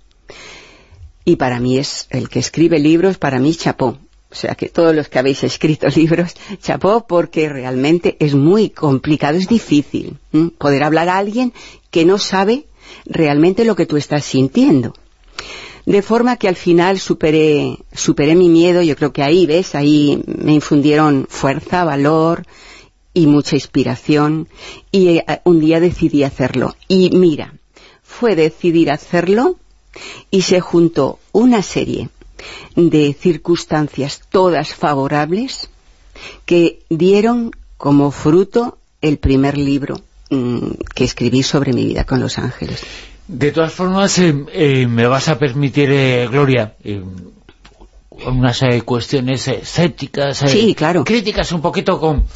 Y para mí es, el que escribe libros, para mí chapó. O sea que todos los que habéis escrito libros, chapó, porque realmente es muy complicado, es difícil ¿m? poder hablar a alguien que no sabe realmente lo que tú estás sintiendo. De forma que al final superé, superé mi miedo. Yo creo que ahí, ¿ves? Ahí me infundieron fuerza, valor y mucha inspiración, y eh, un día decidí hacerlo. Y mira, fue decidir hacerlo y se juntó una serie de circunstancias todas favorables que dieron como fruto el primer libro mmm, que escribí sobre mi vida con Los Ángeles. De todas formas, eh, eh, me vas a permitir, eh, Gloria, eh, unas eh, cuestiones escépticas, eh, sí, claro, críticas un poquito con...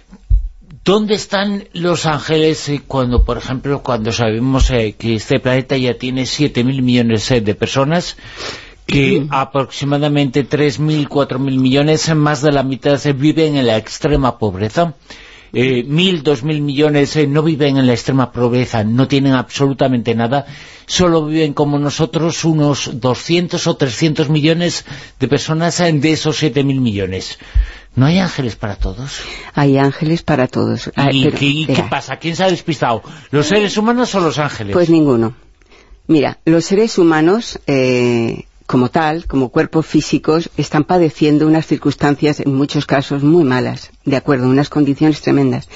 ¿Dónde están los ángeles eh, cuando, por ejemplo, cuando sabemos eh, que este planeta ya tiene siete mil millones eh, de personas, que mm. aproximadamente tres mil, cuatro mil millones, más de la mitad eh, viven en la extrema pobreza? Eh, mil, dos mil millones eh, no viven en la extrema pobreza, no tienen absolutamente nada, solo viven como nosotros unos doscientos o trescientos millones de personas eh, de esos siete mil millones. ¿No hay ángeles para todos? Hay ángeles para todos. Ah, ¿Y pero, ¿qué, qué pasa? ¿Quién se ha despistado? ¿Los seres humanos o los ángeles? Pues ninguno. Mira, los seres humanos, eh, como tal, como cuerpos físicos, están padeciendo unas circunstancias, en muchos casos, muy malas, de acuerdo, unas condiciones tremendas.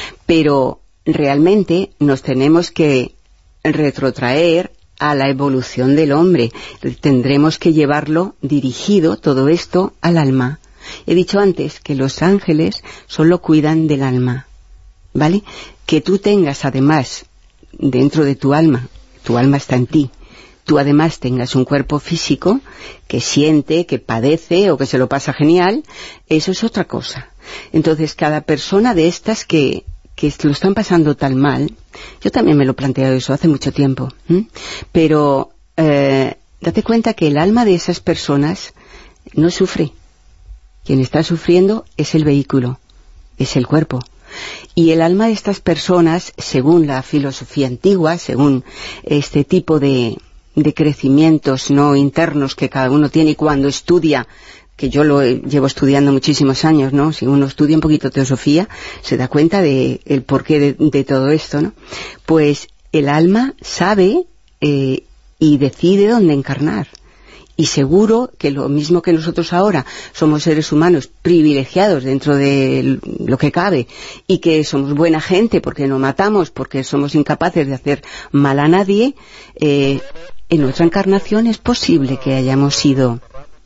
Pero realmente nos tenemos que retrotraer a la evolución del hombre. Tendremos que llevarlo dirigido, todo esto, al alma. He dicho antes que los ángeles solo cuidan del alma, ¿vale? Que tú tengas además dentro de tu alma, tu alma está en ti, tú además tengas un cuerpo físico que siente, que padece o que se lo pasa genial, eso es otra cosa. Entonces cada persona de estas que, que lo están pasando tan mal, yo también me lo he planteado eso hace mucho tiempo, ¿m? pero eh, date cuenta que el alma de esas personas no sufre. Quien está sufriendo es el vehículo, es el cuerpo. Y el alma de estas personas, según la filosofía antigua, según este tipo de, de crecimientos no internos que cada uno tiene, y cuando estudia, que yo lo llevo estudiando muchísimos años, ¿no? Si uno estudia un poquito teosofía, se da cuenta de el porqué de, de todo esto, ¿no? Pues el alma sabe eh, y decide dónde encarnar. Y seguro que lo mismo que nosotros ahora somos seres humanos privilegiados dentro de lo que cabe y que somos buena gente porque no matamos, porque somos incapaces de hacer mal a nadie, eh, en nuestra encarnación es posible que hayamos sido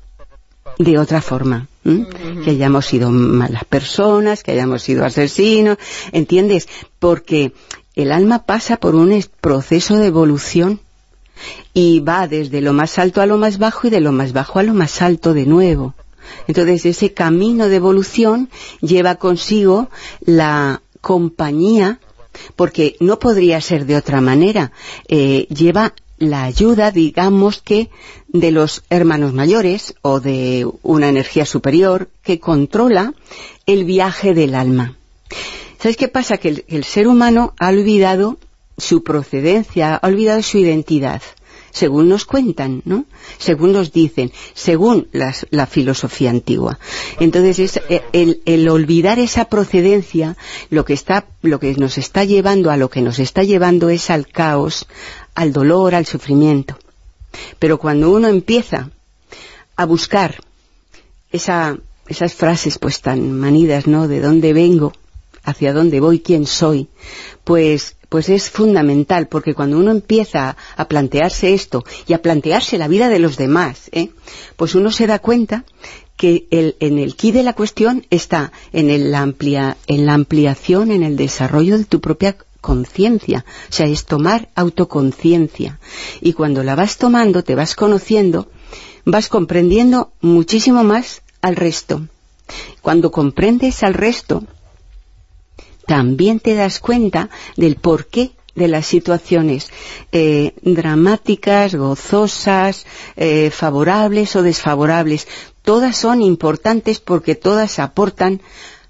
de otra forma, ¿m? que hayamos sido malas personas, que hayamos sido asesinos, ¿entiendes? Porque el alma pasa por un proceso de evolución y va desde lo más alto a lo más bajo y de lo más bajo a lo más alto de nuevo. Entonces ese camino de evolución lleva consigo la compañía, porque no podría ser de otra manera, eh, lleva la ayuda, digamos que, de los hermanos mayores o de una energía superior que controla el viaje del alma. ¿Sabes qué pasa? Que el, el ser humano ha olvidado su procedencia, ha olvidado su identidad, según nos cuentan, ¿no? Según nos dicen, según las, la filosofía antigua. Entonces, es el, el olvidar esa procedencia, lo que está, lo que nos está llevando, a lo que nos está llevando es al caos, al dolor, al sufrimiento. Pero cuando uno empieza a buscar esa, esas frases pues tan manidas, ¿no? De dónde vengo, hacia dónde voy, quién soy, pues pues es fundamental, porque cuando uno empieza a plantearse esto y a plantearse la vida de los demás, ¿eh? pues uno se da cuenta que el, en el quid de la cuestión está en, el amplia, en la ampliación, en el desarrollo de tu propia conciencia, o sea, es tomar autoconciencia, y cuando la vas tomando, te vas conociendo, vas comprendiendo muchísimo más al resto. Cuando comprendes al resto, también te das cuenta del porqué de las situaciones, eh, dramáticas, gozosas, eh, favorables o desfavorables. Todas son importantes porque todas aportan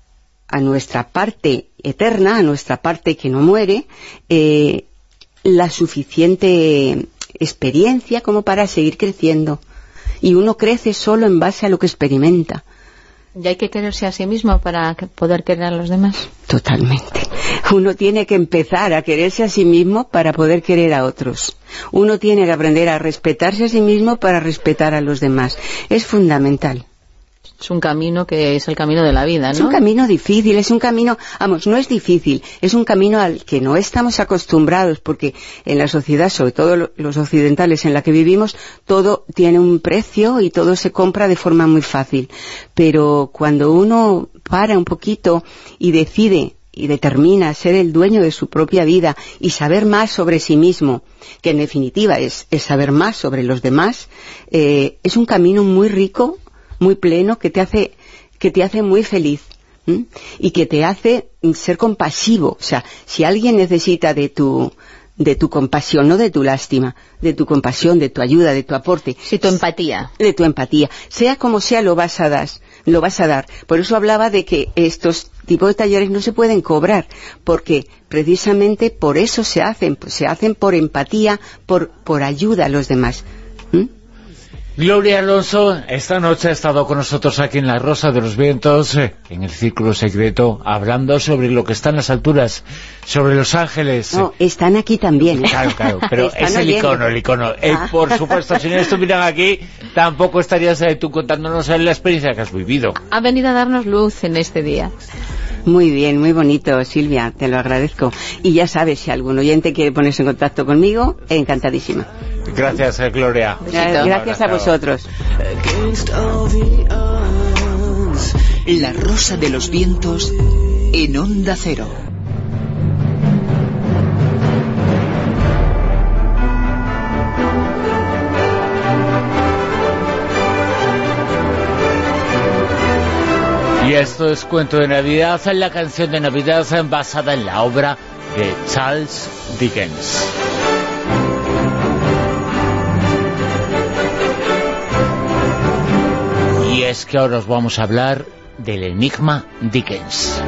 a nuestra parte eterna, a nuestra parte que no muere, eh, la suficiente experiencia como para seguir creciendo. Y uno crece solo en base a lo que experimenta. ¿Y hay que quererse a sí mismo para poder querer a los demás? Totalmente. Uno tiene que empezar a quererse a sí mismo para poder querer a otros. Uno tiene que aprender a respetarse a sí mismo para respetar a los demás. Es fundamental. Es un camino que es el camino de la vida, ¿no? Es un camino difícil, es un camino, vamos, no es difícil, es un camino al que no estamos acostumbrados, porque en la sociedad, sobre todo los occidentales en la que vivimos, todo tiene un precio y todo se compra de forma muy fácil. Pero cuando uno para un poquito y decide y determina ser el dueño de su propia vida y saber más sobre sí mismo, que en definitiva es, es saber más sobre los demás, eh, es un camino muy rico, muy pleno, que te hace que te hace muy feliz, ¿m? Y que te hace ser compasivo. O sea, si alguien necesita de tu de tu compasión, no de tu lástima, de tu compasión, de tu ayuda, de tu aporte, de tu empatía, de tu empatía, sea como sea, lo vas a dar, lo vas a dar. Por eso hablaba de que estos tipos de talleres no se pueden cobrar, porque precisamente por eso se hacen, pues se hacen por empatía, por por ayuda a los demás. ¿Mm? Gloria Alonso esta noche ha estado con nosotros aquí en La Rosa de los Vientos, eh, en el Círculo Secreto, hablando sobre lo que está en las alturas, sobre los ángeles. No, están aquí también. Claro, claro, pero es el oyendo. icono, el icono. Eh, Ah. por supuesto, si no estuvieran aquí, tampoco estarías eh, tú contándonos la experiencia que has vivido. Ha venido a darnos luz en este día. Muy bien, muy bonito, Silvia, te lo agradezco. Y ya sabes, si algún oyente quiere ponerse en contacto conmigo, encantadísima. Gracias, eh, Gloria. Gra- Gracias a vosotros. La Rosa de los Vientos en Onda Cero. Y esto es Cuento de Navidad, la canción de Navidad basada en la obra de Charles Dickens. Y es que ahora os vamos a hablar del enigma Dickens.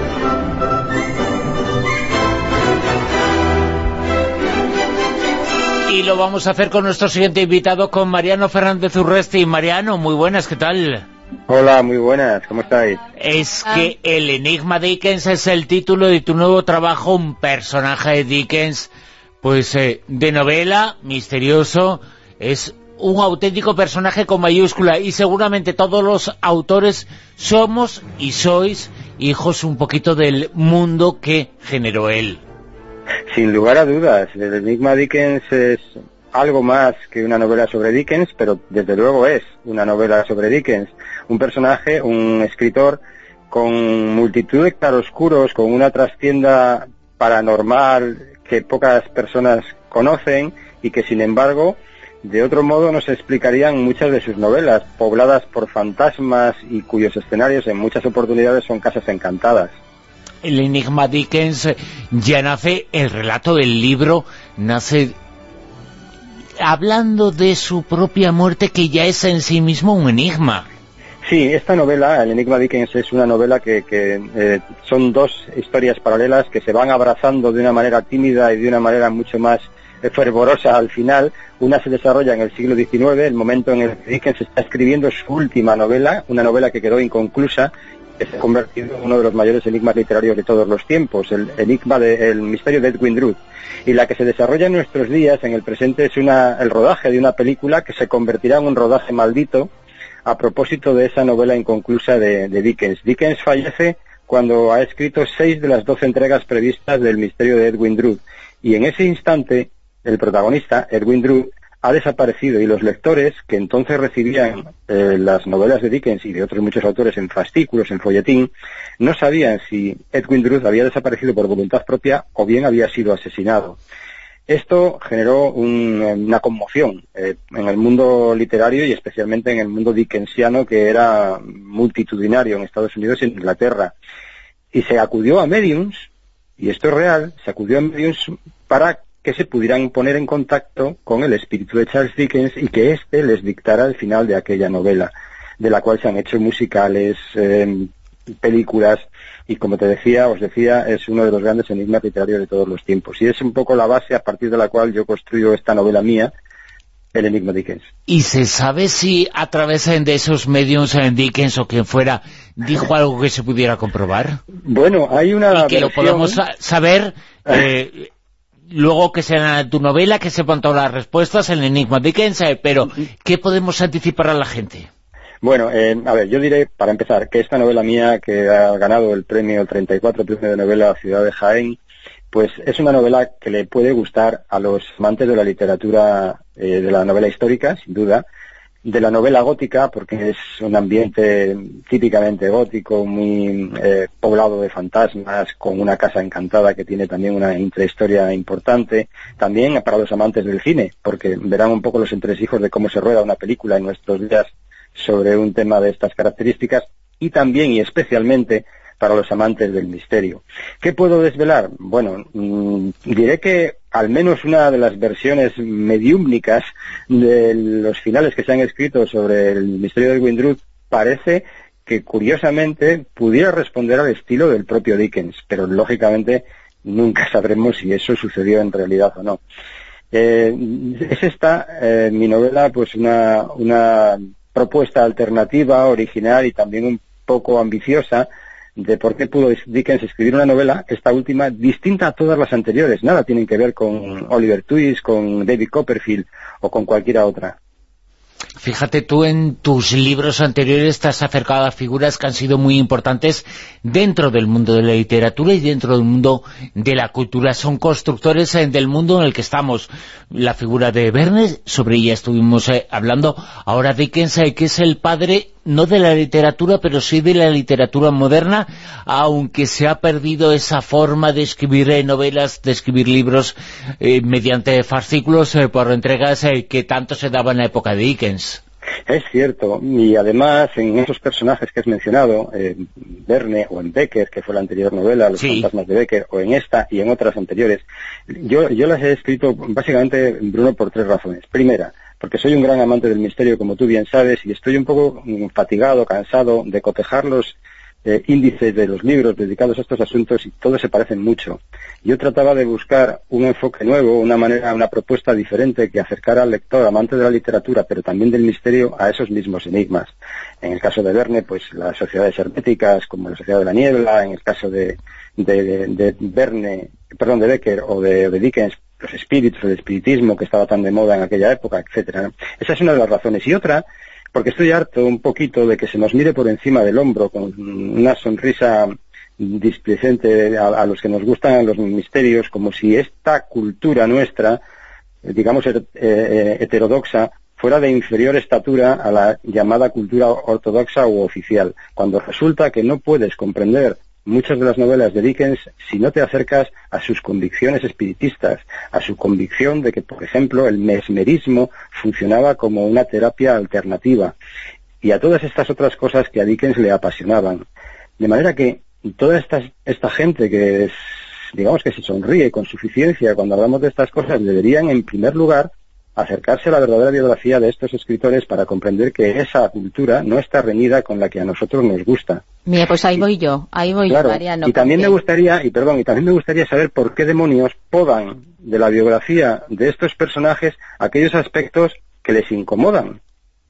Y lo vamos a hacer con nuestro siguiente invitado, con Mariano Fernández Urresti. Mariano, muy buenas, ¿qué tal? Hola, muy buenas, ¿cómo estáis? Es que el enigma Dickens es el título de tu nuevo trabajo, un personaje de Dickens, pues eh, de novela, misterioso, es un auténtico personaje con mayúscula, y seguramente todos los autores somos y sois hijos un poquito del mundo que generó él. Sin lugar a dudas, el enigma Dickens es algo más que una novela sobre Dickens, pero desde luego es una novela sobre Dickens. Un personaje, un escritor con multitud de claroscuros, con una trastienda paranormal que pocas personas conocen y que, sin embargo, de otro modo no se explicarían muchas de sus novelas, pobladas por fantasmas y cuyos escenarios en muchas oportunidades son casas encantadas. El enigma Dickens ya nace, el relato del libro nace hablando de su propia muerte, que ya es en sí mismo un enigma. Sí, esta novela, El enigma Dickens, es una novela que, que eh, son dos historias paralelas que se van abrazando de una manera tímida y de una manera mucho más eh, fervorosa al final. Una se desarrolla en el siglo diecinueve, el momento en el que Dickens está escribiendo su última novela, una novela que quedó inconclusa, que se ha convertido en uno de los mayores enigmas literarios de todos los tiempos, el enigma de, el misterio de Edwin Drood. Y la que se desarrolla en nuestros días, en el presente, es una, el rodaje de una película que se convertirá en un rodaje maldito a propósito de esa novela inconclusa de, de Dickens. Dickens fallece cuando ha escrito seis de las doce entregas previstas del misterio de Edwin Drood, y en ese instante el protagonista, Edwin Drood, ha desaparecido, y los lectores, que entonces recibían eh, las novelas de Dickens y de otros muchos autores en fascículos, en folletín, no sabían si Edwin Drood había desaparecido por voluntad propia o bien había sido asesinado. Esto generó un, una conmoción eh, en el mundo literario y especialmente en el mundo dickensiano, que era multitudinario en Estados Unidos y en Inglaterra. Y se acudió a mediums, y esto es real, se acudió a mediums para que se pudieran poner en contacto con el espíritu de Charles Dickens y que éste les dictara el final de aquella novela, de la cual se han hecho musicales, eh, películas, y como te decía, os decía, es uno de los grandes enigmas literarios de todos los tiempos. Y es un poco la base a partir de la cual yo construyo esta novela mía, El enigma Dickens. ¿Y se sabe si a través de esos medios Dickens o quien fuera dijo algo que se pudiera comprobar? Bueno, hay una Y que versión... lo podamos saber... Eh, luego que sea tu novela, que sepan todas las respuestas, el enigma Dickens, eh, pero ¿qué podemos anticipar a la gente? Bueno, eh, a ver, yo diré, para empezar, que esta novela mía, que ha ganado el premio, el treinta y cuatro premio de novela Ciudad de Jaén, pues es una novela que le puede gustar a los amantes de la literatura, eh, de la novela histórica, sin duda, de la novela gótica, porque es un ambiente típicamente gótico, muy eh, poblado de fantasmas, con una casa encantada que tiene también una intrahistoria importante. También para los amantes del cine, porque verán un poco los entresijos de cómo se rueda una película en nuestros días sobre un tema de estas características, y también y especialmente para los amantes del misterio. ¿Qué puedo desvelar? Bueno, mmm, diré que al menos una de las versiones mediúmnicas de los finales que se han escrito sobre el misterio del Windrush parece que curiosamente pudiera responder al estilo del propio Dickens, pero lógicamente nunca sabremos si eso sucedió en realidad o no. Eh, es esta, eh, mi novela, pues una, una propuesta alternativa, original y también un poco ambiciosa de por qué pudo Dickens escribir una novela, esta última, distinta a todas las anteriores. Nada tienen que ver con Oliver Twist, con David Copperfield o con cualquiera otra. Fíjate, tú en tus libros anteriores te has acercado a figuras que han sido muy importantes dentro del mundo de la literatura y dentro del mundo de la cultura. Son constructores del mundo en el que estamos. La figura de Verne, sobre ella estuvimos eh, hablando. Ahora Dickens, eh, que es el padre, no de la literatura, pero sí de la literatura moderna, aunque se ha perdido esa forma de escribir eh, novelas, de escribir libros eh, mediante fascículos eh, por entregas eh, que tanto se daba en la época de Dickens. Es cierto, y además en esos personajes que has mencionado, eh, Verne o en Becker, que fue la anterior novela, Los sí. fantasmas de Becker, o en esta y en otras anteriores, yo, yo las he escrito básicamente, Bruno, por tres razones. Primera, porque soy un gran amante del misterio, como tú bien sabes, y estoy un poco fatigado, cansado de cotejar los eh, índices de los libros dedicados a estos asuntos y todos se parecen mucho. Yo trataba de buscar un enfoque nuevo, una manera, una propuesta diferente que acercara al lector, amante de la literatura, pero también del misterio, a esos mismos enigmas. En el caso de Verne, pues las sociedades herméticas, como la Sociedad de la Niebla. En el caso de, de, de, de Verne, perdón, de Becker o de, de Dickens, los espíritus, el espiritismo que estaba tan de moda en aquella época, etcétera, ¿no? Esa es una de las razones. Y otra, porque estoy harto un poquito de que se nos mire por encima del hombro con una sonrisa displicente a, a los que nos gustan los misterios, como si esta cultura nuestra, digamos, eh, eh, heterodoxa, fuera de inferior estatura a la llamada cultura ortodoxa u oficial, cuando resulta que no puedes comprender muchas de las novelas de Dickens si no te acercas a sus convicciones espiritistas, a su convicción de que, por ejemplo, el mesmerismo funcionaba como una terapia alternativa, y a todas estas otras cosas que a Dickens le apasionaban. De manera que toda esta, esta gente que es, digamos, que se sonríe con suficiencia cuando hablamos de estas cosas, deberían, en primer lugar, acercarse a la verdadera biografía de estos escritores para comprender que esa cultura no está reñida con la que a nosotros nos gusta. Mira, pues ahí voy yo, ahí voy claro, yo, Mariano. Y también porque... me gustaría, y perdón, y también me gustaría saber por qué demonios podan de la biografía de estos personajes aquellos aspectos que les incomodan.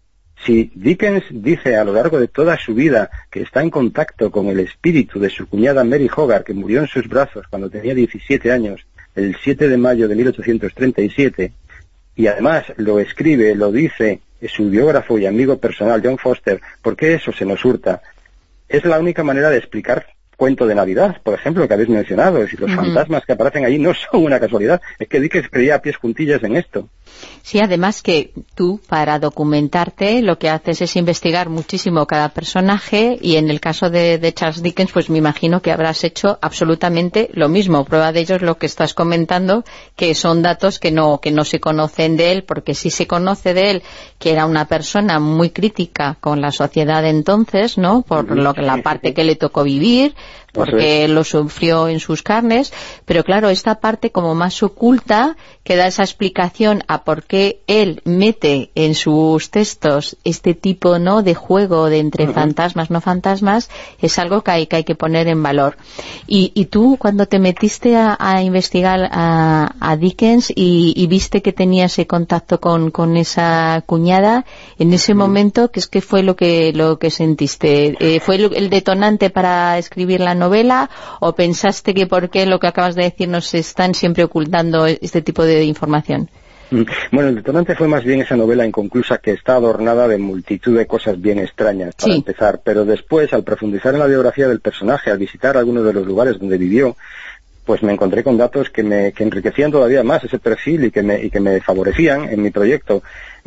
Si Dickens dice a lo largo de toda su vida que está en contacto con el espíritu de su cuñada Mary Hogarth, que murió en sus brazos cuando tenía diecisiete años, el siete de mayo de mil ochocientos treinta y siete, y además lo escribe, lo dice su biógrafo y amigo personal John Foster, ¿por qué eso se nos hurta? Es la única manera de explicar Cuento de Navidad, por ejemplo, que habéis mencionado. Es decir, los uh-huh. fantasmas que aparecen allí no son una casualidad, es que Dickens creía a pies juntillas en esto. Sí, además que tú, para documentarte, lo que haces es investigar muchísimo cada personaje, y en el caso de, de Charles Dickens, pues me imagino que habrás hecho absolutamente lo mismo. Prueba de ello es lo que estás comentando, que son datos que no, que no se conocen de él, porque sí se conoce de él que era una persona muy crítica con la sociedad de entonces, ¿no? Por lo que la parte que le tocó vivir, porque lo sufrió en sus carnes, pero claro, esta parte como más oculta, que da esa explicación a por qué él mete en sus textos este tipo, ¿no?, de juego de entre uh-huh. fantasmas, no fantasmas, es algo que hay que, hay que poner en valor. Y, y tú, cuando te metiste a, a investigar a, a Dickens y, y viste que tenía ese contacto con, con esa cuñada, en ese uh-huh. momento, ¿qué es que fue lo que, lo que sentiste? Eh, ¿Fue el, el detonante para escribir la novela, o pensaste que por qué lo que acabas de decir nos están siempre ocultando este tipo de información? Bueno, el detonante fue más bien esa novela inconclusa que está adornada de multitud de cosas bien extrañas, para sí. empezar, pero después, al profundizar en la biografía del personaje, al visitar algunos de los lugares donde vivió, pues me encontré con datos que me que enriquecían todavía más ese perfil y que me, y que me favorecían en mi proyecto.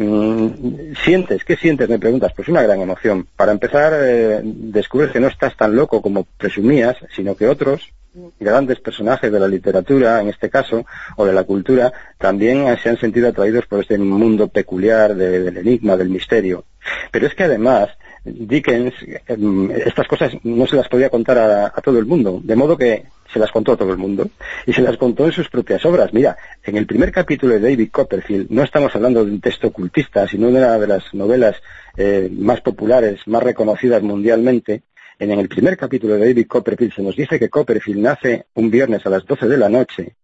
Mm, ¿Sientes? ¿Qué sientes? Me preguntas. Pues una gran emoción. Para empezar, eh, descubres que no estás tan loco como presumías, sino que otros grandes personajes de la literatura, en este caso, o de la cultura, también se han sentido atraídos por este mundo peculiar de, del enigma, del misterio. Pero es que además, Dickens, eh, estas cosas no se las podía contar a, a todo el mundo, de modo que se las contó a todo el mundo, y se las contó en sus propias obras. Mira, en el primer capítulo de David Copperfield no estamos hablando de un texto ocultista, sino de una de las novelas eh, más populares, más reconocidas mundialmente. En el primer capítulo de David Copperfield se nos dice que Copperfield nace un viernes a las doce de la noche,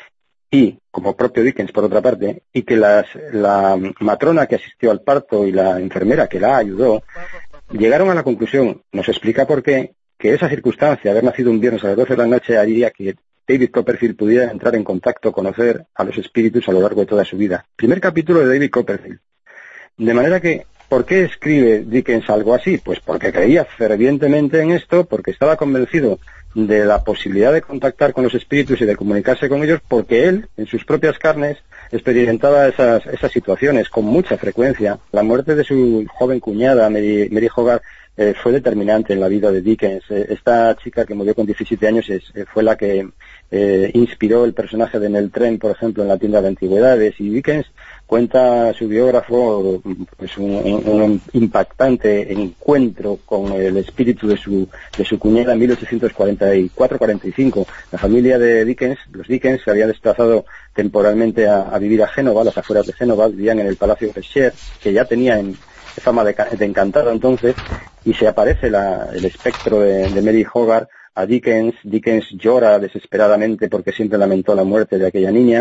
y, como propio Dickens por otra parte, y que las, la matrona que asistió al parto y la enfermera que la ayudó llegaron a la conclusión, nos explica por qué, que esa circunstancia, haber nacido un viernes a las doce de la noche, haría que David Copperfield pudiera entrar en contacto, conocer a los espíritus a lo largo de toda su vida. Primer capítulo de David Copperfield. De manera que, ¿por qué escribe Dickens algo así? Pues porque creía fervientemente en esto, porque estaba convencido de la posibilidad de contactar con los espíritus y de comunicarse con ellos, porque él, en sus propias carnes, experimentaba esas, esas situaciones con mucha frecuencia. La muerte de su joven cuñada, Mary, Mary Hogarth, eh, fue determinante en la vida de Dickens. Eh, esta chica que murió con diecisiete años es, eh, fue la que eh, inspiró el personaje de En el tren, por ejemplo, en la tienda de antigüedades, y Dickens cuenta su biógrafo pues un, un impactante encuentro con el espíritu de su de su cuñada en mil ochocientos cuarenta y cuatro cuarenta y cinco. La familia de Dickens, los Dickens, se había desplazado temporalmente a, a vivir a Génova, a las afueras de Génova, vivían en el Palacio Fletcher, que ya tenía en, fama de, de encantado entonces, y se aparece la, el espectro de, de Mary Hogarth a Dickens. Dickens llora desesperadamente porque siempre lamentó la muerte de aquella niña,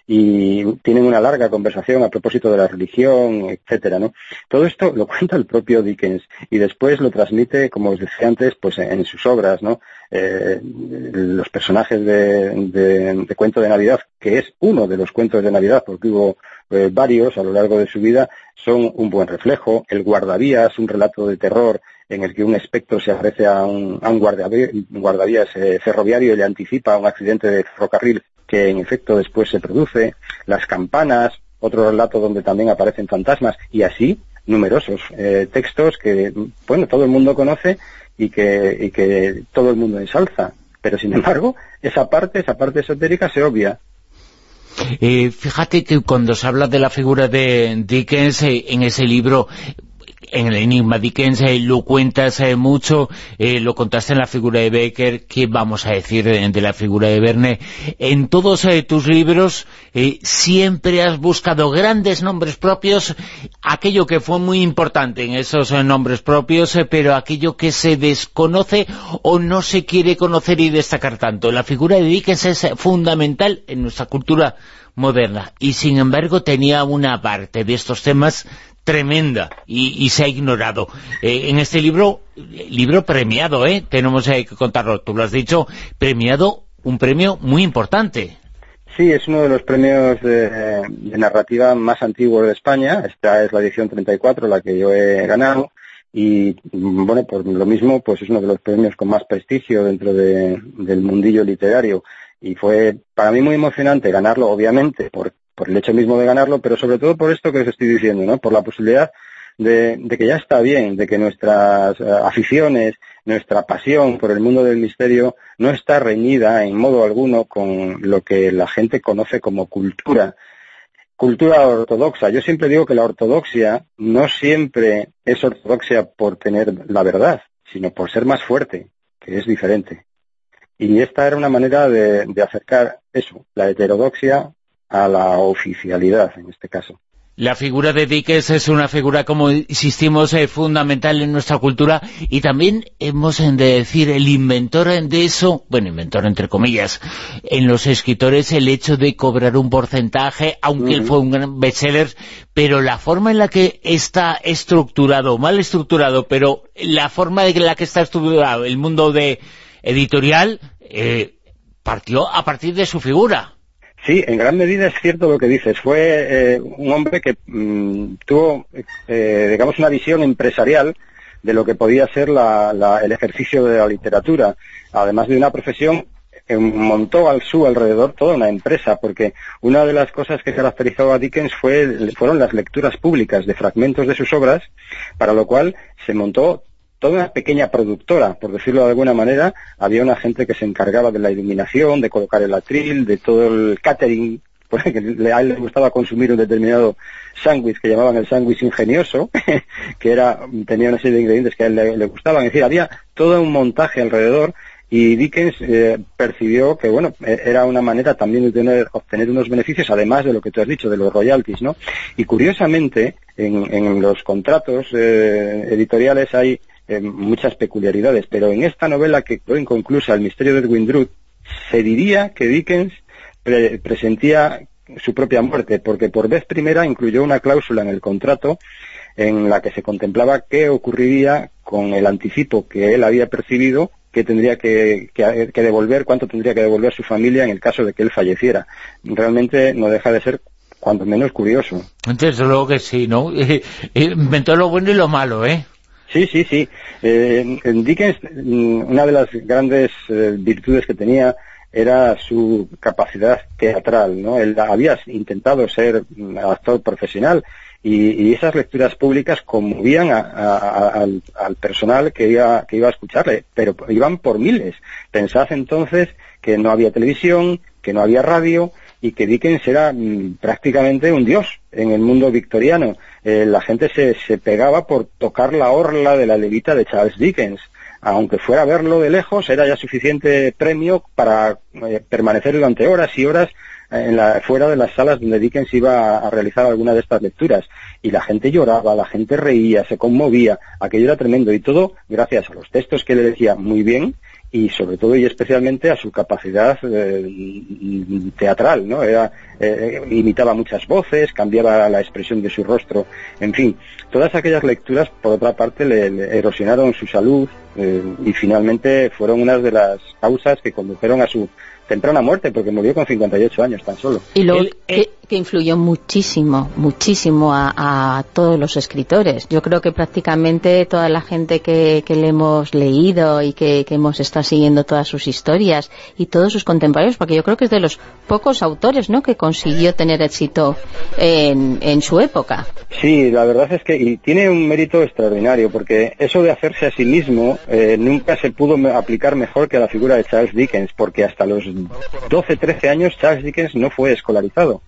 y tienen una larga conversación a propósito de la religión, etcétera, ¿no? Todo esto lo cuenta el propio Dickens y después lo transmite, como os decía antes, pues en sus obras, ¿no? Eh, los personajes de, de, de Cuento de Navidad, que es uno de los cuentos de Navidad, porque hubo eh, varios a lo largo de su vida, son un buen reflejo. El Guardavías, un relato de terror en el que un espectro se aparece a un, a un guardavías, guardavías eh, ferroviario y le anticipa un accidente de ferrocarril que en efecto después se produce. Las Campanas, otro relato donde también aparecen fantasmas, y así numerosos eh, textos que, bueno, todo el mundo conoce y que, y que todo el mundo ensalza, pero sin embargo esa parte, esa parte esotérica se obvia. Eh, fíjate que cuando se habla de la figura de Dickens eh, en ese libro, en el Enigma Dickens, eh, lo cuentas eh, mucho, eh, lo contaste en la figura de Becker. ¿Qué vamos a decir de, de la figura de Verne? En todos eh, tus libros eh, siempre has buscado grandes nombres propios, aquello que fue muy importante en esos eh, nombres propios, eh, pero aquello que se desconoce o no se quiere conocer y destacar tanto. La figura de Dickens es fundamental en nuestra cultura moderna, y sin embargo tenía una parte de estos temas tremenda y, y se ha ignorado. Eh, en este libro, libro premiado, ¿eh? Tenemos eh, que contarlo, tú lo has dicho, premiado, un premio muy importante. Sí, es uno de los premios de, de narrativa más antiguos de España. Esta es la edición treinta y cuatro, la que yo he ganado, y bueno, por lo mismo, pues es uno de los premios con más prestigio dentro de, del mundillo literario, y fue para mí muy emocionante ganarlo, obviamente, por por el hecho mismo de ganarlo, pero sobre todo por esto que os estoy diciendo, ¿no? Por la posibilidad de, de que ya está bien, de que nuestras uh, aficiones, nuestra pasión por el mundo del misterio no está reñida en modo alguno con lo que la gente conoce como cultura, cultura ortodoxa. Yo siempre digo que la ortodoxia no siempre es ortodoxia por tener la verdad, sino por ser más fuerte, que es diferente. Y esta era una manera de, de acercar eso, la heterodoxia a la oficialidad, en este caso. La figura de Dickens es una figura, como insistimos, eh, fundamental en nuestra cultura, y también hemos de decir el inventor de eso, bueno, inventor entre comillas, en los escritores, el hecho de cobrar un porcentaje, aunque uh-huh. él fue un gran bestseller, pero la forma en la que está estructurado, mal estructurado, pero la forma en la que está estructurado el mundo de editorial, eh, partió a partir de su figura. Sí, en gran medida es cierto lo que dices. Fue eh, un hombre que mmm, tuvo, eh, digamos, una visión empresarial de lo que podía ser la, la, el ejercicio de la literatura. Además de una profesión, eh, montó al su alrededor toda una empresa, porque una de las cosas que caracterizó a Dickens fue, fueron las lecturas públicas de fragmentos de sus obras, para lo cual se montó toda una pequeña productora, por decirlo de alguna manera. Había una gente que se encargaba de la iluminación, de colocar el atril, de todo el catering, porque a él le gustaba consumir un determinado sándwich que llamaban el sándwich ingenioso, que era tenía una serie de ingredientes que a él le, le gustaban. Es decir, había todo un montaje alrededor, y Dickens eh, percibió que, bueno, era una manera también de tener, obtener unos beneficios, además de lo que tú has dicho, de los royalties, ¿no? Y curiosamente, en, en los contratos eh, editoriales hay Eh, muchas peculiaridades, pero en esta novela que quedó inconclusa, El misterio de Edwin Drood, se diría que Dickens pre presentía su propia muerte, porque por vez primera incluyó una cláusula en el contrato en la que se contemplaba qué ocurriría con el anticipo que él había percibido, que tendría que, que, que devolver, cuánto tendría que devolver su familia en el caso de que él falleciera. Realmente no deja de ser cuanto menos curioso. Entonces, luego que sí, ¿no? Inventó lo bueno y lo malo, ¿eh? Sí, sí, sí. Eh, en Dickens, una de las grandes eh, virtudes que tenía era su capacidad teatral, ¿no? Él había intentado ser actor profesional, y, y esas lecturas públicas conmovían a, a, a, al, al personal que iba, que iba a escucharle, pero iban por miles. Pensad entonces que no había televisión, que no había radio, y que Dickens era mm, prácticamente un dios en el mundo victoriano. Eh, la gente se, se pegaba por tocar la orla de la levita de Charles Dickens. Aunque fuera a verlo de lejos, era ya suficiente premio para eh, permanecer durante horas y horas en la, fuera de las salas donde Dickens iba a, a realizar alguna de estas lecturas. Y la gente lloraba, la gente reía, se conmovía. Aquello era tremendo, y todo gracias a los textos que le decía muy bien, y sobre todo y especialmente a su capacidad eh, teatral, ¿no? Era, eh, imitaba muchas voces, cambiaba la expresión de su rostro, en fin, todas aquellas lecturas, por otra parte, le, le erosionaron su salud, eh, y finalmente fueron unas de las causas que condujeron a su temprana muerte, porque murió con cincuenta y ocho años tan solo. Y luego que, que influyó muchísimo, muchísimo a, a todos los escritores. Yo creo que prácticamente toda la gente que, que le hemos leído y que, que hemos estado siguiendo todas sus historias y todos sus contemporáneos, porque yo creo que es de los pocos autores, ¿no?, que consiguió tener éxito en, en su época. Sí, la verdad es que y tiene un mérito extraordinario, porque eso de hacerse a sí mismo eh, nunca se pudo aplicar mejor que a la figura de Charles Dickens, porque hasta los doce, trece años Charles Dickens no fue escolarizado.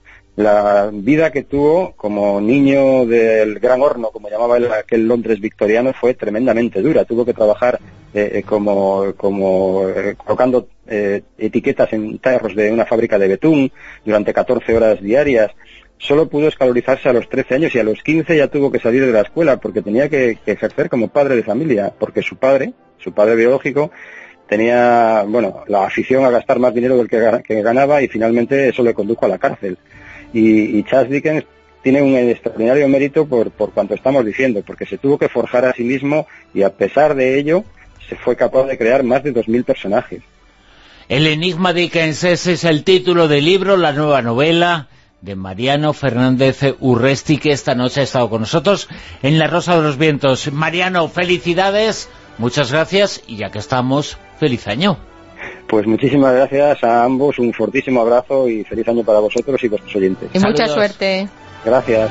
La vida que tuvo como niño del Gran Horno, como llamaba el, aquel Londres victoriano, fue tremendamente dura. Tuvo que trabajar eh, como, como eh, colocando eh, etiquetas en tarros de una fábrica de betún durante catorce horas diarias. Solo pudo escolarizarse a los trece años, y a los quince ya tuvo que salir de la escuela porque tenía que, que ejercer como padre de familia, porque su padre, su padre biológico, tenía, bueno, la afición a gastar más dinero del que, que ganaba, y finalmente eso le condujo a la cárcel. Y, y Charles Dickens tiene un extraordinario mérito por, por cuanto estamos diciendo, porque se tuvo que forjar a sí mismo, y a pesar de ello se fue capaz de crear más de dos mil personajes. El enigma Dickens, ese es el título del libro, la nueva novela de Mariano Fernández Urresti, que esta noche ha estado con nosotros en La Rosa de los Vientos. Mariano, felicidades, muchas gracias, y ya que estamos, feliz año. Pues muchísimas gracias a ambos, un fortísimo abrazo y feliz año para vosotros y vuestros oyentes. Y mucha suerte. Gracias.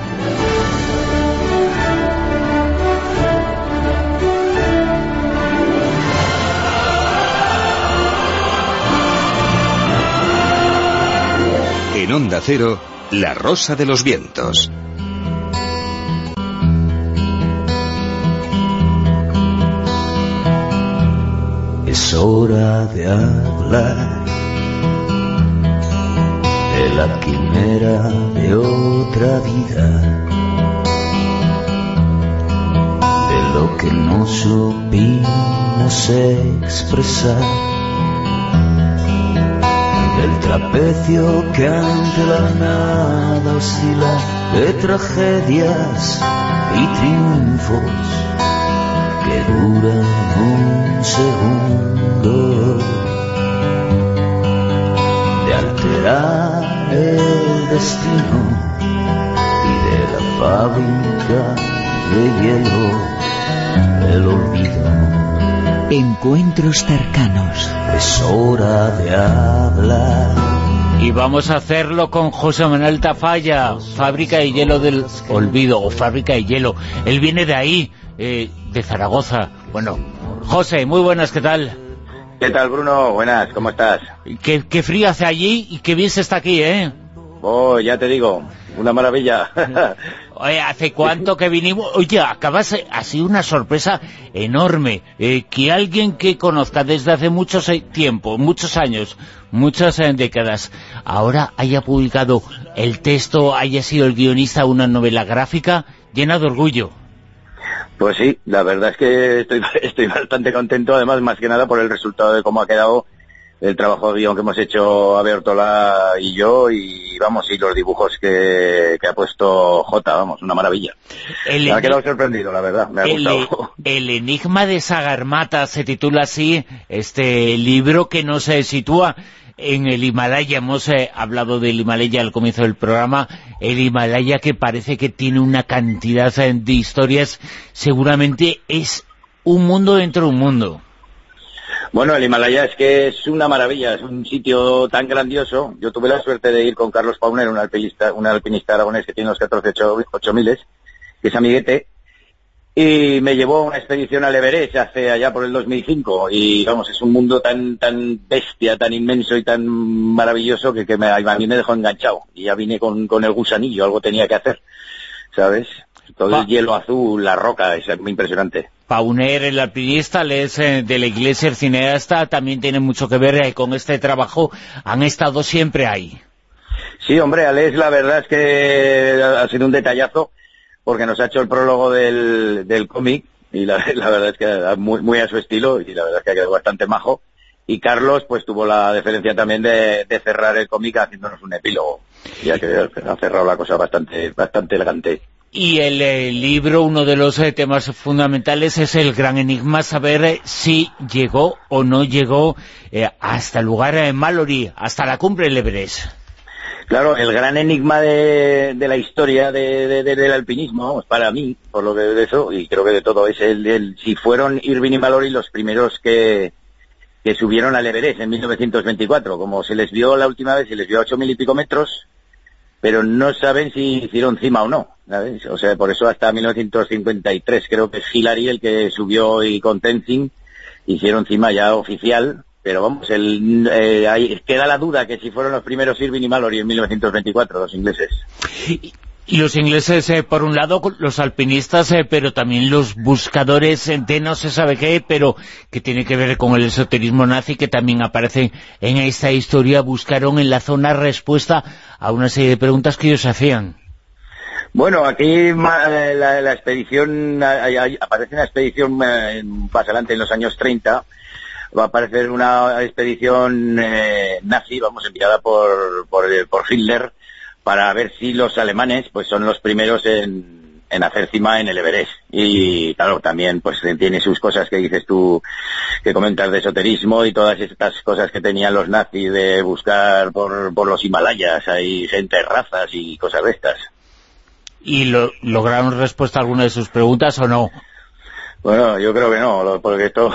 En Onda Cero, La Rosa de los Vientos. Es hora de hablar de la quimera de otra vida, de lo que no supimos expresar, del trapecio que ante la nada oscila, de tragedias y triunfos que duran un segundo, de alterar el destino y de la fábrica de hielo, el olvido. Encuentros cercanos. Es hora de hablar. Y vamos a hacerlo con José Manuel Tafalla, Fábrica de Hielo del Olvido, o Fábrica de Hielo. Él viene de ahí, eh, de Zaragoza. Bueno, José, muy buenas, ¿qué tal? ¿Qué tal, Bruno? Buenas, ¿cómo estás? Qué, qué frío hace allí y qué bien se está aquí, ¿eh? Oh, ya te digo, una maravilla. Oye, ¿hace cuánto que vinimos? Oye, acabas, ha sido una sorpresa enorme, eh, que alguien que conozca desde hace mucho tiempo, muchos años, muchas eh, décadas, ahora haya publicado el texto, haya sido el guionista de una novela gráfica, llena de orgullo. Pues sí, la verdad es que estoy, estoy bastante contento, además, más que nada por el resultado de cómo ha quedado el trabajo de guión que hemos hecho Abertola y yo, y vamos, y los dibujos que, que ha puesto Jota, vamos, una maravilla. El me ha quedado sorprendido, la verdad, me ha el, gustado. El enigma de Sagarmatha se titula así, este libro que nos se sitúa en el Himalaya. Hemos eh, hablado del Himalaya al comienzo del programa, el Himalaya que parece que tiene una cantidad eh, de historias, seguramente es un mundo dentro de un mundo. Bueno, el Himalaya es que es una maravilla, es un sitio tan grandioso. Yo tuve la suerte de ir con Carlos Pauner, un alpinista, un alpinista aragonés que tiene los catorce ocho miles, que es amiguete, y me llevó a una expedición al Everest hace allá por el dos mil cinco, y vamos, es un mundo tan tan bestia, tan inmenso y tan maravilloso que, que me, a mí me dejó enganchado, y ya vine con, con el gusanillo, algo tenía que hacer, ¿sabes? Todo pa el hielo azul, la roca, es muy impresionante. Pauner, el alpinista, es eh, de la iglesia, el cineasta, también tiene mucho que ver eh, con este trabajo. Han estado siempre ahí. Sí, hombre, Alex, la verdad es que ha sido un detallazo, porque nos ha hecho el prólogo del, del cómic, y la, la verdad es que muy, muy a su estilo, y la verdad es que ha quedado bastante majo. Y Carlos, pues tuvo la deferencia también de, de cerrar el cómic haciéndonos un epílogo, ya que ha cerrado la cosa bastante, bastante elegante. Y el eh, libro, uno de los eh, temas fundamentales es el gran enigma, saber eh, si llegó o no llegó eh, hasta el lugar de eh, Mallory, hasta la cumbre del Everest. Claro, el gran enigma de, de la historia de, de, de, del alpinismo, vamos, para mí, por lo que de eso, y creo que de todo, es el, el si fueron Irving y Mallory los primeros que, que subieron al Everest en mil novecientos veinticuatro. Como se les vio la última vez, se les vio a ocho mil y pico metros, pero no saben si hicieron cima o no, ¿sabes? O sea, por eso hasta mil novecientos cincuenta y tres creo que es Hillary el que subió, y con Tenzing hicieron cima ya oficial, pero vamos, el, eh, ahí queda la duda que si fueron los primeros Irving y Mallory en mil novecientos veinticuatro, los ingleses. Y, y los ingleses, eh, por un lado, los alpinistas, eh, pero también los buscadores de no se sabe qué, pero que tiene que ver con el esoterismo nazi, que también aparece en esta historia, buscaron en la zona respuesta a una serie de preguntas que ellos hacían. Bueno, aquí la, la expedición, aparece una expedición más adelante en los años treinta, va a aparecer una expedición eh, nazi, vamos, enviada por, por, por Hitler, para ver si los alemanes pues son los primeros en, en hacer cima en el Everest. Y claro, también pues tiene sus cosas que dices tú, que comentas de esoterismo y todas estas cosas que tenían los nazis de buscar por, por los Himalayas, hay gente, razas y cosas de estas. ¿Y lo, lograron respuesta a alguna de sus preguntas o no? Bueno, yo creo que no, porque esto,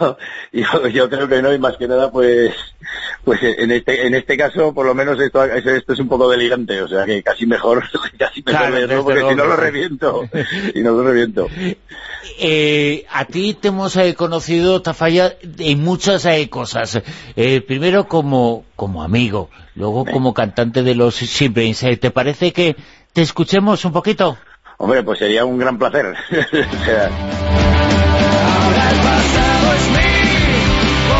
yo, yo creo que no, y más que nada, pues, pues en este, en este caso, por lo menos esto, esto es un poco delirante, o sea que casi mejor, casi mejor claro, verlo, porque si no lo reviento, si no lo reviento. Eh, a ti te hemos eh, conocido, Tafalla, en muchas eh, cosas. Eh, primero como, como amigo, luego ¿Eh? como cantante de los Sheepbrains. Eh, ¿Te parece que te escuchemos un poquito? Hombre, pues sería un gran placer. O sea... Ahora el pasado es mío,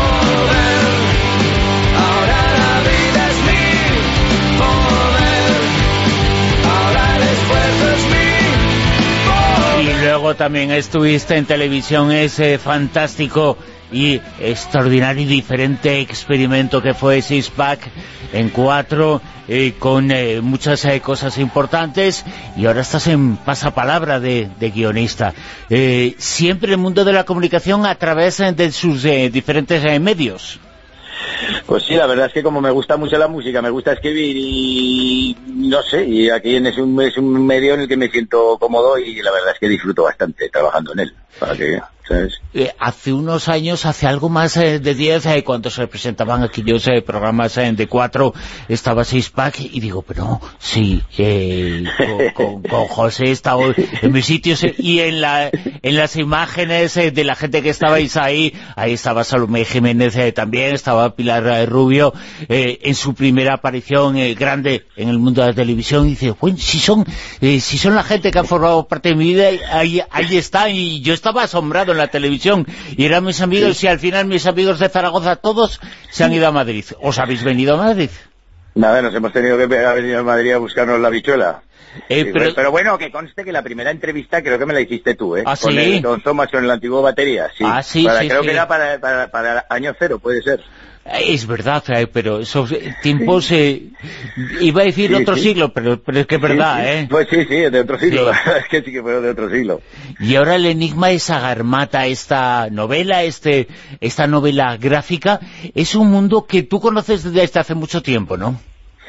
luego también estuviste en televisión, ese fantástico y extraordinario y diferente experimento que fue Six Pack en cuatro, eh, con eh, muchas eh, cosas importantes, y ahora estás en pasapalabra de, de guionista. Eh, siempre el mundo de la comunicación a través eh, de sus eh, diferentes eh, medios. Pues sí, la verdad es que como me gusta mucho la música, me gusta escribir y no sé, y aquí es un, es un medio en el que me siento cómodo y la verdad es que disfruto bastante trabajando en él. Para que, ¿sabes? Eh, hace unos años, hace algo más eh, de diez, eh, cuando se presentaban aquellos eh, programas eh, de cuatro, estaba Six Pack y digo, pero sí, eh, con, con, con José he estado en mis sitios eh, y en la en las imágenes eh, de la gente que estabais ahí, ahí estaba Salomé Jiménez eh, también, estaba Pilar eh, Rubio, eh, en su primera aparición eh, grande en el mundo de la televisión, y dice, bueno, si son, eh, si son la gente que ha formado parte de mi vida, ahí, ahí está, y yo estaba asombrado en la televisión, y eran mis amigos, sí. Y al final mis amigos de Zaragoza todos se han ido a Madrid. ¿Os habéis venido a Madrid? Nada, nos hemos tenido que venir a Madrid a buscarnos la bichuela. Eh, sí, pero... pero bueno, que conste que la primera entrevista creo que me la hiciste tú, ¿eh? ¿Ah, sí? Con el Don Thomas en el antiguo batería, sí. Ah, sí, para, sí, creo sí. que era para, para, para año cero, puede ser. Es verdad, eh, pero esos tiempos, eh, iba a decir sí, otro sí. siglo, pero, pero es que es verdad, sí, sí. ¿eh? Pues sí, sí, de otro siglo, Sí. la verdad es que sí que fue de otro siglo. Y ahora el enigma es Sagarmatha, esta novela, este, esta novela gráfica, es un mundo que tú conoces desde hace mucho tiempo, ¿no?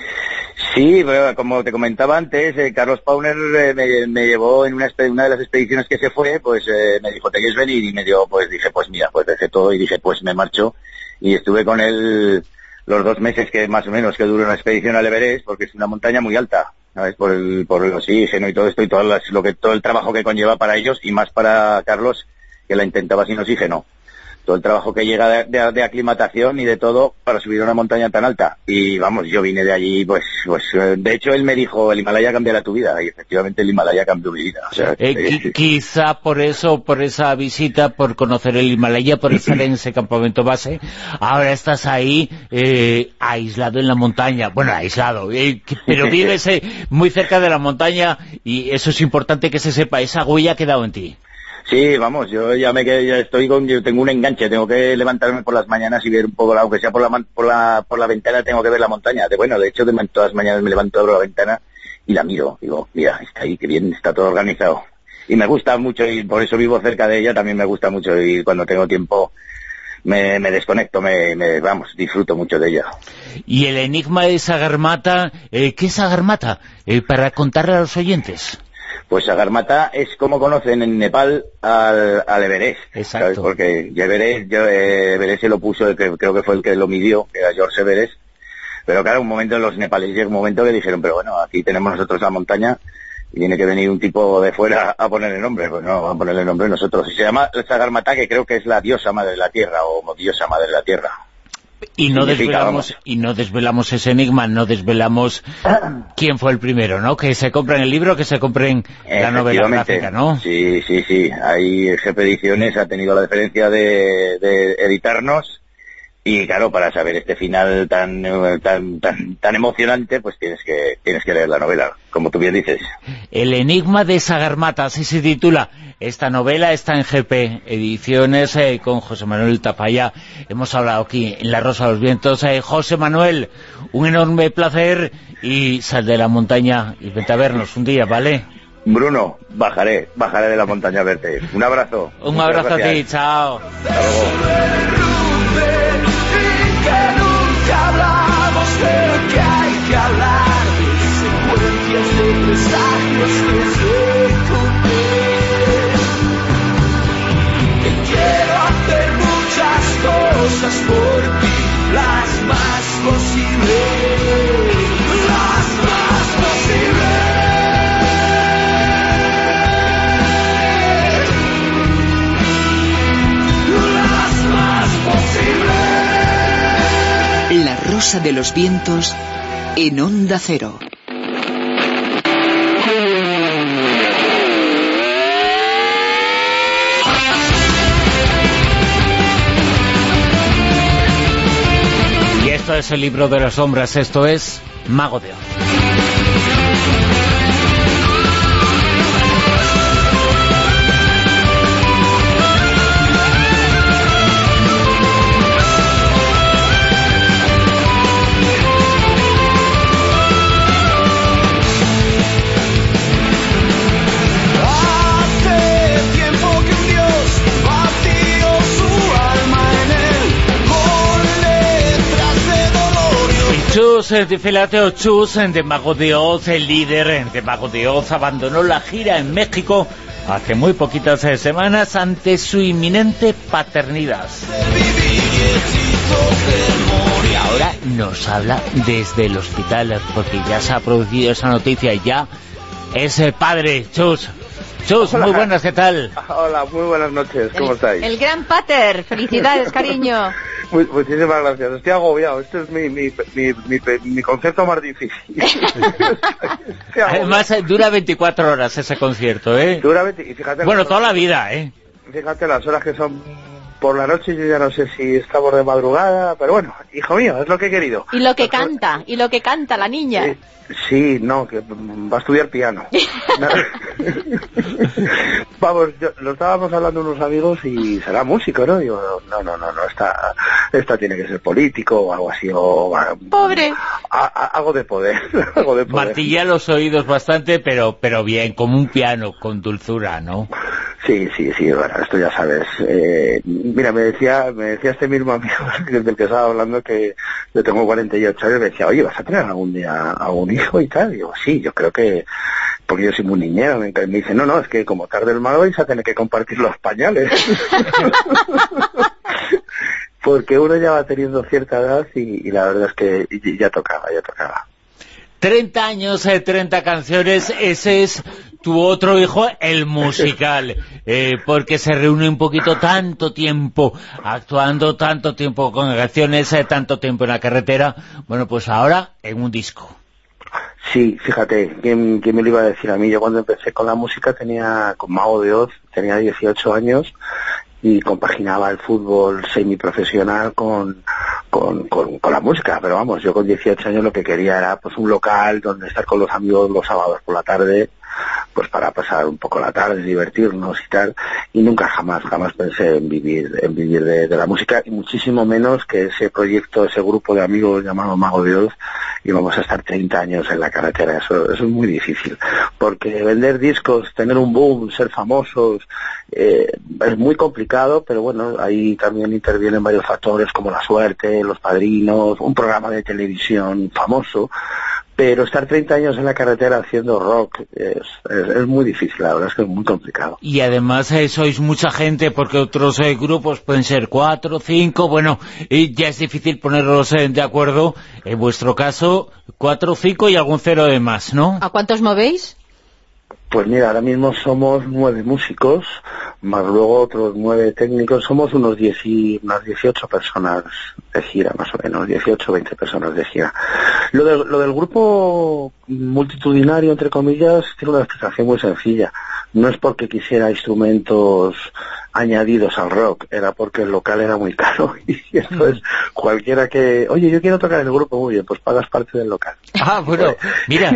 Sí, pero como te comentaba antes, eh, Carlos Pauner eh, me, me llevó en una, una de las expediciones que se fue, pues eh, me dijo, ¿te quieres venir? Y me dio, pues dije, pues mira, pues dejé todo y dije, pues me marcho. Y estuve con él los dos meses que más o menos que duró una expedición al Everest, porque es una montaña muy alta, ¿sabes? Por el, por el oxígeno y todo esto y todo, las, lo que, todo el trabajo que conlleva para ellos, y más para Carlos, que la intentaba sin oxígeno. Todo el trabajo que llega de, de, de aclimatación y de todo para subir a una montaña tan alta. Y vamos, yo vine de allí, pues, pues de hecho él me dijo, el Himalaya cambiará tu vida, y efectivamente el Himalaya cambió mi vida. O sea, eh, eh, quizá por eso, por esa visita, por conocer el Himalaya, por estar en ese campamento base, ahora estás ahí eh, aislado en la montaña. Bueno, aislado, eh, pero vives eh, muy cerca de la montaña, y eso es importante que se sepa, esa huella ha quedado en ti. Sí, vamos, yo ya me quedé, ya estoy con, yo tengo un enganche, tengo que levantarme por las mañanas y ver un poco, aunque sea por la por la por la ventana, tengo que ver la montaña. De, bueno, de hecho, de, todas las mañanas me levanto, abro la ventana y la miro. Digo, mira, está ahí, qué bien, está todo organizado. Y me gusta mucho, y por eso vivo cerca de ella, también me gusta mucho, y cuando tengo tiempo me, me desconecto, me, me, vamos, disfruto mucho de ella. Y el enigma de Sagarmatha, eh, ¿qué es Sagarmatha? Eh, para contarle a los oyentes. Pues Sagarmatha es como conocen en Nepal al, al Everest. Exacto. ¿Sabes? Porque Everest, yo, eh, Everest se lo puso, el que, creo que fue el que lo midió, que era George Everest. Pero claro, un momento los nepalíes llegó un momento que dijeron, pero bueno, aquí tenemos nosotros la montaña y tiene que venir un tipo de fuera a ponerle nombre. Pues no, vamos a ponerle nombre nosotros. Y se llama Sagarmatha, que creo que es la diosa madre de la tierra, o diosa madre de la tierra. Y no Significa, desvelamos vamos. y no desvelamos ese enigma, no desvelamos quién fue el primero, ¿no? Que se compren el libro, que se compren la novela gráfica, ¿no? Sí, sí, sí. Ahí G P Ediciones ha tenido la deferencia de, de editarnos, y claro, para saber este final tan tan tan tan emocionante, pues tienes que tienes que leer la novela, como tú bien dices. El enigma de Sagarmatha, así se titula. Esta novela está en G P Ediciones, eh, con José Manuel Tafalla. Hemos hablado aquí en La Rosa de los Vientos. Eh, José Manuel, un enorme placer, y sal de la montaña y vente a vernos un día, ¿vale? Bruno, bajaré, bajaré de la montaña a verte. Un abrazo. Un Muchas abrazo gracias. a ti, chao. Hasta luego. Que nunca hablamos de lo que hay que hablar, secuencias de presagios que se cumplen. Que quiero hacer muchas cosas por ti, las más posibles, las más posibles. Las más posibles. La Rosa de los Vientos en Onda Cero. Y esto es el libro de las sombras, esto es Mago de Oz. Chus de Felateo, Chus de Mago de Oz, el líder de Mago de Oz, abandonó la gira en México hace muy poquitas semanas ante su inminente paternidad. Y ahora nos habla desde el hospital, porque ya se ha producido esa noticia y ya es el padre. Chus, Chus, Hola. muy buenas, ¿qué tal? Hola, muy buenas noches, ¿cómo el, estáis? El gran pater, felicidades, cariño. Muy, muchísimas gracias, estoy agobiado, este es mi, mi, mi, mi, mi concepto más difícil. Además, dura veinticuatro horas ese concierto, ¿eh? Dura veinte, y fíjate... Bueno, toda la vida, ¿eh? Fíjate las horas que son por la noche, yo ya no sé si estamos de madrugada, pero bueno, hijo mío, es lo que he querido. Y lo que canta, y lo que canta la niña. Eh, sí, no, que va a estudiar piano. Vamos, yo, lo estábamos hablando unos amigos y será músico, ¿no? Digo, no, no, no, no, esta, esta tiene que ser político o algo así, o... Pobre. A, a, algo de poder, algo de poder. Martilla los oídos bastante, pero pero bien, como un piano, con dulzura, ¿no? Sí, sí, sí, bueno, esto ya sabes. Eh, mira, me decía me decía este mismo amigo del que estaba hablando, que yo tengo cuarenta y ocho años, me decía, oye, ¿vas a tener algún día algún hijo y tal? Y digo, sí, yo creo que... Porque yo soy muy niñero. Me dice, no, no, es que como tarde el malo vais a tener que compartir los pañales. Porque uno ya va teniendo cierta edad y, y la verdad es que ya tocaba, ya tocaba. treinta años, eh, treinta canciones, ese es tu otro hijo, el musical, eh, porque se reúne un poquito tanto tiempo actuando, tanto tiempo con canciones, eh, tanto tiempo en la carretera, bueno, pues ahora en un disco. Sí, fíjate, ¿quién, quién me lo iba a decir a mí? Yo cuando empecé con la música tenía, con Mago de Oz, tenía dieciocho años y compaginaba el fútbol semiprofesional con, con, con, con la música, pero vamos, yo con dieciocho años lo que quería era pues un local donde estar con los amigos los sábados por la tarde, pues para pasar un poco la tarde, divertirnos y tal, y nunca jamás, jamás pensé en vivir, en vivir de, de la música, y muchísimo menos que ese proyecto, ese grupo de amigos llamado Mago de Oz, íbamos a estar treinta años en la carretera. Eso, eso es muy difícil, porque vender discos, tener un boom, ser famosos, eh, es muy complicado, pero bueno, ahí también intervienen varios factores como la suerte, los padrinos, un programa de televisión famoso. Pero estar treinta años en la carretera haciendo rock es, es, es muy difícil, la verdad es que es muy complicado. Y además eh, sois mucha gente, porque otros eh, grupos pueden ser cuatro, cinco, bueno, y ya es difícil ponerlos eh, de acuerdo. En vuestro caso, cuatro, cinco y algún cero de más, ¿no? ¿A cuántos movéis? Pues mira, ahora mismo somos nueve músicos, más luego otros nueve técnicos, somos unos diez y, unas dieciocho personas de gira, más o menos, dieciocho, veinte personas de gira. Lo, de, lo del grupo multitudinario, entre comillas, tiene una explicación muy sencilla. No es porque quisiera instrumentos añadidos al rock, era porque el local era muy caro, y entonces cualquiera que, oye, yo quiero tocar en el grupo, muy bien, pues pagas parte del local. Ah, bueno, mira...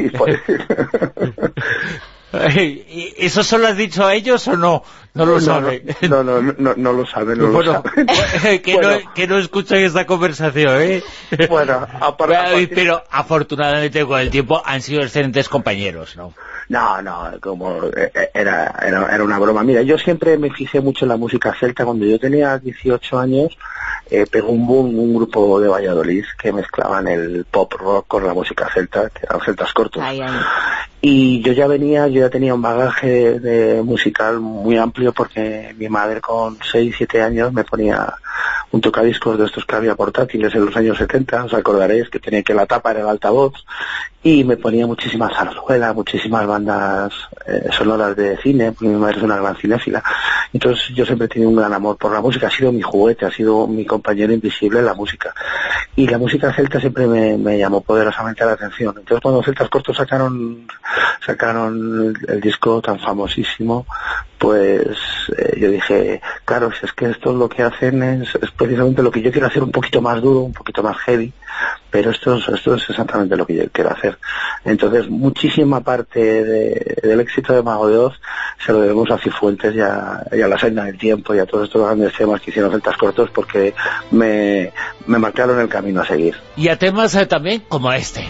¿Eso se lo has dicho a ellos o no? No lo no, saben. No, no, no, no, no lo saben, no bueno, lo saben. que, bueno. no, que no escuchen esta conversación, ¿eh? Bueno, a par, a partir... pero afortunadamente con el tiempo han sido excelentes compañeros, ¿no? No, no, como era, era, era una broma. Mira, yo siempre me fijé mucho en la música celta. Cuando yo tenía dieciocho años, eh, pegó un boom un grupo de Valladolid que mezclaban el pop rock con la música celta, que eran celtas cortos. Ay, ay. Y yo ya venía, yo ya tenía un bagaje de musical muy amplio, porque mi madre con seis, siete años me ponía un tocadiscos de estos que había portátiles en los años setenta, os acordaréis, que tenía que la tapa era el altavoz, y me ponía muchísimas zarzuelas, muchísimas bandas eh, sonoras de cine, porque mi madre es una gran cinéfila. Entonces yo siempre he tenido un gran amor por la música, ha sido mi juguete, ha sido mi compañero invisible en la música. Y la música celta siempre me, me llamó poderosamente la atención. Entonces cuando Celtas Cortos sacaron sacaron el, el disco tan famosísimo, pues eh, yo dije, claro, si es que esto lo que hacen es, es precisamente lo que yo quiero hacer, un poquito más duro, un poquito más heavy, pero esto es, esto es exactamente lo que yo quiero hacer. Entonces, muchísima parte de, del éxito de Mago de Oz se lo debemos a Cifuentes y a, y a La Senda del Tiempo y a todos estos grandes temas que hicieron Celtas Cortos, porque me, me marcaron el camino a seguir. Y a temas eh, también como este.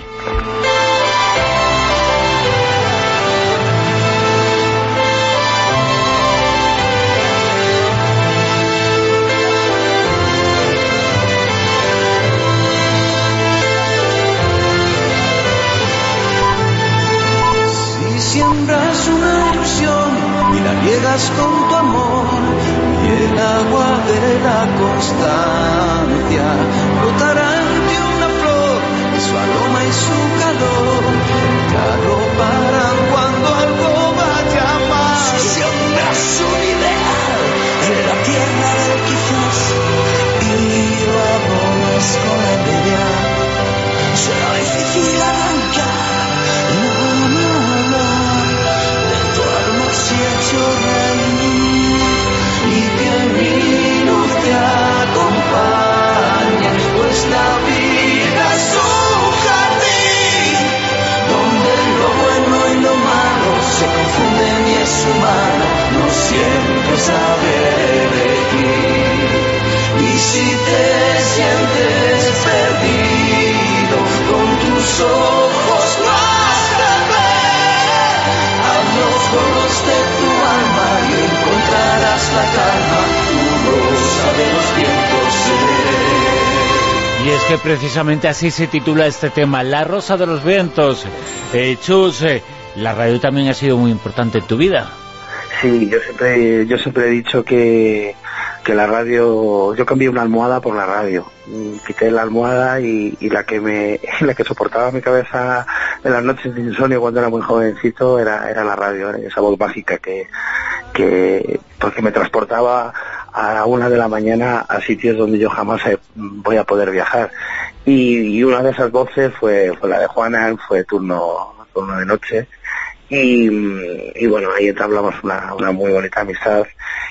siembras una ilusión y la riegas con tu amor, y el agua de la constancia brotará ante una flor y su aroma y su calor te arroparán cuando algo vaya mal. Si siembras un ideal en la tierra del quizás y lo abonas con la envidia, será difícil arrancar la mala de tu alma si hecho reír, y que mi luz te acompañe, pues la vida es un jardín donde lo bueno y lo malo se confunden y es humano no siempre saber elegir. Y si te sientes perdido, con tus ojos no has de ver, haz los coros de tu alma y encontrarás la calma, tu rosa de los vientos seré. Y es que precisamente así se titula este tema, La Rosa de los Vientos. Eh, Chus, eh, la radio también ha sido muy importante en tu vida. Sí, yo siempre, yo siempre he dicho que, que la radio, yo cambié una almohada por la radio, quité la almohada y, y la que me, la que soportaba mi cabeza en las noches de insomnio cuando era muy jovencito era, era la radio, era esa voz mágica que, que, porque me transportaba a la una de la mañana a sitios donde yo jamás voy a poder viajar, y, y una de esas voces fue, fue la de Juana, fue turno, turno de noche. Y, y bueno, ahí entablamos una, una muy bonita amistad,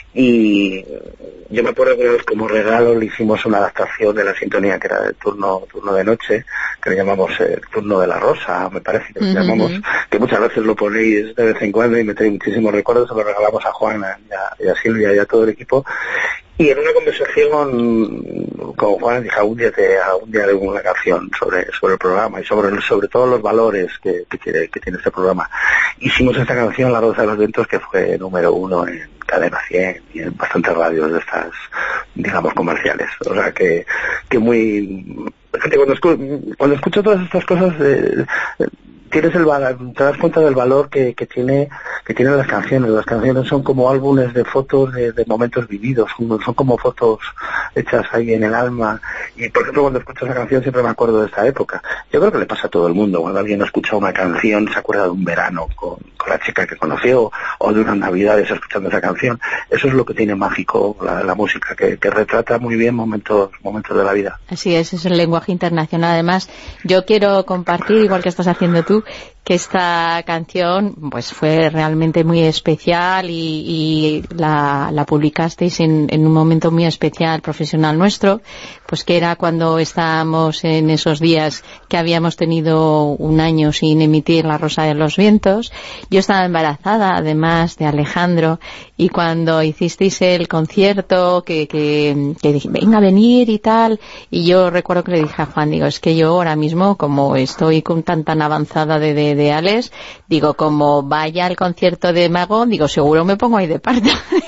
y yo me acuerdo que como regalo le hicimos una adaptación de la sintonía que era del turno turno de noche, que le llamamos el turno de la rosa, me parece que lo uh-huh. llamamos, que muchas veces lo ponéis de vez en cuando y me trae muchísimos recuerdos. Se lo regalamos a Juana y a, y a Silvia y a todo el equipo. Y en una conversación con Juan dije, algún día te algún día haré una canción sobre sobre el programa y sobre sobre todos los valores que, que tiene que tiene este programa. Hicimos esta canción, La Rosa de los Vientos, que fue número uno en Cadena cien y en bastantes radios de estas, digamos, comerciales. O sea que que muy... Cuando escucho, cuando escucho todas estas cosas... Eh, tienes el te das cuenta del valor que, que tiene que tienen las canciones. Las canciones son como álbumes de fotos de, de momentos vividos, son, son como fotos hechas ahí en el alma. Y por ejemplo, cuando escucho esa canción siempre me acuerdo de esta época. Yo creo que le pasa a todo el mundo. Cuando alguien escucha una canción se acuerda de un verano con, con la chica que conoció, o de unas navidades escuchando esa canción. Eso es lo que tiene mágico la, la música, que, que retrata muy bien momentos momentos de la vida. Así es, es el lenguaje internacional. Además, yo quiero compartir, igual que estás haciendo tú, que esta canción pues fue realmente muy especial, y, y la, la publicasteis en, en un momento muy especial profesional nuestro, pues que era cuando estábamos en esos días que habíamos tenido un año sin emitir La Rosa de los Vientos. Yo estaba embarazada, además de Alejandro, y cuando hicisteis el concierto que, que, que dije, venga a venir y tal, y yo recuerdo que le dije a Juan, digo, es que yo ahora mismo, como estoy con tan tan avanzada de, de, de Alex, digo, como vaya al concierto de Mago, digo, seguro me pongo ahí de parto.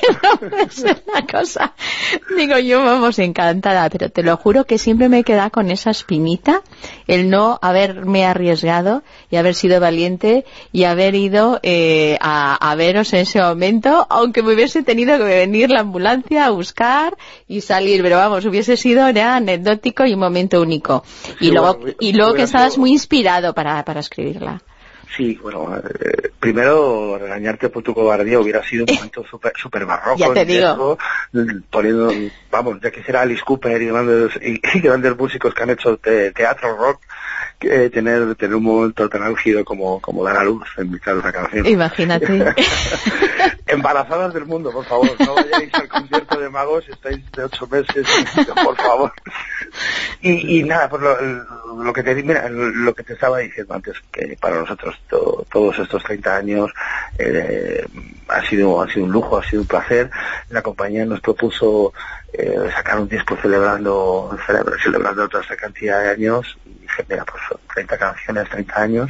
Es una cosa, digo, yo vamos encantada, pero te lo juro que siempre me queda con esa espinita el no haberme arriesgado y haber sido valiente y haber ido eh, a, a veros en ese momento, aunque me hubiese tenido que venir la ambulancia a buscar y salir, pero vamos, hubiese sido ya anecdótico y un momento único. Y sí, luego, bueno, y luego que estabas sido... muy inspirado para, para escribirla. Sí, bueno, eh, primero regañarte por tu cobardía hubiera sido un momento súper super barroco. Ya te digo. Eso, poniendo, vamos, ya quisiera Alice Cooper y grandes, y, y grandes músicos que han hecho te, teatro rock, que, eh, tener tener un momento tan álgido como, como dar a luz en mitad de esa canción. Imagínate. Embarazadas del mundo, por favor, no vayáis al concierto de Magos, estáis de ocho meses, por favor. Y, y nada, pues lo, lo que te mira, lo que te estaba diciendo antes, que para nosotros to, todos estos treinta años eh, ha sido ha sido un lujo, ha sido un placer. La compañía nos propuso eh, sacar un disco celebrando celebrando otra cantidad de años, y dije, mira, pues son treinta canciones, treinta años,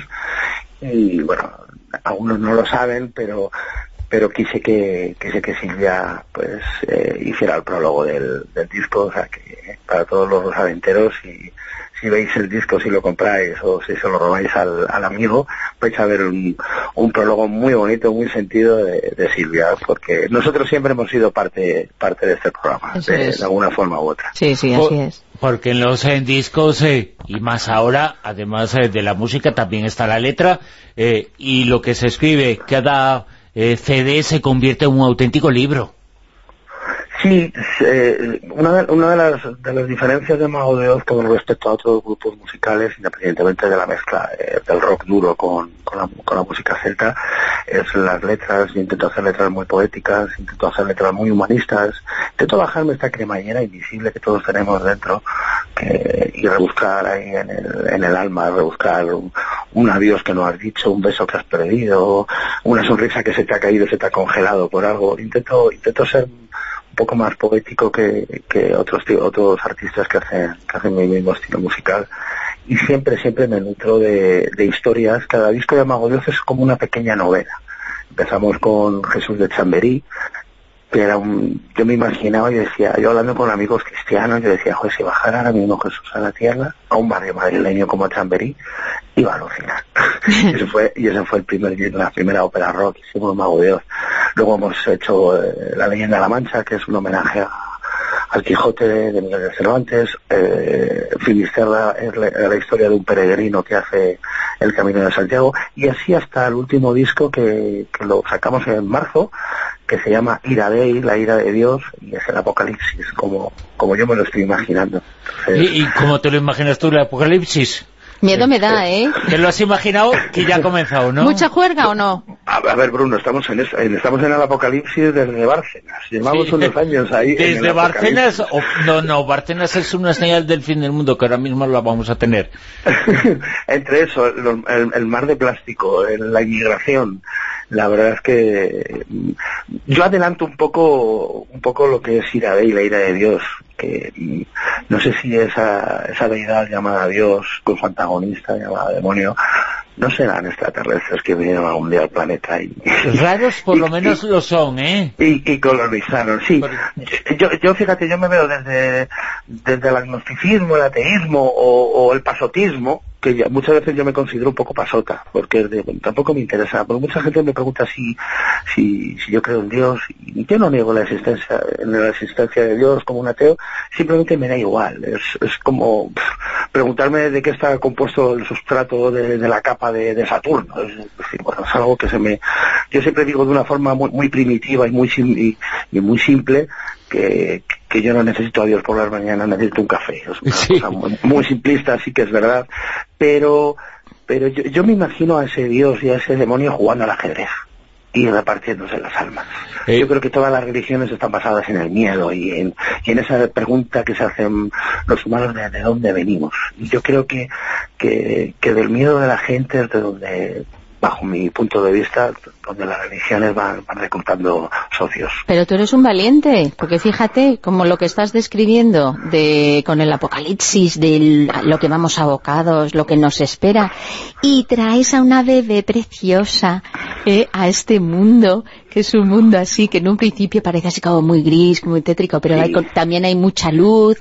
y bueno, algunos no lo saben, pero pero quise que quise que Silvia pues eh, hiciera el prólogo del, del disco, o sea que para todos los rosaventeros, y si veis el disco, si lo compráis o si se lo robáis al, al amigo, vais a ver un, un prólogo muy bonito, muy sentido de, de Silvia, porque nosotros siempre hemos sido parte parte de este programa, de, de alguna forma u otra. Sí, sí, así es. Porque en los en discos, eh, y más ahora, además eh, de la música, también está la letra, eh, y lo que se escribe, cada eh, C D se convierte en un auténtico libro. Sí, eh, una, de, una de, las, de las diferencias de Mago de Oz con respecto a otros grupos musicales, independientemente de la mezcla eh, del rock duro con, con, la, con la música celta, es las letras. Yo intento hacer letras muy poéticas, intento hacer letras muy humanistas, intento bajarme esta cremallera invisible que todos tenemos dentro, que, y rebuscar ahí en el, en el alma, rebuscar un, un adiós que no has dicho, un beso que has perdido, una sonrisa que se te ha caído, se te ha congelado por algo. Intento, intento ser un poco más poético que, que otros otros artistas que hacen que hacen mi mismo estilo musical, y siempre siempre me nutro de, de historias. Cada disco de Mago de Oz es como una pequeña novela. Empezamos con Jesús de Chamberí, que era un, yo me imaginaba y decía, yo hablando con amigos cristianos, yo decía, joder, si bajara ahora mismo Jesús a la tierra, a un barrio madrileño como Chamberí, iba a alucinar. y ese fue, y ese fue el primer, la primera ópera rock que hicimos Mago de Oz. Luego hemos hecho eh, La leyenda de la Mancha, que es un homenaje a, al Quijote de, de Miguel de Cervantes. eh, Finisterra es la, la historia de un peregrino que hace el Camino de Santiago, y así hasta el último disco que, que lo sacamos en marzo, que se llama Ira Dei, la ira de Dios, y es el Apocalipsis, como, como yo me lo estoy imaginando. Entonces, ¿Y, ¿Y cómo te lo imaginas tú, el Apocalipsis? Miedo me da, ¿eh? ¿Te lo has imaginado que ya ha comenzado, no? ¿Mucha juerga o no? A, a ver, Bruno, estamos en, esa, estamos en el Apocalipsis desde Bárcenas. Llevamos sí. unos años ahí. ¿Desde Bárcenas? O, no, no, Bárcenas es una señal del fin del mundo, que ahora mismo la vamos a tener. Entre eso, el, el, el mar de plástico, el, la inmigración, la verdad es que yo adelanto un poco un poco lo que es Ira Dei, la ira de Dios, que no sé si esa, esa deidad llamada Dios, con su antagonista llamada demonio, no serán extraterrestres que vinieron algún día al planeta y... Raros por y, lo menos y, lo son, ¿eh? Y, y colonizaron, sí. Yo, yo, fíjate, yo me veo desde, desde el agnosticismo, el ateísmo o, o el pasotismo, que ya, muchas veces yo me considero un poco pasota, porque de, tampoco me interesa, porque mucha gente me pregunta si, si, si yo creo en Dios, y yo no niego la existencia, la existencia de Dios como un ateo, simplemente me da igual. Es, es como pff, preguntarme de qué está compuesto el sustrato de, de la capa de, de Saturno. Es decir, bueno, es algo que se me... Yo siempre digo de una forma muy, muy primitiva y muy, sim, y, y muy simple, que, que yo no necesito a Dios por las mañanas, necesito un café. Es una sí. cosa muy, muy simplista, sí que es verdad, pero pero yo, yo me imagino a ese Dios y a ese demonio jugando al ajedrez y repartiéndose las almas. Eh. Yo creo que todas las religiones están basadas en el miedo y en, y en esa pregunta que se hacen los humanos de, de dónde venimos. Y yo creo que, que, que del miedo de la gente es de donde, bajo mi punto de vista, donde las religiones van, van reclutando socios. Pero tú eres un valiente, porque fíjate, como lo que estás describiendo de con el apocalipsis, de lo que vamos abocados, lo que nos espera, y traes a una bebé preciosa eh, a este mundo, que es un mundo así, que en un principio parece así como muy gris, muy tétrico, pero sí. hay, también hay mucha luz,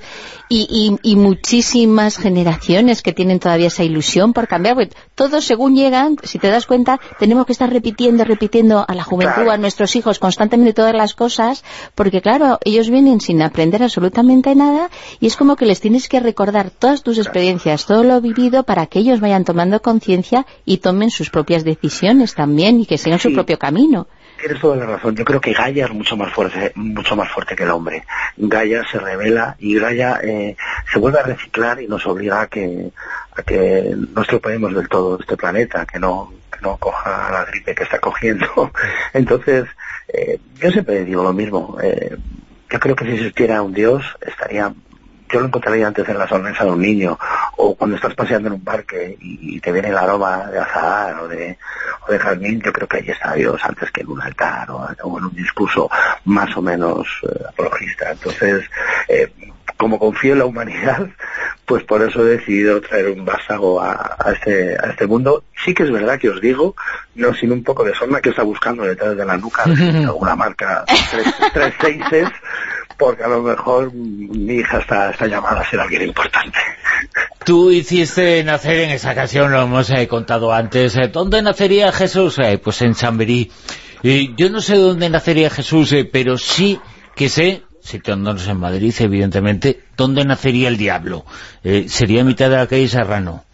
y, y, y muchísimas generaciones que tienen todavía esa ilusión por cambiar, porque todos según llegan, si te das cuenta, tenemos que estar repitiendo, repitiendo a la juventud, claro. a nuestros hijos constantemente todas las cosas, porque claro, ellos vienen sin aprender absolutamente nada, y es como que les tienes que recordar todas tus experiencias, todo lo vivido, para que ellos vayan tomando conciencia y tomen sus propias decisiones también, y que sigan sí. su propio camino. Tienes toda la razón. Yo creo que Gaia es mucho más fuerte, mucho más fuerte que el hombre. Gaia se revela y Gaia eh, se vuelve a reciclar y nos obliga a que a que no estropeemos del todo este planeta, que no que no coja la gripe que está cogiendo. Entonces, eh, yo siempre digo lo mismo. Eh, yo creo que si existiera un Dios, estaría... Yo lo encontraría antes en la sonrisa de un niño, o cuando estás paseando en un parque y te viene el aroma de azahar o de, o de jazmín. Yo creo que ahí está Dios antes que en un altar o, o en un discurso más o menos eh, apologista. Entonces, eh, como confío en la humanidad, pues por eso he decidido traer un vástago a, a, este, a este mundo. Sí que es verdad que os digo, no sin un poco de sorna, que está buscando detrás de la nuca alguna marca tres seises, porque a lo mejor mi hija está, está llamada a ser alguien importante. Tú hiciste nacer en esa ocasión, lo hemos eh, contado antes. Eh, ¿Dónde nacería Jesús? Eh, pues en Chamberí. Eh, yo no sé dónde nacería Jesús, eh, pero sí que sé, situándonos en Madrid, evidentemente, dónde nacería el diablo. Eh, sería a mitad de la calle Serrano.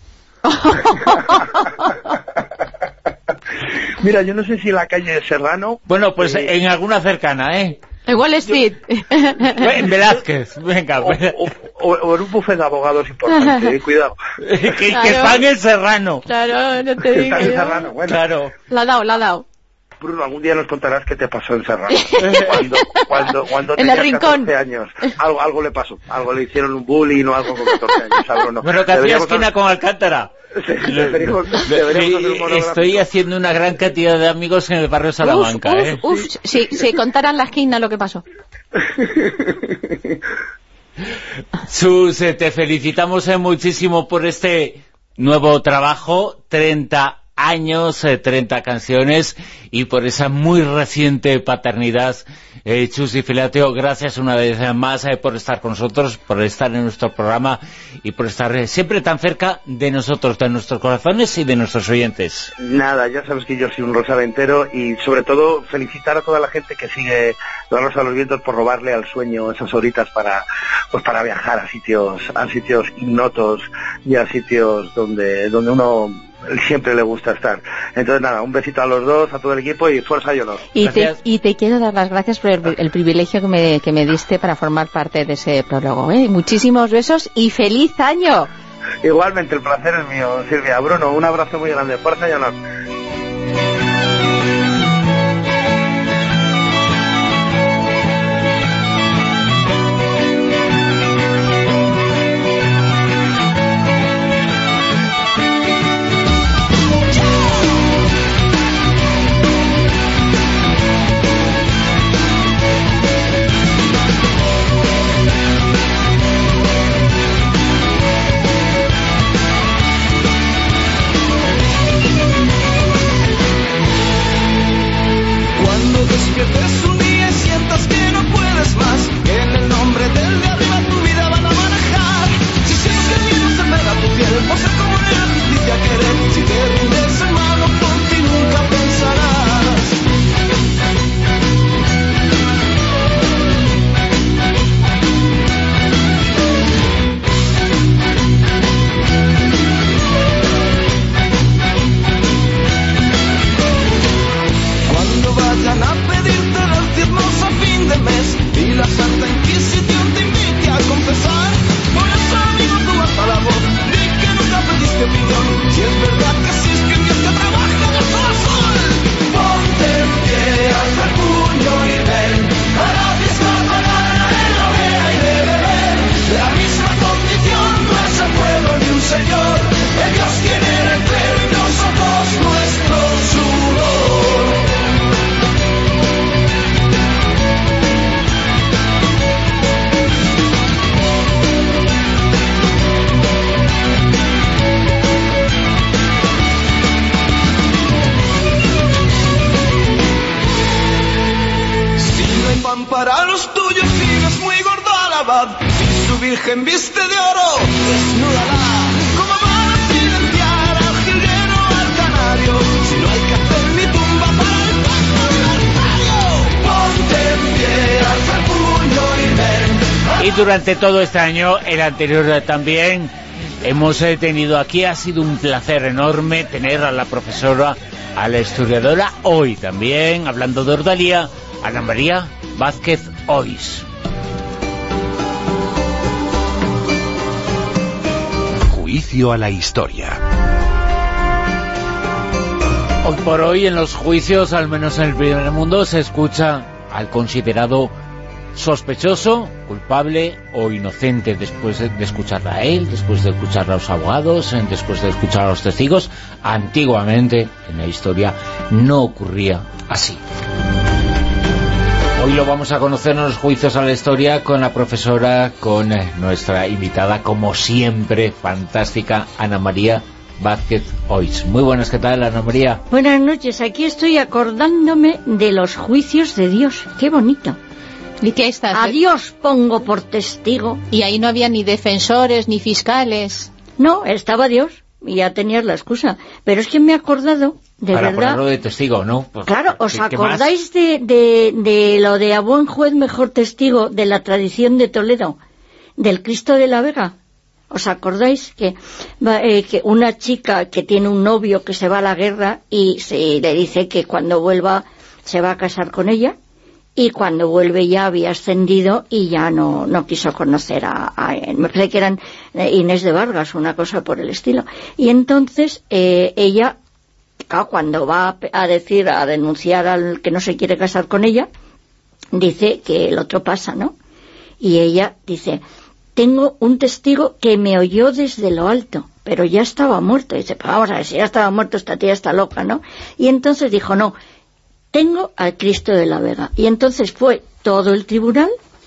Mira, yo no sé si la calle Serrano... Bueno, pues eh, en alguna cercana, ¿eh? En Wall Street. En Velázquez, venga. O, o, o, o en un bufete de abogados importante, eh, cuidado. que, que claro. Está en el Serrano. Claro, no te digo. Está en el Serrano, bueno. Claro. La ha dado, la ha dado. Bruno, algún día nos contarás qué te pasó en Serrano. cuando cuando, cuando en el rincón. catorce años. Algo, algo le pasó. Algo le hicieron un bullying o algo con catorce años. A Bruno. Bueno, que hacía esquina hacer... con Alcántara. Sí, deberíamos, deberíamos hacer un Estoy haciendo una gran cantidad de amigos en el barrio Salamanca. Uf, ¿eh? uf, uf. Si, si contaran la esquina lo que pasó. Sus, te felicitamos eh, muchísimo por este nuevo trabajo, treinta años, eh, treinta canciones, y por esa muy reciente paternidad. eh, Chus Di Filateo, gracias una vez más eh, por estar con nosotros, por estar en nuestro programa y por estar eh, siempre tan cerca de nosotros, de nuestros corazones y de nuestros oyentes. Nada, ya sabes que yo soy un rosaventero, y sobre todo felicitar a toda la gente que sigue La Rosa de los Vientos por robarle al sueño esas horitas para pues para viajar a sitios a sitios ignotos y a sitios donde donde uno siempre le gusta estar. Entonces nada, un besito a los dos, a todo el equipo, y fuerza y honor. Y te, y te quiero dar las gracias por el, el privilegio que me, que me diste para formar parte de ese prólogo, ¿eh? Muchísimos besos y ¡feliz año! Igualmente, el placer es mío, Silvia. Bruno, un abrazo muy grande, fuerza y honor. Despiertes un día y sientas que no puedes más, que en el nombre del de arriba tu vida van a manejar. Si sientes que el miedo se pega a tu piel, por ser como la justicia querer, si te rindes en mano por ti nunca pensarás. Cuando vayan a pedirte los diezmos a fin de mes y la Santa Inquisición te invite a confesar, por eso amigo tú hasta la voz, di que nunca pediste opinión, si es verdad que existe un Dios que trabaja de sol a sol. Ponte en pie, alza el puño y ven a la fiesta pagana en la hoguera y de beber la misma condición, no es el pueblo ni un señor, ellos tienen el clero y nosotros nuestro sudor. Pan para los tuyos, si no es muy gordo al abad, si su virgen viste de oro, desnúdala. ¿Cómo van a silenciar al jilguero, al canario, si no hay que hacer ni tumba para el pacto libertario? Ponte en pie, alza el puño y ven. Y durante todo este año, el anterior también, hemos tenido aquí, ha sido un placer enorme tener a la profesora, a la historiadora, hoy también, hablando de Ordalía, Ana María Vázquez Ois. Juicio a la historia. Hoy por hoy en los juicios, al menos en el primer mundo, se escucha al considerado sospechoso, culpable o inocente, después de escucharla a él, después de escuchar a los abogados, después de escuchar a los testigos. Antiguamente, en la historia, no ocurría así. Hoy lo vamos a conocer en los juicios a la historia con la profesora, con eh, nuestra invitada, como siempre, fantástica, Ana María Vázquez Oix. Muy buenas, ¿qué tal, Ana María? Buenas noches, aquí estoy acordándome de los juicios de Dios. ¡Qué bonito! ¿Y qué estás? A Dios pongo por testigo. Y ahí no había ni defensores, ni fiscales. No, estaba Dios, y ya tenías la excusa. Pero es que me he acordado, de Para verdad... Para ponerlo de testigo, ¿no? Pues, claro, ¿os ¿qué, acordáis de, de, de lo de a buen juez mejor testigo de la tradición de Toledo? Del Cristo de la Vega. ¿Os acordáis que, eh, que una chica que tiene un novio que se va a la guerra y se le dice que cuando vuelva se va a casar con ella? Y cuando vuelve ya había ascendido y ya no, no quiso conocer a, a... Me parece que eran Inés de Vargas, una cosa por el estilo. Y entonces eh, ella, claro, cuando va a decir, a denunciar al que no se quiere casar con ella, dice que el otro pasa, ¿no? Y ella dice, tengo un testigo que me oyó desde lo alto, pero ya estaba muerto. Y dice, pues vamos a ver, si ya estaba muerto, esta tía está loca, ¿no? Y entonces dijo, no, tengo al Cristo de la Vega. Y entonces fue todo el tribunal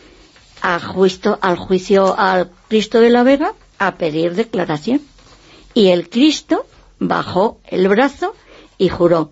a juicio, al juicio al Cristo de la Vega a pedir declaración. Y el Cristo bajó el brazo y juró.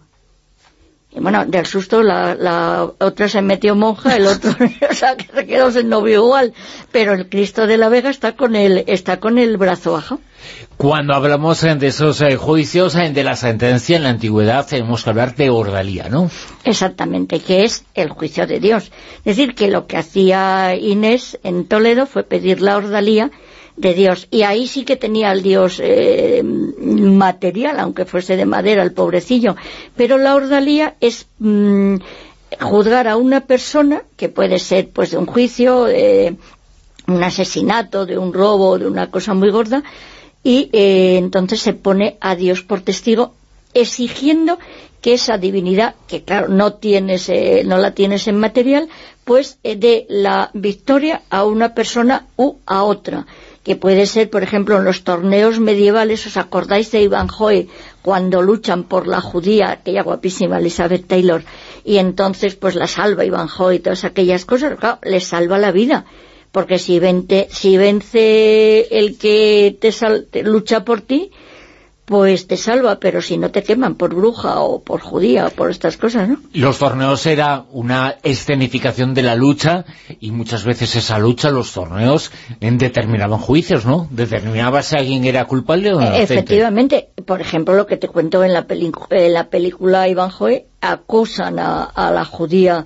Y bueno, del susto la, la otra se metió monja, el otro, o sea, que se quedó sin novio igual. Pero el Cristo de la Vega está con el, está con el brazo bajo. Cuando hablamos eh, de esos eh, juicios, eh, de la sentencia en la antigüedad, tenemos que hablar de ordalía, ¿no? Exactamente, que es el juicio de Dios. Es decir, que lo que hacía Inés en Toledo fue pedir la ordalía de Dios, y ahí sí que tenía al Dios eh, material, aunque fuese de madera el pobrecillo, pero la ordalía es mmm, juzgar a una persona, que puede ser pues de un juicio, de un asesinato, de un robo, de una cosa muy gorda, y eh, entonces se pone a Dios por testigo, exigiendo que esa divinidad, que claro, no tienes, eh, no la tienes en material, pues eh, dé la victoria a una persona u a otra, que puede ser, por ejemplo, en los torneos medievales. ¿Os acordáis de Ivanhoe cuando luchan por la judía, aquella guapísima Elizabeth Taylor, y entonces pues la salva Ivanhoe y todas aquellas cosas? Claro, les salva la vida, porque si, vente, si vence el que te, sal, te lucha por ti, pues te salva, pero si no te queman por bruja o por judía o por estas cosas, ¿no? Los torneos era una escenificación de la lucha, y muchas veces esa lucha, los torneos, determinaban juicios, ¿no? Determinaba si alguien era culpable o inocente. Efectivamente. Por ejemplo, lo que te cuento en la, en la película Ivanhoe, acusan a, a la judía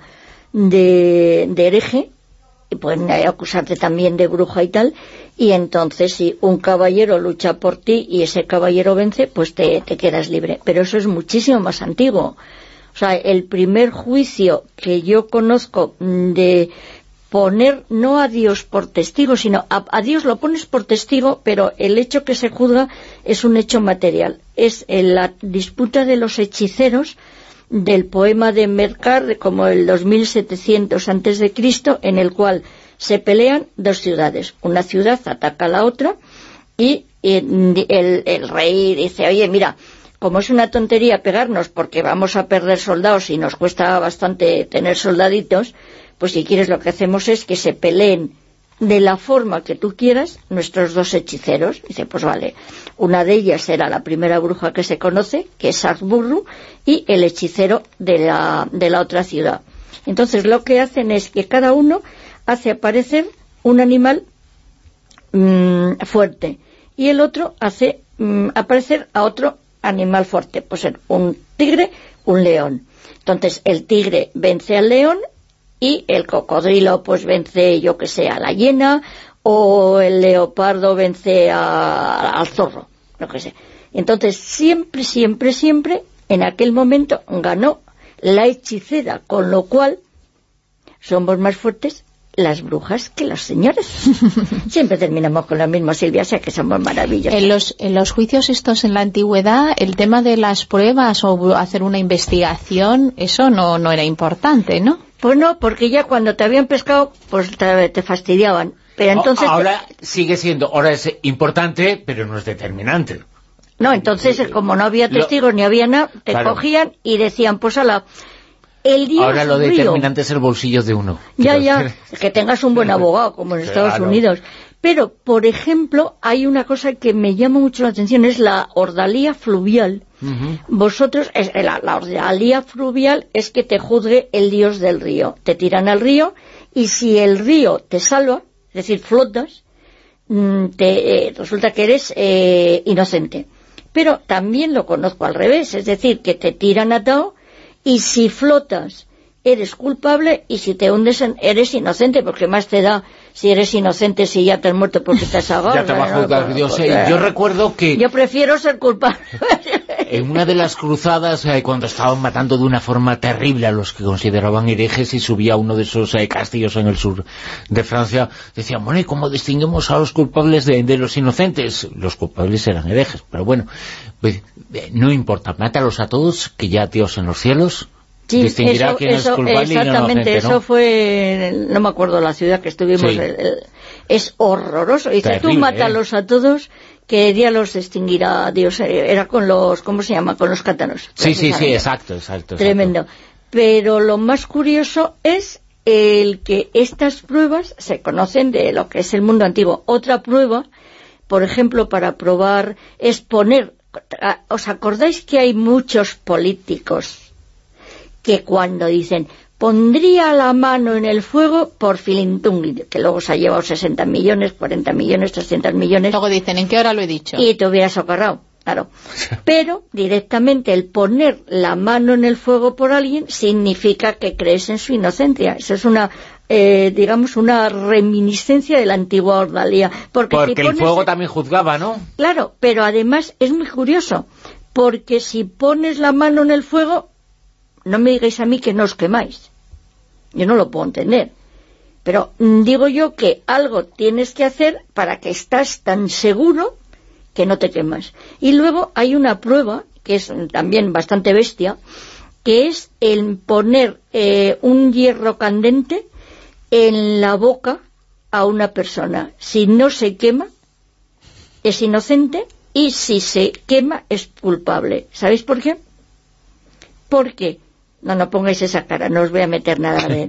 de, de hereje, y pueden acusarte también de bruja y tal, y entonces si un caballero lucha por ti y ese caballero vence, pues te, te quedas libre. Pero eso es muchísimo más antiguo. O sea, el primer juicio que yo conozco de poner no a Dios por testigo, sino a, a Dios lo pones por testigo, pero el hecho que se juzga es un hecho material. Es en la disputa de los hechiceros del poema de Mercar, como el dos mil setecientos antes de Cristo, en el cual se pelean dos ciudades. Una ciudad ataca a la otra y el, el rey dice, oye, mira, como es una tontería pegarnos porque vamos a perder soldados y nos cuesta bastante tener soldaditos, pues si quieres lo que hacemos es que se peleen de la forma que tú quieras nuestros dos hechiceros. Dice, pues vale, una de ellas era la primera bruja que se conoce, que es Sarburru, y el hechicero de la, de la otra ciudad. Entonces lo que hacen es que cada uno hace aparecer un animal mmm, fuerte, y el otro hace mmm, aparecer a otro animal fuerte, puede ser un tigre, un león. Entonces el tigre vence al león y el cocodrilo pues vence, yo que sé, a la hiena, o el leopardo vence a, al zorro, lo que sé. Entonces siempre, siempre, siempre en aquel momento ganó la hechicera, con lo cual somos más fuertes las brujas que los señores. Siempre terminamos con lo mismo, Silvia, o sea que somos maravillosos. En los, en los juicios estos en la antigüedad, el tema de las pruebas o hacer una investigación, eso no, no era importante, ¿no? Pues no, porque ya cuando te habían pescado, pues te, te fastidiaban. Pero entonces ahora te... sigue siendo, ahora es importante, pero no es determinante. No, entonces como no había testigos Lo... ni había nada, te claro. cogían y decían, pues ala, El dios Ahora lo río. determinante es el bolsillo de uno. Ya, ya, que tengas un buen abogado, como en Estados Claro. Unidos. Pero, por ejemplo, hay una cosa que me llama mucho la atención, es la ordalía fluvial. Uh-huh. Vosotros, es, la, la ordalía fluvial es que te juzgue el dios del río. Te tiran al río, y si el río te salva, es decir, flotas, te, eh, resulta que eres eh, inocente. Pero también lo conozco al revés, es decir, que te tiran atado, y si flotas eres culpable, y si te hundes eres inocente, porque más te da si eres inocente, si ya te has muerto porque te has ahogado. Ya te va a juzgar Dios. Eh, yo recuerdo que yo prefiero ser culpable. En una de las cruzadas, eh, cuando estaban matando de una forma terrible a los que consideraban herejes, y subía a uno de esos eh, castillos en el sur de Francia, decían, bueno, ¿y cómo distinguimos a los culpables de, de los inocentes? Los culpables eran herejes, pero bueno, pues, eh, no importa, mátalos a todos, que ya Dios en los cielos sí, distinguirá eso, quién eso, es culpable y quién exactamente, inocente, ¿no? eso fue, no me acuerdo la ciudad que estuvimos, Sí. el, el, es horroroso. Dice, Terrible, tú mátalos ¿eh? a todos, que día los distinguirá Dios. Era con los, ¿cómo se llama? Con los cátaros. Sí, sí, sí, exacto, exacto. exacto. Tremendo. Pero lo más curioso es el que estas pruebas se conocen de lo que es el mundo antiguo. Otra prueba, por ejemplo, para probar, es poner... ¿Os acordáis que hay muchos políticos que cuando dicen pondría la mano en el fuego por Filintung, que luego se ha llevado sesenta millones, cuarenta millones, trescientos millones... Luego dicen, ¿en qué hora lo he dicho? Y te hubieras socorrado, claro. Pero directamente el poner la mano en el fuego por alguien significa que crees en su inocencia. Eso es una... Eh, digamos, una reminiscencia de la antigua ordalía. Porque, porque si el pones... fuego también juzgaba, ¿no? Claro, pero además es muy curioso, porque si pones la mano en el fuego, no me digáis a mí que no os quemáis. Yo no lo puedo entender. Pero mm, digo yo que algo tienes que hacer para que estás tan seguro que no te quemas. Y luego hay una prueba, que es también bastante bestia, que es el poner eh, un hierro candente en la boca a una persona. Si no se quema, es inocente, y si se quema, es culpable. ¿Sabéis por qué? Porque, no, no pongáis esa cara, no os voy a meter nada de...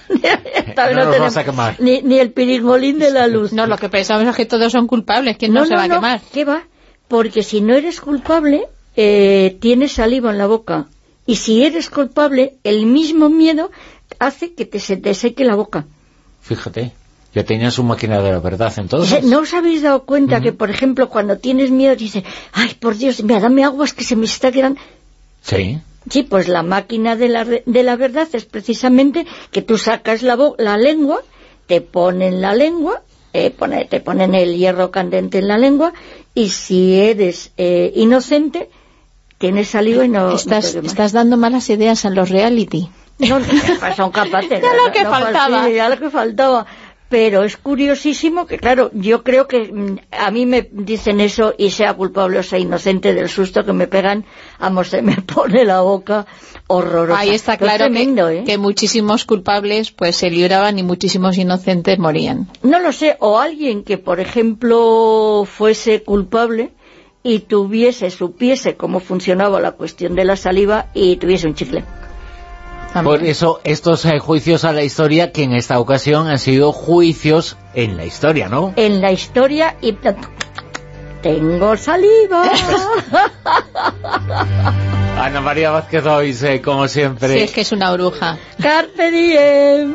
no no nos vas a quemar. Ni, ni el piringolín de la luz. No, lo que pensamos es que todos son culpables, que no, no se no, va a no, quemar. ¿qué va? Porque si no eres culpable, eh, tienes saliva en la boca. Y si eres culpable, el mismo miedo hace que te, se te seque la boca. Fíjate, ya tenía su máquina de la verdad entonces. ¿No os habéis dado cuenta uh-huh. que, por ejemplo, cuando tienes miedo dices, ay, por Dios, mira, dame agua, es que se me está quedando... Sí. Sí, pues la máquina de la, de la verdad es precisamente que tú sacas la, la lengua, te ponen la lengua, eh, pone, te ponen el hierro candente en la lengua, y si eres eh, inocente, tienes saliva y no... Estás, no estás dando malas ideas en los reality. No, no, son capaces. Ya lo que no, faltaba. Ya lo que faltaba. Pero es curiosísimo que, claro, yo creo que mm, a mí me dicen eso y sea culpable o sea inocente del susto que me pegan, vamos, se me pone la boca horrorosa. Ahí está Pero claro tremendo, que, ¿eh? que muchísimos culpables pues se libraban y muchísimos inocentes morían. No lo sé, o alguien que, por ejemplo, fuese culpable y tuviese, supiese cómo funcionaba la cuestión de la saliva y tuviese un chicle. Por eso estos eh, juicios a la historia, que en esta ocasión han sido juicios en la historia, ¿no? En la historia y... ¡Tengo saliva! Ana María Vázquez Ois, eh, como siempre. Sí, es que es una bruja. ¡Carpe diem!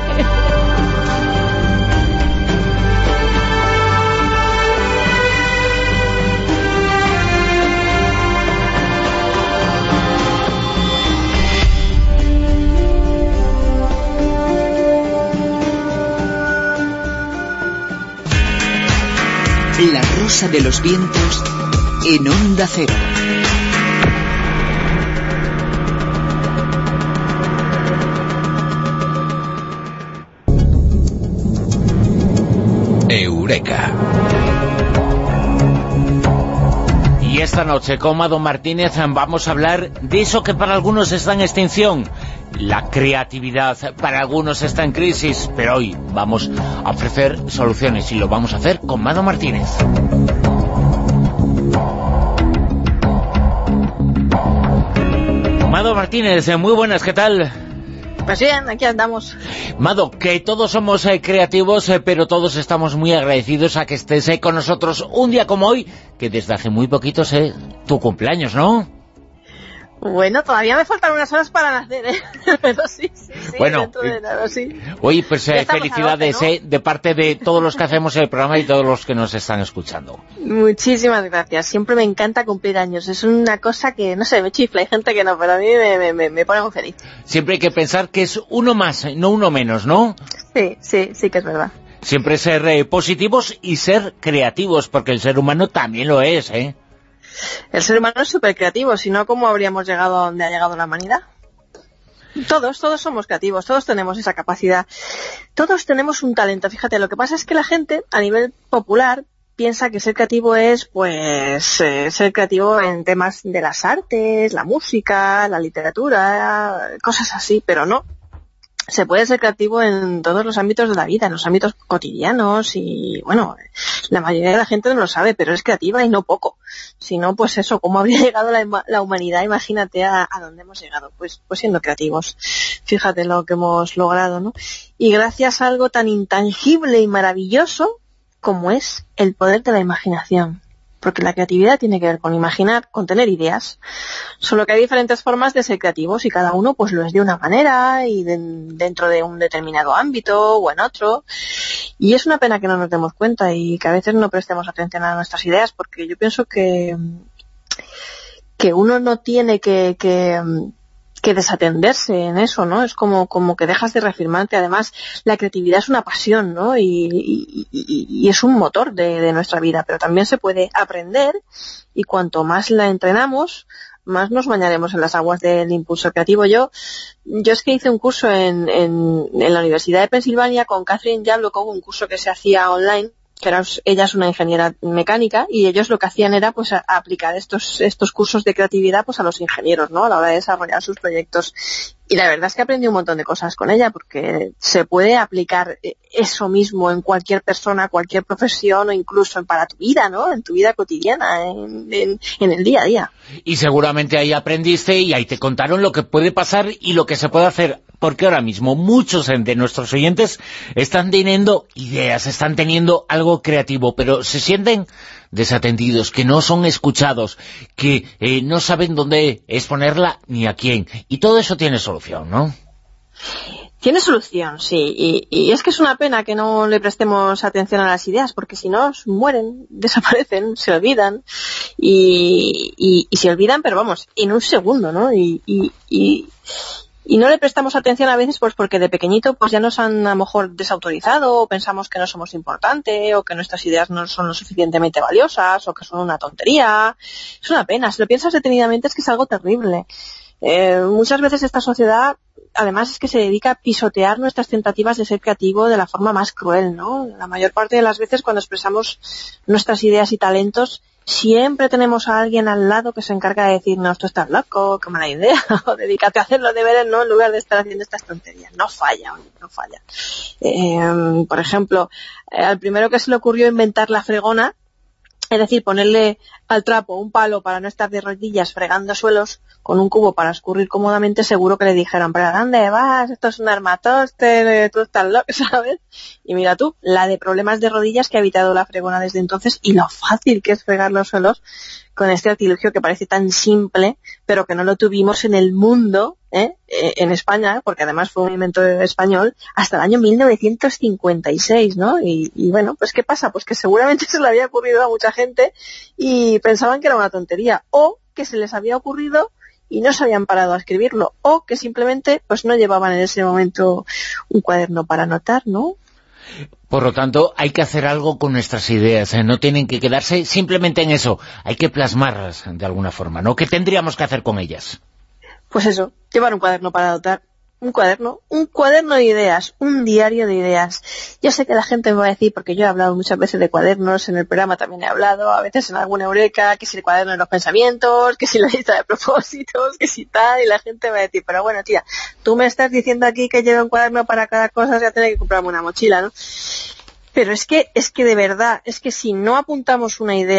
La Rosa de los Vientos en Onda Cero. Eureka. Y esta noche con Mado Martínez vamos a hablar de eso que para algunos está en extinción, la creatividad. Para algunos está en crisis, pero hoy vamos a ofrecer soluciones y lo vamos a hacer con Mado Martínez. Mado Martínez, muy buenas, ¿qué tal? Pues bien, aquí andamos. Mado, que todos somos eh, creativos, eh, pero todos estamos muy agradecidos a que estés eh, con nosotros un día como hoy, que desde hace muy poquito es eh, tu cumpleaños, ¿no? Bueno, todavía me faltan unas horas para nacer, ¿eh? Pero sí, sí, sí, bueno, dentro de nada, sí. Oye, pues eh, felicidades, norte, ¿no? eh, de parte de todos los que hacemos el programa y todos los que nos están escuchando. Muchísimas gracias. Siempre me encanta cumplir años. Es una cosa que, no sé, me chifla. Hay gente que no, pero a mí me, me, me pone muy feliz. Siempre hay que pensar que es uno más, no uno menos, ¿no? Sí, sí, sí que es verdad. Siempre ser eh, positivos y ser creativos, porque el ser humano también lo es, ¿eh? El ser humano es súper creativo, si no, ¿cómo habríamos llegado a donde ha llegado la humanidad? Todos, todos somos creativos, todos tenemos esa capacidad, todos tenemos un talento. Fíjate, lo que pasa es que la gente, a nivel popular, piensa que ser creativo es, pues, eh, ser creativo en temas de las artes, la música, la literatura, cosas así, pero no. Se puede ser creativo en todos los ámbitos de la vida, en los ámbitos cotidianos y, bueno, la mayoría de la gente no lo sabe, pero es creativa y no poco. Si no, pues eso, ¿cómo habría llegado la, la humanidad? Imagínate a, a dónde hemos llegado, pues, pues siendo creativos. Fíjate lo que hemos logrado, ¿no? Y gracias a algo tan intangible y maravilloso como es el poder de la imaginación. Porque la creatividad tiene que ver con imaginar, con tener ideas. Solo que hay diferentes formas de ser creativos y cada uno pues lo es de una manera y de, dentro de un determinado ámbito o en otro. Y es una pena que no nos demos cuenta y que a veces no prestemos atención a nuestras ideas, porque yo pienso que, que uno no tiene que... que que desatenderse en eso, ¿no? Es como, como que dejas de reafirmarte. Además, la creatividad es una pasión, ¿no? Y, y, y, y es un motor de, de nuestra vida, pero también se puede aprender y cuanto más la entrenamos, más nos bañaremos en las aguas del impulso creativo. Yo yo es que hice un curso en, en, en la Universidad de Pensilvania con Catherine Jablokov, un curso que se hacía online, que era, ella es una ingeniera mecánica y ellos lo que hacían era pues a, a aplicar estos estos cursos de creatividad pues a los ingenieros, ¿no? A la hora de desarrollar sus proyectos. Y la verdad es que aprendí un montón de cosas con ella, porque se puede aplicar eso mismo en cualquier persona, cualquier profesión o incluso para tu vida, ¿no? En tu vida cotidiana, en, en, en el día a día. Y seguramente ahí aprendiste y ahí te contaron lo que puede pasar y lo que se puede hacer. Porque ahora mismo muchos de nuestros oyentes están teniendo ideas, están teniendo algo creativo, pero se sienten desatendidos, que no son escuchados, que eh, no saben dónde exponerla ni a quién. Y todo eso tiene solución, ¿no? Tiene solución, sí, y, y es que es una pena que no le prestemos atención a las ideas, porque si no, mueren, desaparecen, se olvidan, y, y, y se olvidan, pero vamos, en un segundo, ¿no? Y... y, y Y no le prestamos atención a veces pues porque de pequeñito pues ya nos han a lo mejor desautorizado, o pensamos que no somos importantes, o que nuestras ideas no son lo suficientemente valiosas, o que son una tontería. Es una pena, si lo piensas detenidamente es que es algo terrible. Eh, muchas veces esta sociedad, además, es que se dedica a pisotear nuestras tentativas de ser creativo de la forma más cruel, ¿no? La mayor parte de las veces cuando expresamos nuestras ideas y talentos, siempre tenemos a alguien al lado que se encarga de decirnos, tú estás loco, qué mala idea, o dedícate a hacer los deberes, ¿no? En lugar de estar haciendo estas tonterías. No falla, oye, no falla. Eh, por ejemplo, eh, al primero que se le ocurrió inventar la fregona, es decir, ponerle al trapo un palo para no estar de rodillas fregando suelos con un cubo para escurrir cómodamente, seguro que le dijeron, ¿pero a dónde vas? Esto es un armatoste, tú estás loco, ¿sabes? Y mira tú, la de problemas de rodillas que ha evitado la fregona desde entonces y lo fácil que es fregar los suelos con este artilugio que parece tan simple, pero que no lo tuvimos en el mundo, ¿eh? en España, porque además fue un invento español, hasta el año mil novecientos cincuenta y seis, ¿no? Y, y bueno, pues ¿qué pasa? Pues que seguramente se le había ocurrido a mucha gente y pensaban que era una tontería, o que se les había ocurrido y no se habían parado a escribirlo, o que simplemente pues no llevaban en ese momento un cuaderno para anotar, ¿no? Por lo tanto, hay que hacer algo con nuestras ideas, ¿eh? No tienen que quedarse simplemente en eso, hay que plasmarlas de alguna forma, ¿no? ¿Qué tendríamos que hacer con ellas? Pues eso, llevar un cuaderno para anotar, un cuaderno, un cuaderno de ideas, un diario de ideas. Yo sé que la gente me va a decir, porque yo he hablado muchas veces de cuadernos, en el programa también he hablado, a veces en alguna eureka, que si el cuaderno de los pensamientos, que si la lista de propósitos, que si tal, y la gente va a decir, pero bueno, tía, tú me estás diciendo aquí que llevo un cuaderno para cada cosa, ya tengo que comprarme una mochila, ¿no? Pero es que, es que de verdad, es que si no apuntamos una idea,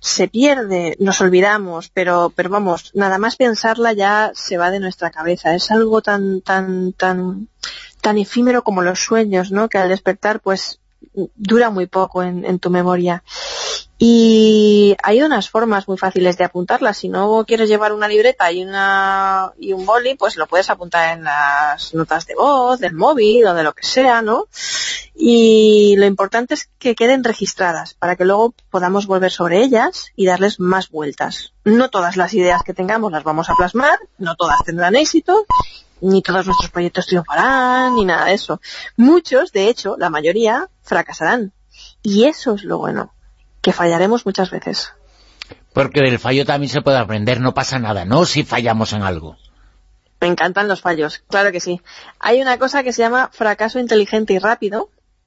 se pierde, nos olvidamos, pero, pero vamos, nada más pensarla ya se va de nuestra cabeza. Es algo tan, tan, tan, tan efímero como los sueños, ¿no? Que al despertar, pues, dura muy poco en, en tu memoria. Y hay unas formas muy fáciles de apuntarlas. Si no quieres llevar una libreta y una y un boli, pues lo puedes apuntar en las notas de voz, del móvil o de lo que sea, ¿no? Y lo importante es que queden registradas para que luego podamos volver sobre ellas y darles más vueltas. No todas las ideas que tengamos las vamos a plasmar, no todas tendrán éxito, ni todos nuestros proyectos triunfarán, ni nada de eso. Muchos, de hecho, la mayoría, fracasarán. Y eso es lo bueno, que fallaremos muchas veces. Porque del fallo también se puede aprender, no pasa nada, ¿no? Si fallamos en algo. Me encantan los fallos, claro que sí. Hay una cosa que se llama fracaso inteligente y rápido,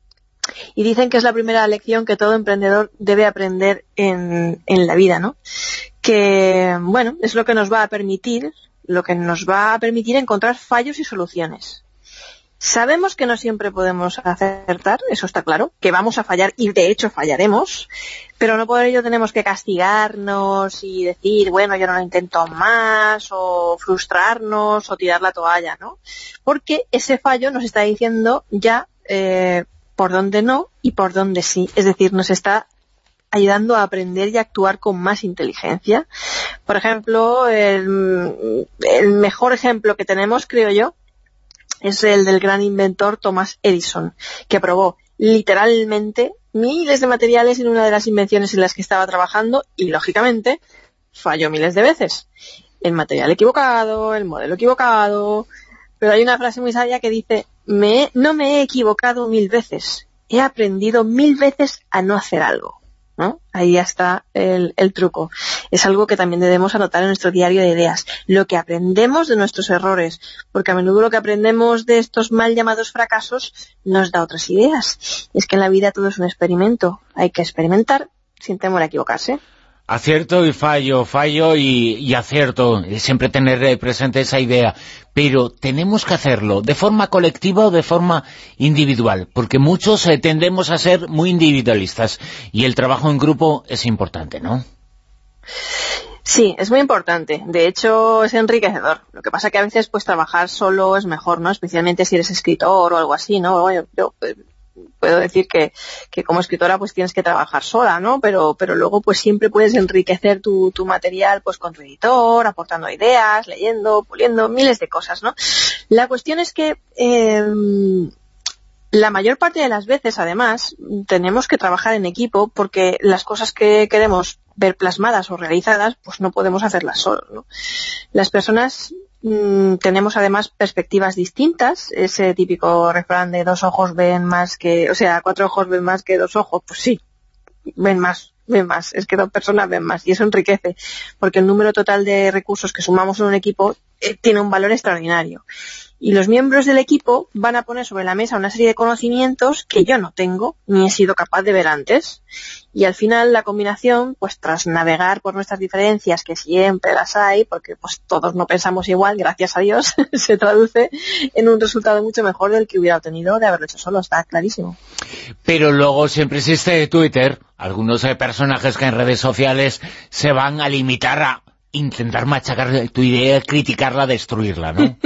y dicen que es la primera lección que todo emprendedor debe aprender en, en la vida, ¿no? Que, bueno, es lo que nos va a permitir, lo que nos va a permitir encontrar fallos y soluciones. Sabemos que no siempre podemos acertar, eso está claro, que vamos a fallar y de hecho fallaremos, pero no por ello tenemos que castigarnos y decir, bueno, yo no lo intento más, o frustrarnos o tirar la toalla, ¿no? Porque ese fallo nos está diciendo ya eh, por dónde no y por dónde sí, es decir, nos está ayudando a aprender y a actuar con más inteligencia. Por ejemplo, el, el mejor ejemplo que tenemos, creo yo, es el del gran inventor Thomas Edison, que probó literalmente miles de materiales en una de las invenciones en las que estaba trabajando y, lógicamente, falló miles de veces. El material equivocado, el modelo equivocado... Pero hay una frase muy sabia que dice, me, no me he equivocado mil veces, he aprendido mil veces a no hacer algo, ¿no? Ahí está el, el truco. Es algo que también debemos anotar en nuestro diario de ideas. Lo que aprendemos de nuestros errores, porque a menudo lo que aprendemos de estos mal llamados fracasos nos da otras ideas. Es que en la vida todo es un experimento. Hay que experimentar sin temor a equivocarse. Acierto y fallo, fallo y, y acierto, siempre tener presente esa idea, pero tenemos que hacerlo de forma colectiva o de forma individual, porque muchos eh, tendemos a ser muy individualistas y el trabajo en grupo es importante, ¿no? Sí, es muy importante. De hecho, es enriquecedor. Lo que pasa que a veces pues trabajar solo es mejor, ¿no? Especialmente si eres escritor o algo así, ¿no? Yo, yo puedo decir que, que como escritora pues tienes que trabajar sola, ¿no? Pero, pero luego pues siempre puedes enriquecer tu, tu material pues con tu editor, aportando ideas, leyendo, puliendo, miles de cosas, ¿no? La cuestión es que eh, la mayor parte de las veces, además, tenemos que trabajar en equipo porque las cosas que queremos ver plasmadas o realizadas, pues no podemos hacerlas solos, ¿no? Las personas Mm, tenemos además perspectivas distintas, ese típico refrán de dos ojos ven más que, o sea, cuatro ojos ven más que dos ojos, pues sí, ven más, ven más, es que dos personas ven más y eso enriquece, porque el número total de recursos que sumamos en un equipo eh, tiene un valor extraordinario. Y los miembros del equipo van a poner sobre la mesa una serie de conocimientos que yo no tengo, ni he sido capaz de ver antes. Y al final la combinación, pues tras navegar por nuestras diferencias, que siempre las hay, porque pues todos no pensamos igual, gracias a Dios, se traduce en un resultado mucho mejor del que hubiera obtenido de haberlo hecho solo, está clarísimo. Pero luego siempre existe Twitter, algunos eh, personajes que en redes sociales se van a limitar a intentar machacar tu idea, criticarla, destruirla, ¿no?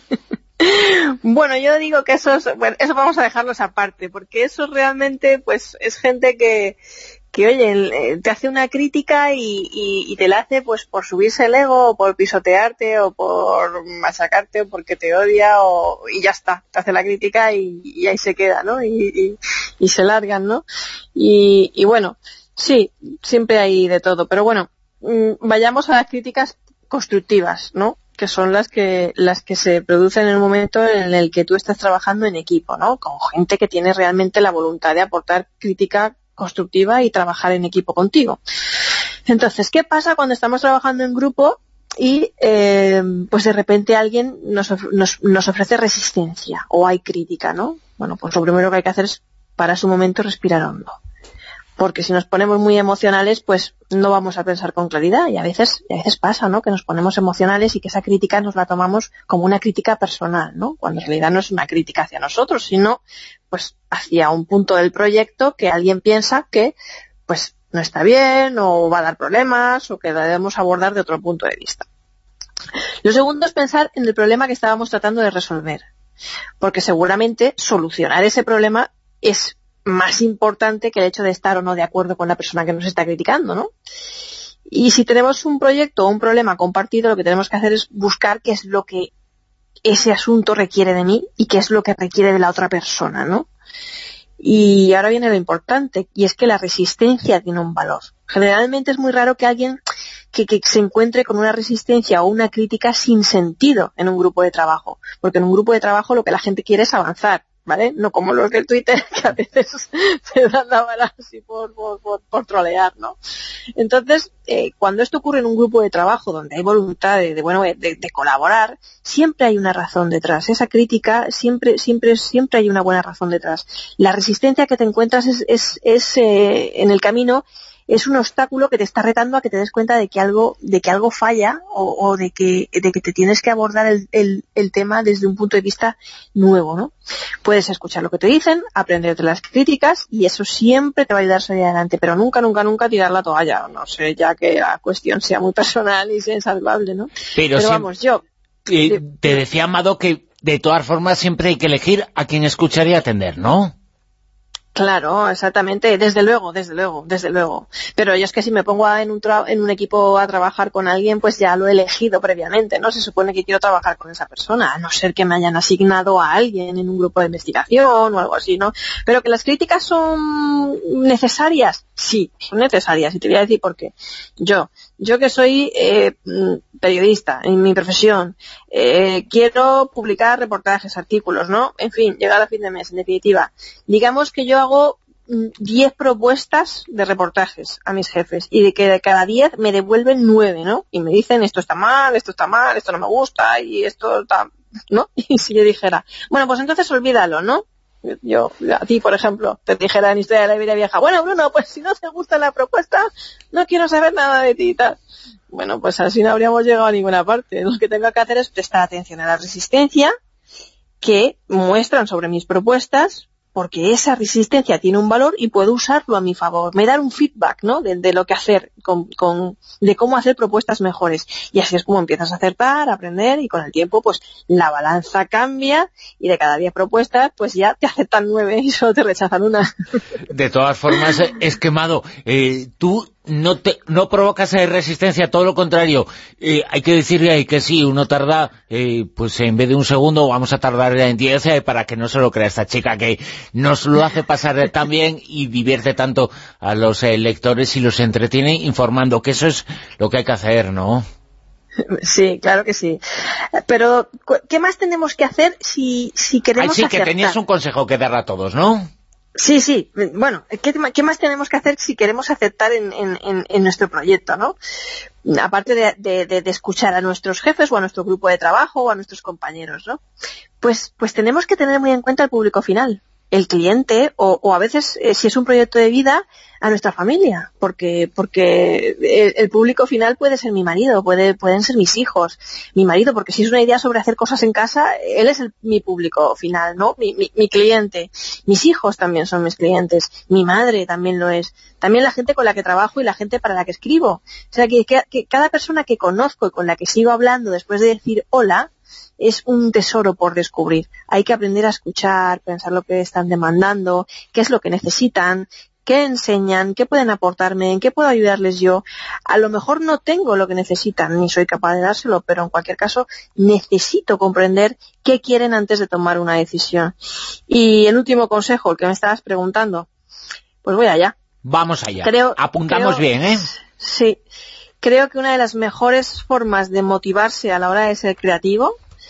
Bueno, yo digo que eso es, bueno, eso vamos a dejarlos aparte, porque eso realmente pues es gente que, que oye, te hace una crítica y, y, y te la hace pues por subirse el ego, o por pisotearte, o por machacarte, o porque te odia, o, y ya está, te hace la crítica y, y ahí se queda, ¿no? Y, y, y se largan, ¿no? Y, y bueno, sí, siempre hay de todo, pero bueno, vayamos a las críticas constructivas, ¿no? Que son las que las que se producen en el momento en el que tú estás trabajando en equipo, ¿no? Con gente que tiene realmente la voluntad de aportar crítica constructiva y trabajar en equipo contigo. Entonces, ¿qué pasa cuando estamos trabajando en grupo y eh, pues de repente alguien nos, nos, nos ofrece resistencia o hay crítica, ¿no? Bueno, pues lo primero que hay que hacer es parar un momento y respirar hondo. Porque si nos ponemos muy emocionales, pues no vamos a pensar con claridad y a veces, y a veces pasa, ¿no? Que nos ponemos emocionales y que esa crítica nos la tomamos como una crítica personal, ¿no? Cuando en realidad no es una crítica hacia nosotros, sino pues hacia un punto del proyecto que alguien piensa que pues no está bien, o va a dar problemas, o que debemos abordar de otro punto de vista. Lo segundo es pensar en el problema que estábamos tratando de resolver, porque seguramente solucionar ese problema es más importante que el hecho de estar o no de acuerdo con la persona que nos está criticando, ¿no? Y si tenemos un proyecto o un problema compartido, lo que tenemos que hacer es buscar qué es lo que ese asunto requiere de mí y qué es lo que requiere de la otra persona, ¿no? Y ahora viene lo importante, y es que la resistencia tiene un valor. Generalmente es muy raro que alguien que, que se encuentre con una resistencia o una crítica sin sentido en un grupo de trabajo, porque en un grupo de trabajo lo que la gente quiere es avanzar, ¿vale? No como los del Twitter, que a veces se dan la bala así por, por, por, por trolear, ¿no? Entonces, eh, cuando esto ocurre en un grupo de trabajo donde hay voluntad de, de bueno, de, de colaborar, siempre hay una razón detrás. Esa crítica, siempre, siempre, siempre hay una buena razón detrás. La resistencia que te encuentras es, es, es eh, en el camino, es un obstáculo que te está retando a que te des cuenta de que algo, de que algo falla, o, o de que, de que te tienes que abordar el, el, el tema desde un punto de vista nuevo, ¿no? Puedes escuchar lo que te dicen, aprender de las críticas, y eso siempre te va a ayudar a salir adelante, pero nunca, nunca, nunca tirar la toalla, no sé, ya que la cuestión sea muy personal y sea insalvable, ¿no? Pero, pero si, vamos, yo... Eh, te decía, Amado, que de todas formas siempre hay que elegir a quien escuchar y atender, ¿no? Claro, exactamente, desde luego, desde luego, desde luego. Pero yo es que si me pongo a, en, un tra en un equipo a trabajar con alguien, pues ya lo he elegido previamente, ¿no? Se supone que quiero trabajar con esa persona, a no ser que me hayan asignado a alguien en un grupo de investigación o algo así, ¿no? Pero que las críticas son necesarias, sí, son necesarias, y te voy a decir por qué. Yo, yo que soy eh, periodista en mi profesión, eh, quiero publicar reportajes, artículos, ¿no? En fin, llegar a fin de mes, en definitiva. Digamos que yo hago diez propuestas de reportajes a mis jefes, y de que de cada diez me devuelven nueve, ¿no? Y me dicen, esto está mal, esto está mal, esto no me gusta, y esto está... ¿no? Y si yo dijera, bueno, pues entonces olvídalo, ¿no? Yo, a ti, por ejemplo, te dijera en Historia de la Vida Vieja, bueno, Bruno, pues si no te gusta la propuesta, no quiero saber nada de ti y tal. Bueno, pues así no habríamos llegado a ninguna parte. Lo que tengo que hacer es prestar atención a la resistencia que muestran sobre mis propuestas, porque esa resistencia tiene un valor y puedo usarlo a mi favor. Me dan un feedback, ¿no?, de, de lo que hacer, con, con, de cómo hacer propuestas mejores. Y así es como empiezas a acertar, a aprender, y con el tiempo, pues, la balanza cambia, y de cada diez propuestas, pues ya te aceptan nueve y solo te rechazan una. De todas formas, Esquemado, eh, tú no te no provocas resistencia, todo lo contrario. Eh, hay que decirle que sí, uno tarda, eh, pues en vez de un segundo, vamos a tardar en diez, eh, para que no se lo crea esta chica, que nos lo hace pasar tan bien y divierte tanto a los eh, lectores y los entretiene informando, que eso es lo que hay que hacer, ¿no? Sí, claro que sí. Pero, ¿qué más tenemos que hacer si, si queremos Ay, sí, acertar? que tenías un consejo que dar a todos, ¿no? Sí, sí. Bueno, ¿qué, ¿qué más tenemos que hacer si queremos aceptar en, en, en nuestro proyecto, ¿no? Aparte de, de, de escuchar a nuestros jefes o a nuestro grupo de trabajo o a nuestros compañeros, ¿no? Pues, pues tenemos que tener muy en cuenta el público final, el cliente, o, o a veces, eh, si es un proyecto de vida, a nuestra familia, porque porque el, el público final puede ser mi marido, puede pueden ser mis hijos, mi marido, porque si es una idea sobre hacer cosas en casa, él es el, mi público final, ¿no? Mi, mi, mi cliente. Mis hijos también son mis clientes, mi madre también lo es, también la gente con la que trabajo y la gente para la que escribo. O sea, que, que, que cada persona que conozco y con la que sigo hablando después de decir hola, es un tesoro por descubrir. Hay que aprender a escuchar, pensar lo que están demandando, qué es lo que necesitan, qué enseñan, qué pueden aportarme, en qué puedo ayudarles yo. A lo mejor no tengo lo que necesitan, ni soy capaz de dárselo, pero en cualquier caso necesito comprender qué quieren antes de tomar una decisión. Y el último consejo, el que me estabas preguntando, pues voy allá. Vamos allá. Creo, Apuntamos creo, bien, ¿eh? Sí. Creo que una de las mejores formas de motivarse a la hora de ser creativo,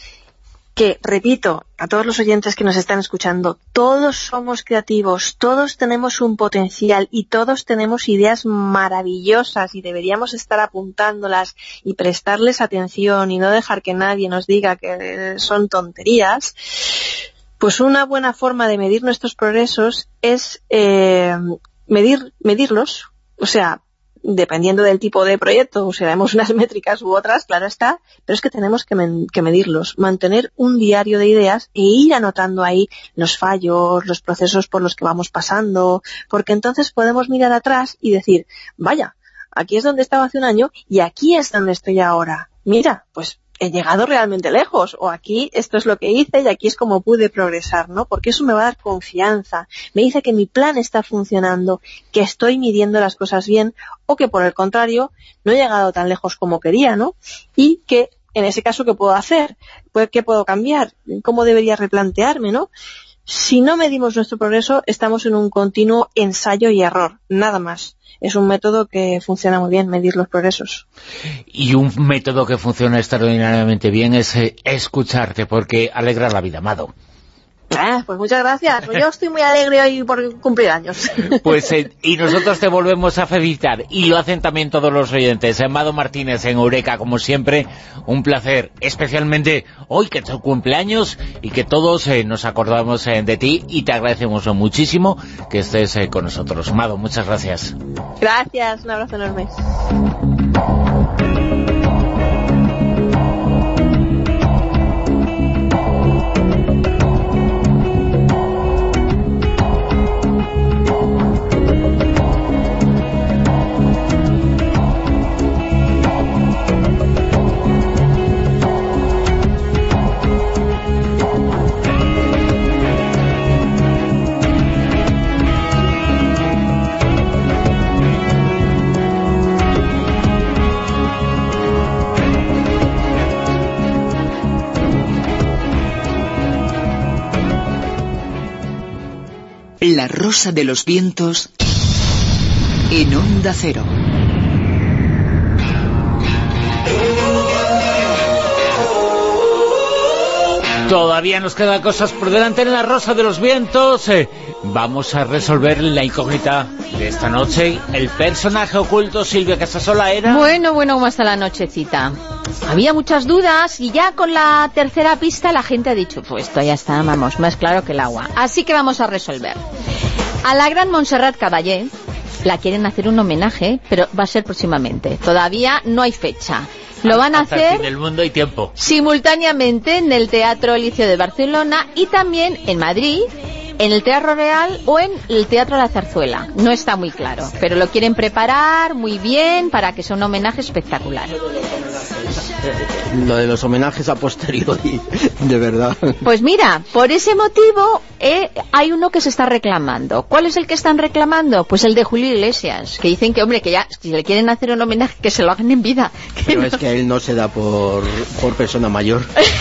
que, repito, a todos los oyentes que nos están escuchando, todos somos creativos, todos tenemos un potencial y todos tenemos ideas maravillosas y deberíamos estar apuntándolas y prestarles atención y no dejar que nadie nos diga que son tonterías. Pues una buena forma de medir nuestros progresos es eh, medir medirlos, o sea, dependiendo del tipo de proyecto, usaremos unas métricas u otras, claro está, pero es que tenemos que, men- que medirlos, mantener un diario de ideas e ir anotando ahí los fallos, los procesos por los que vamos pasando, porque entonces podemos mirar atrás y decir, vaya, aquí es donde estaba hace un año y aquí es donde estoy ahora. Mira, pues he llegado realmente lejos, o aquí esto es lo que hice y aquí es como pude progresar, ¿no? Porque eso me va a dar confianza, me dice que mi plan está funcionando, que estoy midiendo las cosas bien, o que por el contrario, no he llegado tan lejos como quería, ¿no? Y que, en ese caso, ¿qué puedo hacer? ¿Qué puedo cambiar? ¿Cómo debería replantearme, no? Si no medimos nuestro progreso, estamos en un continuo ensayo y error, nada más. Es un método que funciona muy bien, medir los progresos. Y un método que funciona extraordinariamente bien es eh, escucharte, porque alegra la vida, Amado. Ah, pues muchas gracias. Pues yo estoy muy alegre hoy por cumplir años. Pues eh, y nosotros te volvemos a felicitar, y lo hacen también todos los oyentes. Amado Martínez en Eureka, como siempre, un placer, especialmente hoy que es tu cumpleaños y que todos eh, nos acordamos eh, de ti, y te agradecemos muchísimo que estés eh, con nosotros. Amado, muchas gracias. Gracias, un abrazo enorme. La Rosa de los Vientos en Onda Cero. Todavía nos quedan cosas por delante en La Rosa de los Vientos. Eh, vamos a resolver la incógnita de esta noche. El personaje oculto, Silvia Casasola, era... Bueno, bueno, como hasta la nochecita. Había muchas dudas y ya con la tercera pista la gente ha dicho, pues esto ya está, vamos, más claro que el agua. Así que vamos a resolver. A la gran Montserrat Caballé la quieren hacer un homenaje, pero va a ser próximamente. Todavía no hay fecha. Lo van a Hasta hacer el fin del mundo y tiempo. Simultáneamente en el Teatro Liceo de Barcelona y también en Madrid, en el Teatro Real o en el Teatro La Zarzuela. No está muy claro, pero lo quieren preparar muy bien para que sea un homenaje espectacular. Lo de los homenajes a posteriori, de verdad. Pues mira, por ese motivo eh, hay uno que se está reclamando. ¿Cuál es el que están reclamando? Pues el de Julio Iglesias, que dicen que, hombre, que ya, si le quieren hacer un homenaje, que se lo hagan en vida. Pero no... es que él no se da por, por persona mayor.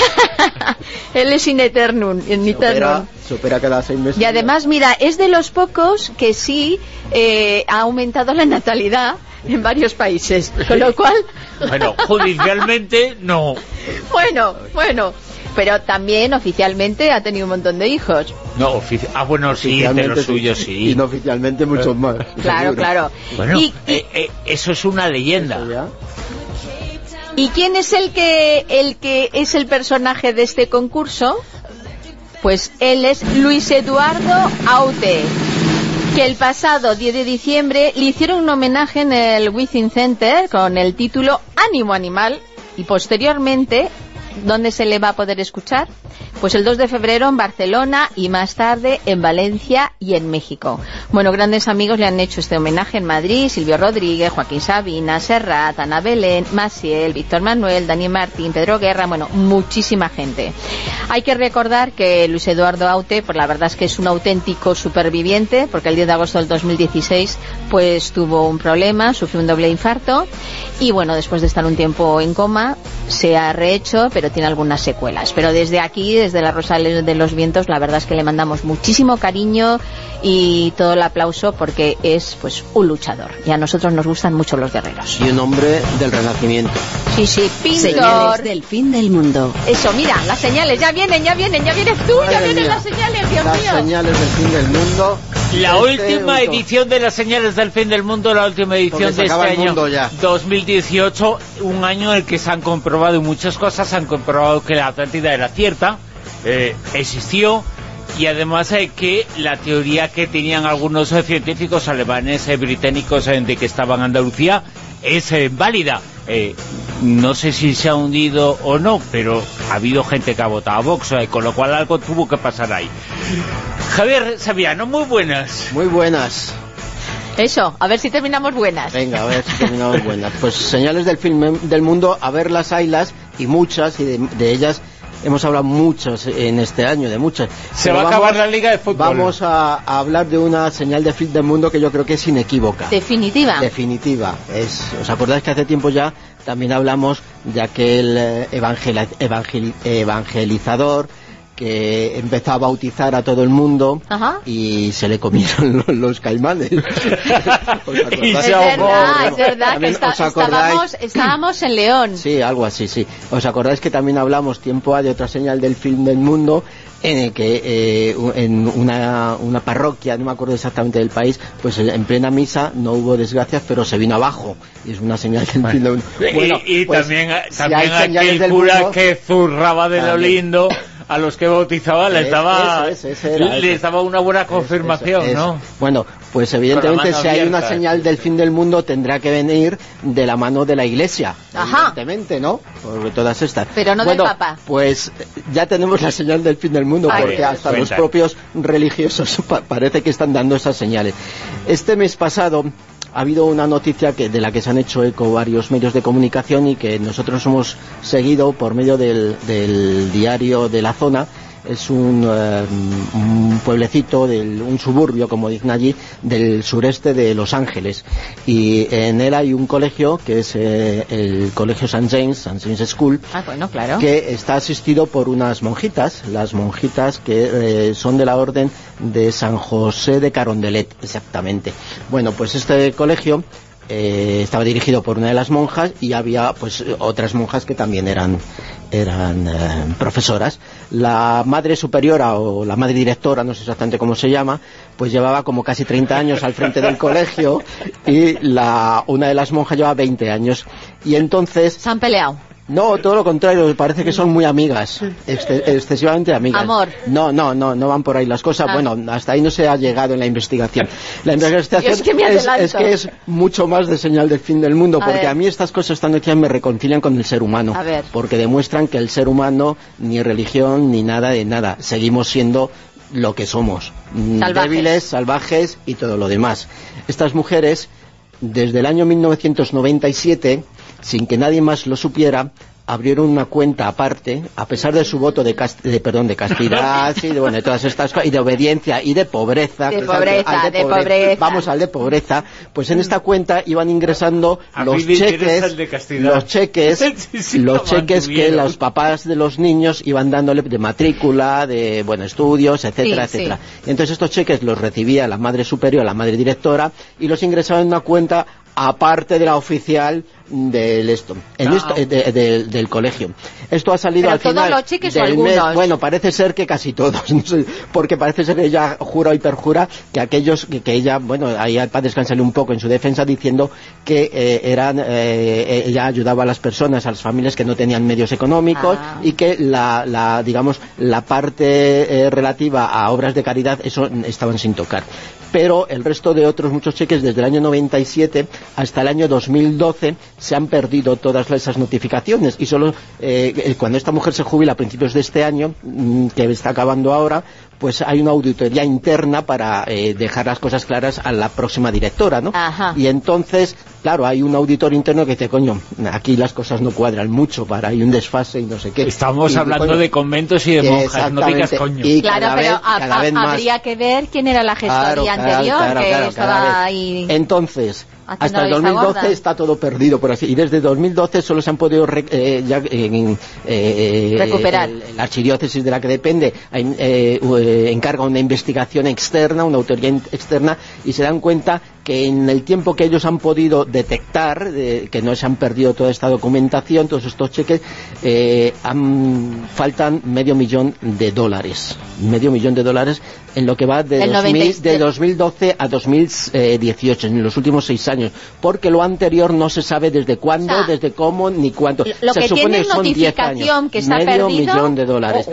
Él es in eternum, in eternum. Supera cada seis meses. Y además, mira, es de los pocos que sí eh, ha aumentado la natalidad en varios países, con lo cual... Bueno, judicialmente no. Bueno, bueno, pero también oficialmente ha tenido un montón de hijos. No, ofici ah, bueno, sí, de los suyos sí. Y no oficialmente muchos más. Claro, seguro. claro. Bueno, y, y, eh, eh, eso es una leyenda. ¿Y quién es el que, el que es el personaje de este concurso? Pues él es Luis Eduardo Aute, que el pasado diez de diciembre le hicieron un homenaje en el Within Center con el título Ánimo Animal, y posteriormente, ¿dónde se le va a poder escuchar? Pues el dos de febrero en Barcelona y más tarde en Valencia y en México. Bueno, grandes amigos le han hecho este homenaje en Madrid: Silvio Rodríguez, Joaquín Sabina, Serrat, Ana Belén, Maciel, Víctor Manuel, Dani Martín, Pedro Guerra, bueno, muchísima gente. Hay que recordar que Luis Eduardo Aute, pues la verdad es que es un auténtico superviviente, porque el diez de agosto del dos mil dieciséis pues tuvo un problema, sufrió un doble infarto y bueno, después de estar un tiempo en coma se ha rehecho, pero tiene algunas secuelas. Pero desde aquí, desde La Rosa de los Vientos, la verdad es que le mandamos muchísimo cariño y todo el aplauso, porque es pues un luchador y a nosotros nos gustan mucho los guerreros. Y un hombre del Renacimiento. Sí, sí, pintor. Señales del fin del mundo. Eso, mira, las señales ya vienen, ya vienen, ya vienes tú, Madre ya vienen mía. las señales, Dios Las mío. señales del fin del mundo. La Este última auto. edición de las señales del fin del mundo, la última edición Porque se de este acaba el año mundo ya. dos mil dieciocho, un año en el que se han comprobado muchas cosas. Se han comprobado que la Atlántida era cierta, eh, existió, y además eh, que la teoría que tenían algunos eh, científicos alemanes, eh, británicos, eh, de que estaba en Andalucía, es eh, válida. Eh, no sé si se ha hundido o no, pero ha habido gente que ha votado a Vox, eh, con lo cual algo tuvo que pasar ahí. Javier Saviano, muy buenas. Muy buenas. Eso, a ver si terminamos buenas. Venga, a ver si terminamos buenas. Pues señales del film del mundo, a ver las haylas, y muchas, y de, de ellas hemos hablado muchas en este año, de muchas. Se va a acabar vamos, la Liga de Fútbol. Vamos a, a hablar de una señal de film del mundo que yo creo que es inequívoca. Definitiva. Definitiva. Es, ¿os acordáis que hace tiempo ya también hablamos de aquel eh, evangel, evangel, evangelizador que empezó a bautizar a todo el mundo? Ajá. Y se le comieron los, los caimanes? Y se ahogó. Es verdad, es verdad que está, estábamos, estábamos en León. Sí, algo así, sí. ¿Os acordáis que también hablamos tiempo A de otra señal del film del mundo, en el que eh, en una, una parroquia, no me acuerdo exactamente del país, pues en plena misa no hubo desgracias, pero se vino abajo, y es una señal del film del mundo? Bueno, y y pues, también, si también aquel cura mundo, que zurraba de lo lindo a los que bautizaba, le estaba ese, ese era, le estaba una buena confirmación, eso, eso, ¿no? Bueno, pues evidentemente si hay una señal del fin del mundo tendrá que venir de la mano de la Iglesia. Ajá. Evidentemente, ¿no? Por todas estas. Pero no bueno, del Papa. Pues ya tenemos la señal del fin del mundo. Ay, porque hasta cuenta. Los propios religiosos pa parece que están dando esas señales. Este mes pasado ha habido una noticia que de la que se han hecho eco varios medios de comunicación y que nosotros hemos seguido por medio del, del diario de la zona. Es un, eh, un pueblecito, del, un suburbio, como dicen allí, del sureste de Los Ángeles. Y en él hay un colegio, que es eh, el colegio Saint James, Saint James School, ah, bueno, claro, que está asistido por unas monjitas, las monjitas que eh, son de la orden de San José de Carondelet, exactamente. Bueno, pues este colegio eh, estaba dirigido por una de las monjas y había pues otras monjas que también eran eran eh, profesoras. La madre superiora o la madre directora, no sé exactamente cómo se llama, pues llevaba como casi treinta años al frente del colegio, y la una de las monjas lleva veinte años, y entonces se han peleado. No, todo lo contrario, parece que son muy amigas, ex excesivamente amigas. Amor. No, no, no, no van por ahí las cosas. Ah. Bueno, hasta ahí no se ha llegado en la investigación. La investigación es, que es, es que es mucho más de señal del fin del mundo, a porque ver. a mí estas cosas, estas noticias me reconcilian con el ser humano. A ver. Porque demuestran que el ser humano, ni religión, ni nada de nada, seguimos siendo lo que somos. Salvajes. Débiles, salvajes y todo lo demás. Estas mujeres, desde el año mil novecientos noventa y siete... sin que nadie más lo supiera, abrieron una cuenta aparte, a pesar de su voto de, cast de perdón de castidad, y de, bueno, de todas estas cosas, y de obediencia y de pobreza, de pobreza, al, al de, de pobreza, pobreza, vamos al de pobreza, pues en esta cuenta iban ingresando a los cheques, los cheques, sí, sí, los cheques que los papás de los niños iban dándole de matrícula, de bueno estudios, etcétera, sí, etcétera. Sí. Entonces estos cheques los recibía la madre superior, la madre directora, y los ingresaba en una cuenta aparte de la oficial del esto, en no. esto de, de, de, del colegio. Esto ha salido ¿Pero al todos final los cheques del o algunos? mes. Bueno, parece ser que casi todos, no sé, porque parece ser que ella jura y perjura que aquellos que, que ella, bueno, ahí para descansarle un poco en su defensa, diciendo que eh, eran eh, ella ayudaba a las personas, a las familias que no tenían medios económicos, ah. y que la, la digamos la parte eh, relativa a obras de caridad, eso estaban sin tocar. Pero el resto de otros muchos cheques, desde el año noventa y siete hasta el año dos mil doce, se han perdido todas esas notificaciones, y solo eh, cuando esta mujer se jubila a principios de este año, que está acabando ahora, pues hay una auditoría interna para eh, dejar las cosas claras a la próxima directora, ¿no? Ajá. Y entonces, claro, hay un auditor interno que dice, coño, aquí las cosas no cuadran mucho, para hay un desfase y no sé qué. Estamos y, hablando coño, de conventos y de monjas, no digas coño. Y claro, cada pero vez, a, cada vez a, más... habría que ver quién era la gestoría claro, claro, anterior, claro, que claro, estaba ahí... Entonces, hasta el dos mil doce gorda. Está todo perdido, por así, y desde dos mil doce solo se han podido re, eh, ya, eh, eh, recuperar. El, la archidiócesis de la que depende eh, eh, encarga una investigación externa, una autoría externa, y se dan cuenta que en el tiempo que ellos han podido detectar, eh, que no se han perdido toda esta documentación, todos estos cheques, eh, han, faltan medio millón de dólares, medio millón de dólares en lo que va de, dos mil, de dos mil doce a dos mil dieciocho, en los últimos seis años, porque lo anterior no se sabe desde cuándo, o sea, desde cómo, ni cuánto. Lo se que supone tiene que son diez años, que está medio perdido, millón de dólares. Oh, oh.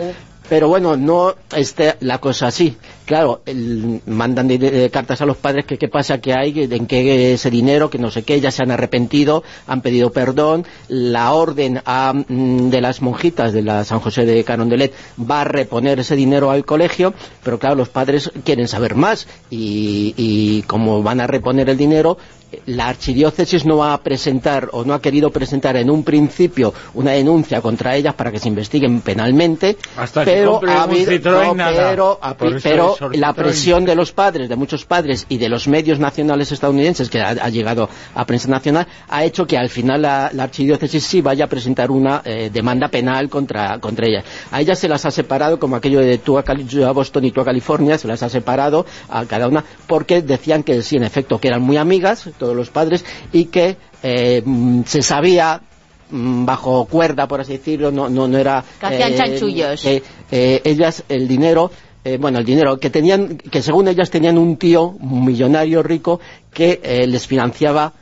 Pero bueno, no esté la cosa así. Claro, el, mandan de, de, cartas a los padres que qué pasa, que hay, en qué ese dinero, que no sé qué, ya se han arrepentido, han pedido perdón, la orden a, de las monjitas de la San José de Carondelet va a reponer ese dinero al colegio, pero claro, los padres quieren saber más y, y como van a reponer el dinero, la archidiócesis no va a presentar o no ha querido presentar en un principio una denuncia contra ellas para que se investiguen penalmente, hasta pero que ha habido, no, nada. pero, a, pero la presión de los padres, de muchos padres y de los medios nacionales estadounidenses que ha, ha llegado a prensa nacional, ha hecho que al final la, la archidiócesis sí vaya a presentar una eh, demanda penal contra, contra ellas. A ellas se las ha separado, como aquello de tú a, Cali, yo a Boston y tú a California, se las ha separado a cada una porque decían que sí, en efecto, que eran muy amigas todos los padres y que eh, se sabía bajo cuerda, por así decirlo, no, no, no era... Que hacían eh, chanchullos. Eh, eh, ellas, el dinero... Eh, bueno, el dinero, que tenían, que según ellas tenían un tío millonario rico que eh, les financiaba...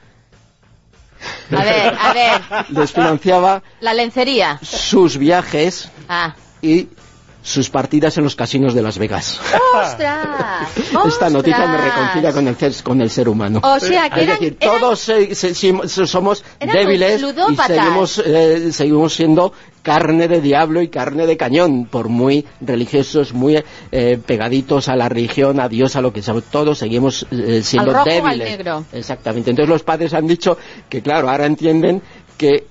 A ver, a ver. Les financiaba... La lencería. Sus viajes ah. y sus partidas en los casinos de Las Vegas. ¡Ostras! Esta noticia me reconcilia con el, con el ser humano. O sea, que es eran, decir, eran, todos se, se, se, somos débiles y seguimos, eh, seguimos siendo carne de diablo y carne de cañón, por muy religiosos, muy eh, pegaditos a la religión, a Dios, a lo que sea, todos seguimos eh, siendo al rojo, débiles. Al negro. Exactamente. Entonces los padres han dicho que, claro, ahora entienden que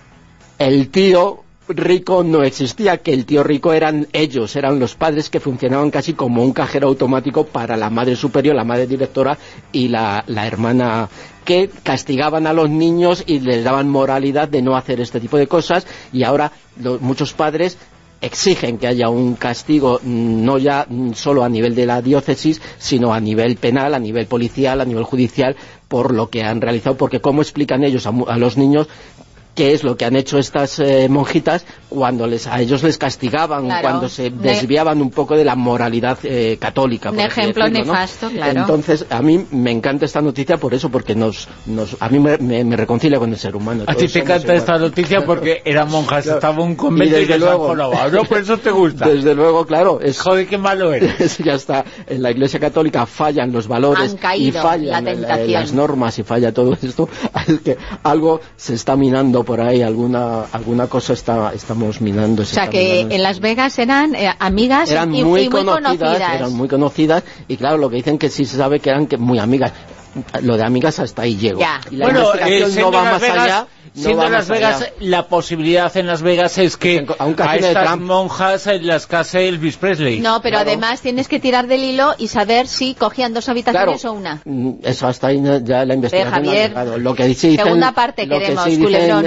el tío rico no existía, que el tío rico eran ellos, eran los padres que funcionaban casi como un cajero automático para la madre superior, la madre directora y la, la hermana, que castigaban a los niños y les daban moralidad de no hacer este tipo de cosas, y ahora lo, muchos padres exigen que haya un castigo no ya solo a nivel de la diócesis, sino a nivel penal, a nivel policial, a nivel judicial, por lo que han realizado, porque cómo explican ellos a, a los niños qué es lo que han hecho estas eh, monjitas cuando les, a ellos les castigaban, claro, cuando se desviaban un poco de la moralidad eh, católica. Un ejemplo decirlo, nefasto, ¿no? Claro. Entonces, a mí me encanta esta noticia por eso, porque nos, nos a mí me, me, me reconcilia con el ser humano. A ti te encanta igual. Esta noticia porque eran monjas, claro, estaba un convento y, y les luego, han colado. No, por eso te gusta. Desde luego, claro. Es, Joder, qué malo eres. Ya está. En la Iglesia Católica fallan los valores y fallan la la, las normas y falla todo esto. Es que algo se está minando por ahí, alguna alguna cosa está estamos minando. O sea, que minando. En Las Vegas eran eh, amigas eran y, muy, y muy conocidas, conocidas. Eran muy conocidas, y claro, lo que dicen que sí se sabe que eran que muy amigas. Lo de amigas hasta ahí llego. Ya. Y la bueno, investigación eh, no va más Vegas, allá. No siendo Las Vegas, allá. La posibilidad en Las Vegas es que a, un a estas monjas las case Elvis Presley. No, pero claro, además tienes que tirar del hilo y saber si cogían dos habitaciones, claro, o una. Eso hasta ahí ya la investigación de Javier, ha lo que sí dicen, segunda parte lo queremos, que sí dicen, eh,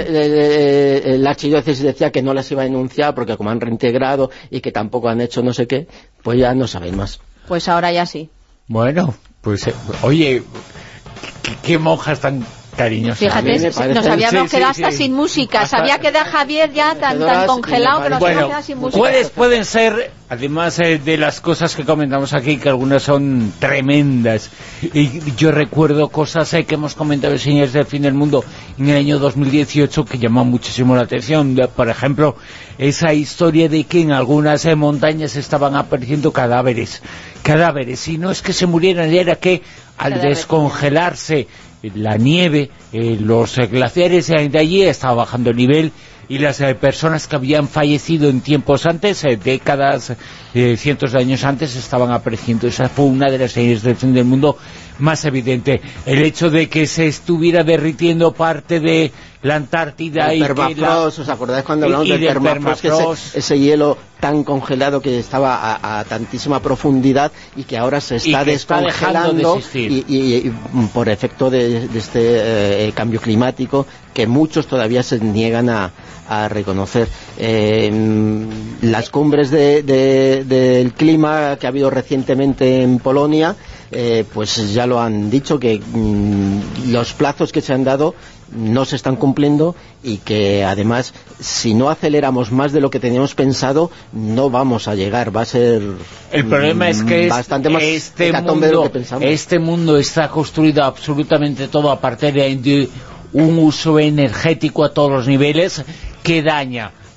eh, la archidiócesis decía que no las iba a denunciar porque como han reintegrado y que tampoco han hecho no sé qué, pues ya no saben más. Pues ahora ya sí. Bueno, pues eh, oye, ¿qué, qué monjas tan cariñosas? Fíjate, nos habíamos sí, quedado sí, hasta sí. sin música. Hasta... Sabía que Javier ya tan, tan congelado, pero nos bueno, habíamos quedado sin música. Puedes, pueden ser, además eh, de las cosas que comentamos aquí, que algunas son tremendas. Y yo recuerdo cosas eh, que hemos comentado en Señales del Fin del Mundo en el año dos mil dieciocho que llamó muchísimo la atención. Por ejemplo, esa historia de que en algunas eh, montañas estaban apareciendo cadáveres. Cadáveres. Y no es que se murieran, era que al cadáveres. descongelarse la nieve, eh, los eh, glaciares eh, de allí estaba bajando el nivel y las eh, personas que habían fallecido en tiempos antes, eh, décadas, eh, cientos de años antes, estaban apareciendo. Esa fue una de las señales del fin del mundo más evidente. El hecho de que se estuviera derritiendo parte de la Antártida el y permafrost, que la... ¿os acordáis cuando hablamos del, del permafrost? permafrost. Ese, ese hielo tan congelado que estaba a, a tantísima profundidad y que ahora se está descongelando está y, y, y por efecto de, de este eh, cambio climático que muchos todavía se niegan a, a reconocer. Eh, las cumbres de, de, del clima que ha habido recientemente en Polonia, eh, pues ya lo han dicho, que mmm, los plazos que se han dado no se están cumpliendo y que además si no aceleramos más de lo que teníamos pensado no vamos a llegar, va a ser el problema mmm, es que bastante más este mundo, de lo que pensamos. Este mundo está construido absolutamente todo a partir de un uso energético a todos los niveles que daña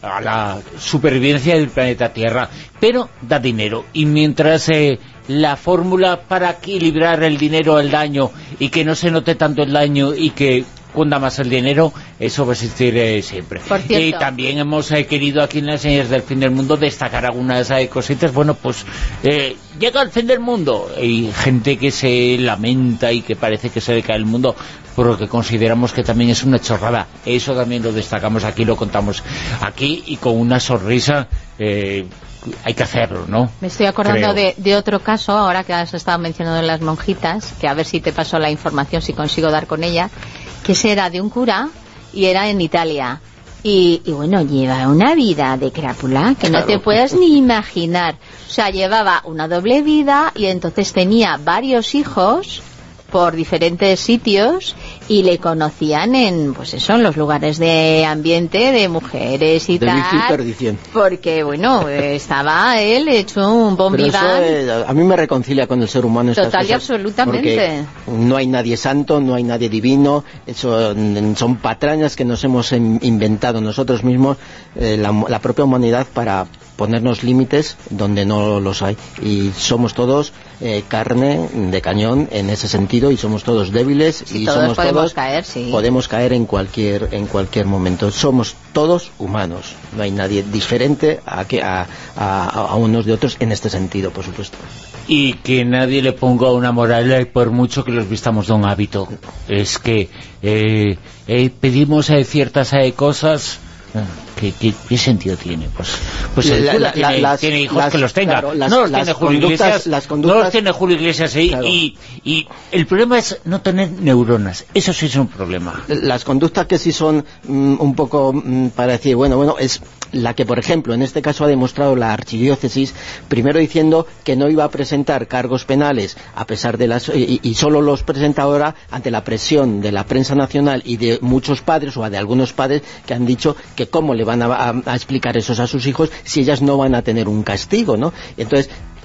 a la supervivencia del planeta Tierra, pero da dinero. Y mientras eh, la fórmula para equilibrar el dinero al daño y que no se note tanto el daño y que cunda más el dinero, eso va a existir eh, siempre. Y también hemos eh, querido aquí en las señales del fin del mundo destacar algunas eh, cositas. Bueno, pues eh, llega el fin del mundo y gente que se lamenta y que parece que se le cae el mundo, por lo que consideramos que también es una chorrada. Eso también lo destacamos aquí, lo contamos aquí, y con una sonrisa eh, hay que hacerlo, ¿no? Me estoy acordando de, de otro caso, ahora que has estado mencionando las monjitas, que a ver si te paso la información, si consigo dar con ella, que ese era de un cura y era en Italia. Y, y bueno, lleva una vida de crápula que claro, no te puedes ni imaginar. O sea, llevaba una doble vida y entonces tenía varios hijos por diferentes sitios y le conocían en, pues eso, en los lugares de ambiente de mujeres y de tal, porque bueno, estaba él hecho un bombiván. Eh, a mí me reconcilia con el ser humano estas total y cosas, absolutamente. No hay nadie santo, no hay nadie divino, eso, son patrañas que nos hemos inventado nosotros mismos, eh, la, la propia humanidad, para ponernos límites donde no los hay, y somos todos eh, carne de cañón en ese sentido, y somos todos débiles, sí, y todos somos podemos todos caer, sí. podemos caer en cualquier en cualquier momento. Somos todos humanos, no hay nadie diferente a, que, a, a, a unos de otros en este sentido, por supuesto. Y que nadie le ponga una moral por mucho que los vistamos de un hábito. Es que eh, eh, pedimos eh, ciertas eh, cosas... ¿Qué, qué, ¿Qué sentido tiene? Pues, pues el la, cura la, tiene, las, tiene hijos las, que los tenga. Claro, las, no los las tiene Julio Iglesias, las conductas, no los tiene Julio Iglesias y, claro. y, y el problema es no tener neuronas. Eso sí es un problema. Las conductas que sí son mm, un poco mm, para decir, bueno, bueno, es la que, por ejemplo, en este caso ha demostrado la archidiócesis, primero diciendo que no iba a presentar cargos penales, a pesar de las y, y solo los presenta ahora ante la presión de la prensa nacional y de muchos padres, o de algunos padres, que han dicho que cómo le van a, a, a explicar eso a sus hijos si ellas no van a tener un castigo, ¿no? Entonces,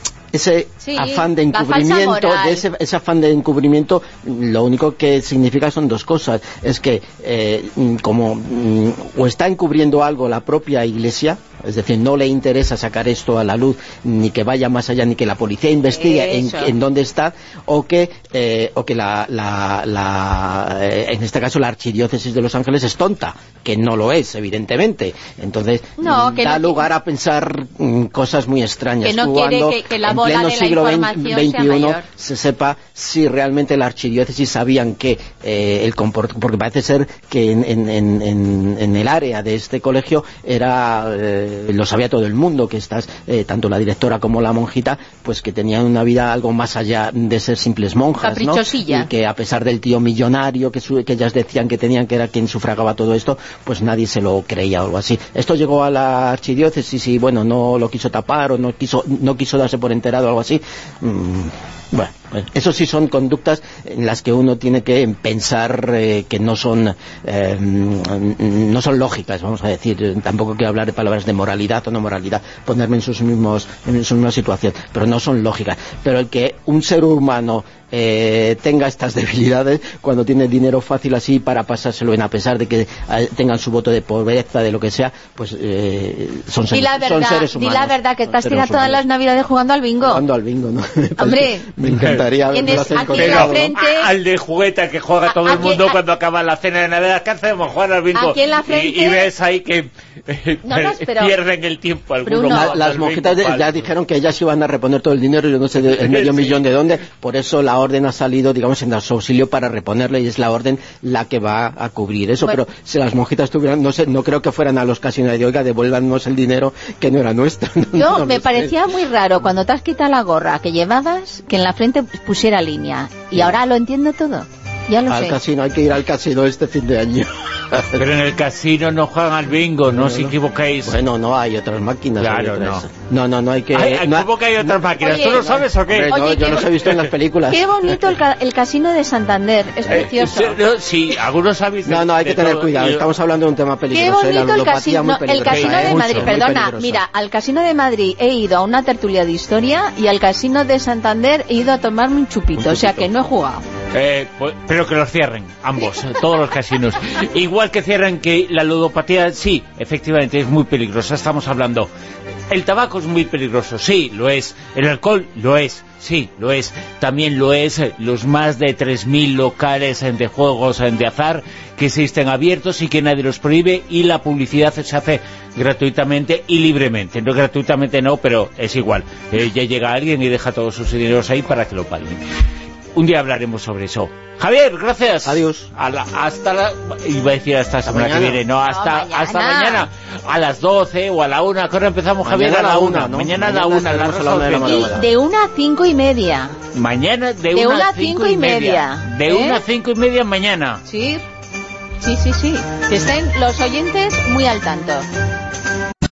ese sí, afán de encubrimiento, de ese, ese afán de encubrimiento, lo único que significa son dos cosas. Es que eh, como o está encubriendo algo la propia Iglesia, es decir, no le interesa sacar esto a la luz, ni que vaya más allá, ni que la policía investigue en, en dónde está, o que eh, o que la, la, la eh, en este caso la archidiócesis de Los Ángeles es tonta, que no lo es, evidentemente. Entonces no, que da no, lugar a pensar mm, cosas muy extrañas. Que no Cuando quiere que, que la en bola pleno de la siglo veintiuno se sepa si realmente la archidiócesis sabían que eh, el comportamiento, porque parece ser que en, en, en, en el área de este colegio era eh, lo sabía todo el mundo, que estas eh, tanto la directora como la monjita, pues que tenían una vida algo más allá de ser simples monjas, ¿no? Y que a pesar del tío millonario que, su, que ellas decían que tenían, que era quien sufragaba todo esto, pues nadie se lo creía o algo así. Esto llegó a la archidiócesis y bueno, no lo quiso tapar o no quiso no quiso darse por enterado o algo así. Mm, bueno, eso sí son conductas en las que uno tiene que pensar eh, que no son eh, no son lógicas, vamos a decir. Tampoco quiero hablar de palabras de moralidad o no moralidad, ponerme en sus mismos en su misma situación, pero no son lógicas. Pero el que un ser humano eh, tenga estas debilidades cuando tiene dinero fácil así para pasárselo en, a pesar de que eh, tengan su voto de pobreza, de lo que sea, pues eh, son, ser, verdad, son seres humanos. Di la verdad, que estás tirando todas las navidades jugando al bingo. Jugando al bingo, ¿no? Hombre, me encantaría verlo hacer con en la frente, al de juguete que juega todo el mundo a, cuando acaba la cena de Navidad. ¿Qué hacemos? Jugar al bingo. Aquí en la frente, y, y ves ahí que eh, no, no, pero, pierden el tiempo algunos. La, las monjitas bingo, ya dijeron que ellas iban a reponer todo el dinero, yo no sé de, el medio sí. millón de dónde, por eso la orden ha salido, digamos, en su auxilio para reponerle, y es la orden la que va a cubrir eso. Bueno, pero si las monjitas tuvieran, no sé, no creo que fueran a los casinos de oiga, devuélvanos el dinero que no era nuestro. No, yo no me sé. parecía muy raro cuando te has quitado la gorra que llevabas, que en la frente pusiera línea, y ahora lo entiendo todo. Ya lo al sé. casino, hay que ir al casino este fin de año. Pero en el casino no juegan al bingo, no, no os equivoquéis. Bueno, no, hay otras máquinas. Claro, otras. no. No, no, no hay que... Ay, no, ¿Cómo que hay otras máquinas? Oye, ¿Tú lo sabes o qué? Hombre, no, Oye, yo los he visto en las películas. Qué bonito el, ca el casino de Santander, es precioso. Eh, no, sí, algunos habéis... No, no, hay que tener todo, cuidado, yo... estamos hablando de un tema peligroso. Qué bonito la el casino, el casino de Madrid, mucho, perdona, mira, al casino de Madrid he ido a una tertulia de historia y al casino de Santander he ido a tomarme un chupito, un chupito. O sea que no he jugado. Eh, pues, pero que los cierren, ambos, todos los casinos. Igual que cierren que la ludopatía, sí, efectivamente, es muy peligrosa, estamos hablando. El tabaco es muy peligroso, sí, lo es. El alcohol, lo es, sí, lo es. También lo es los más de tres mil locales de juegos de azar que existen abiertos y que nadie los prohíbe, y la publicidad se hace gratuitamente y libremente. No gratuitamente no, pero es igual. Eh, ya llega alguien y deja todos sus dineros ahí para que lo paguen. Un día hablaremos sobre eso. Javier, gracias. Adiós. A la, hasta la... Iba a decir hasta la semana mañana. que viene. No, hasta, No, mañana. hasta mañana. A las doce o a la una. ¿Qué hora empezamos, Javier? Mañana A la una. ¿no? Mañana a la Mañana una. La tenemos Rosa la una de la de los Vientos. madrugada. De una a cinco y media. Mañana de, De una una a cinco y media. De ¿eh? una a cinco y media mañana. Sí, sí, sí, sí. Que estén los oyentes muy al tanto.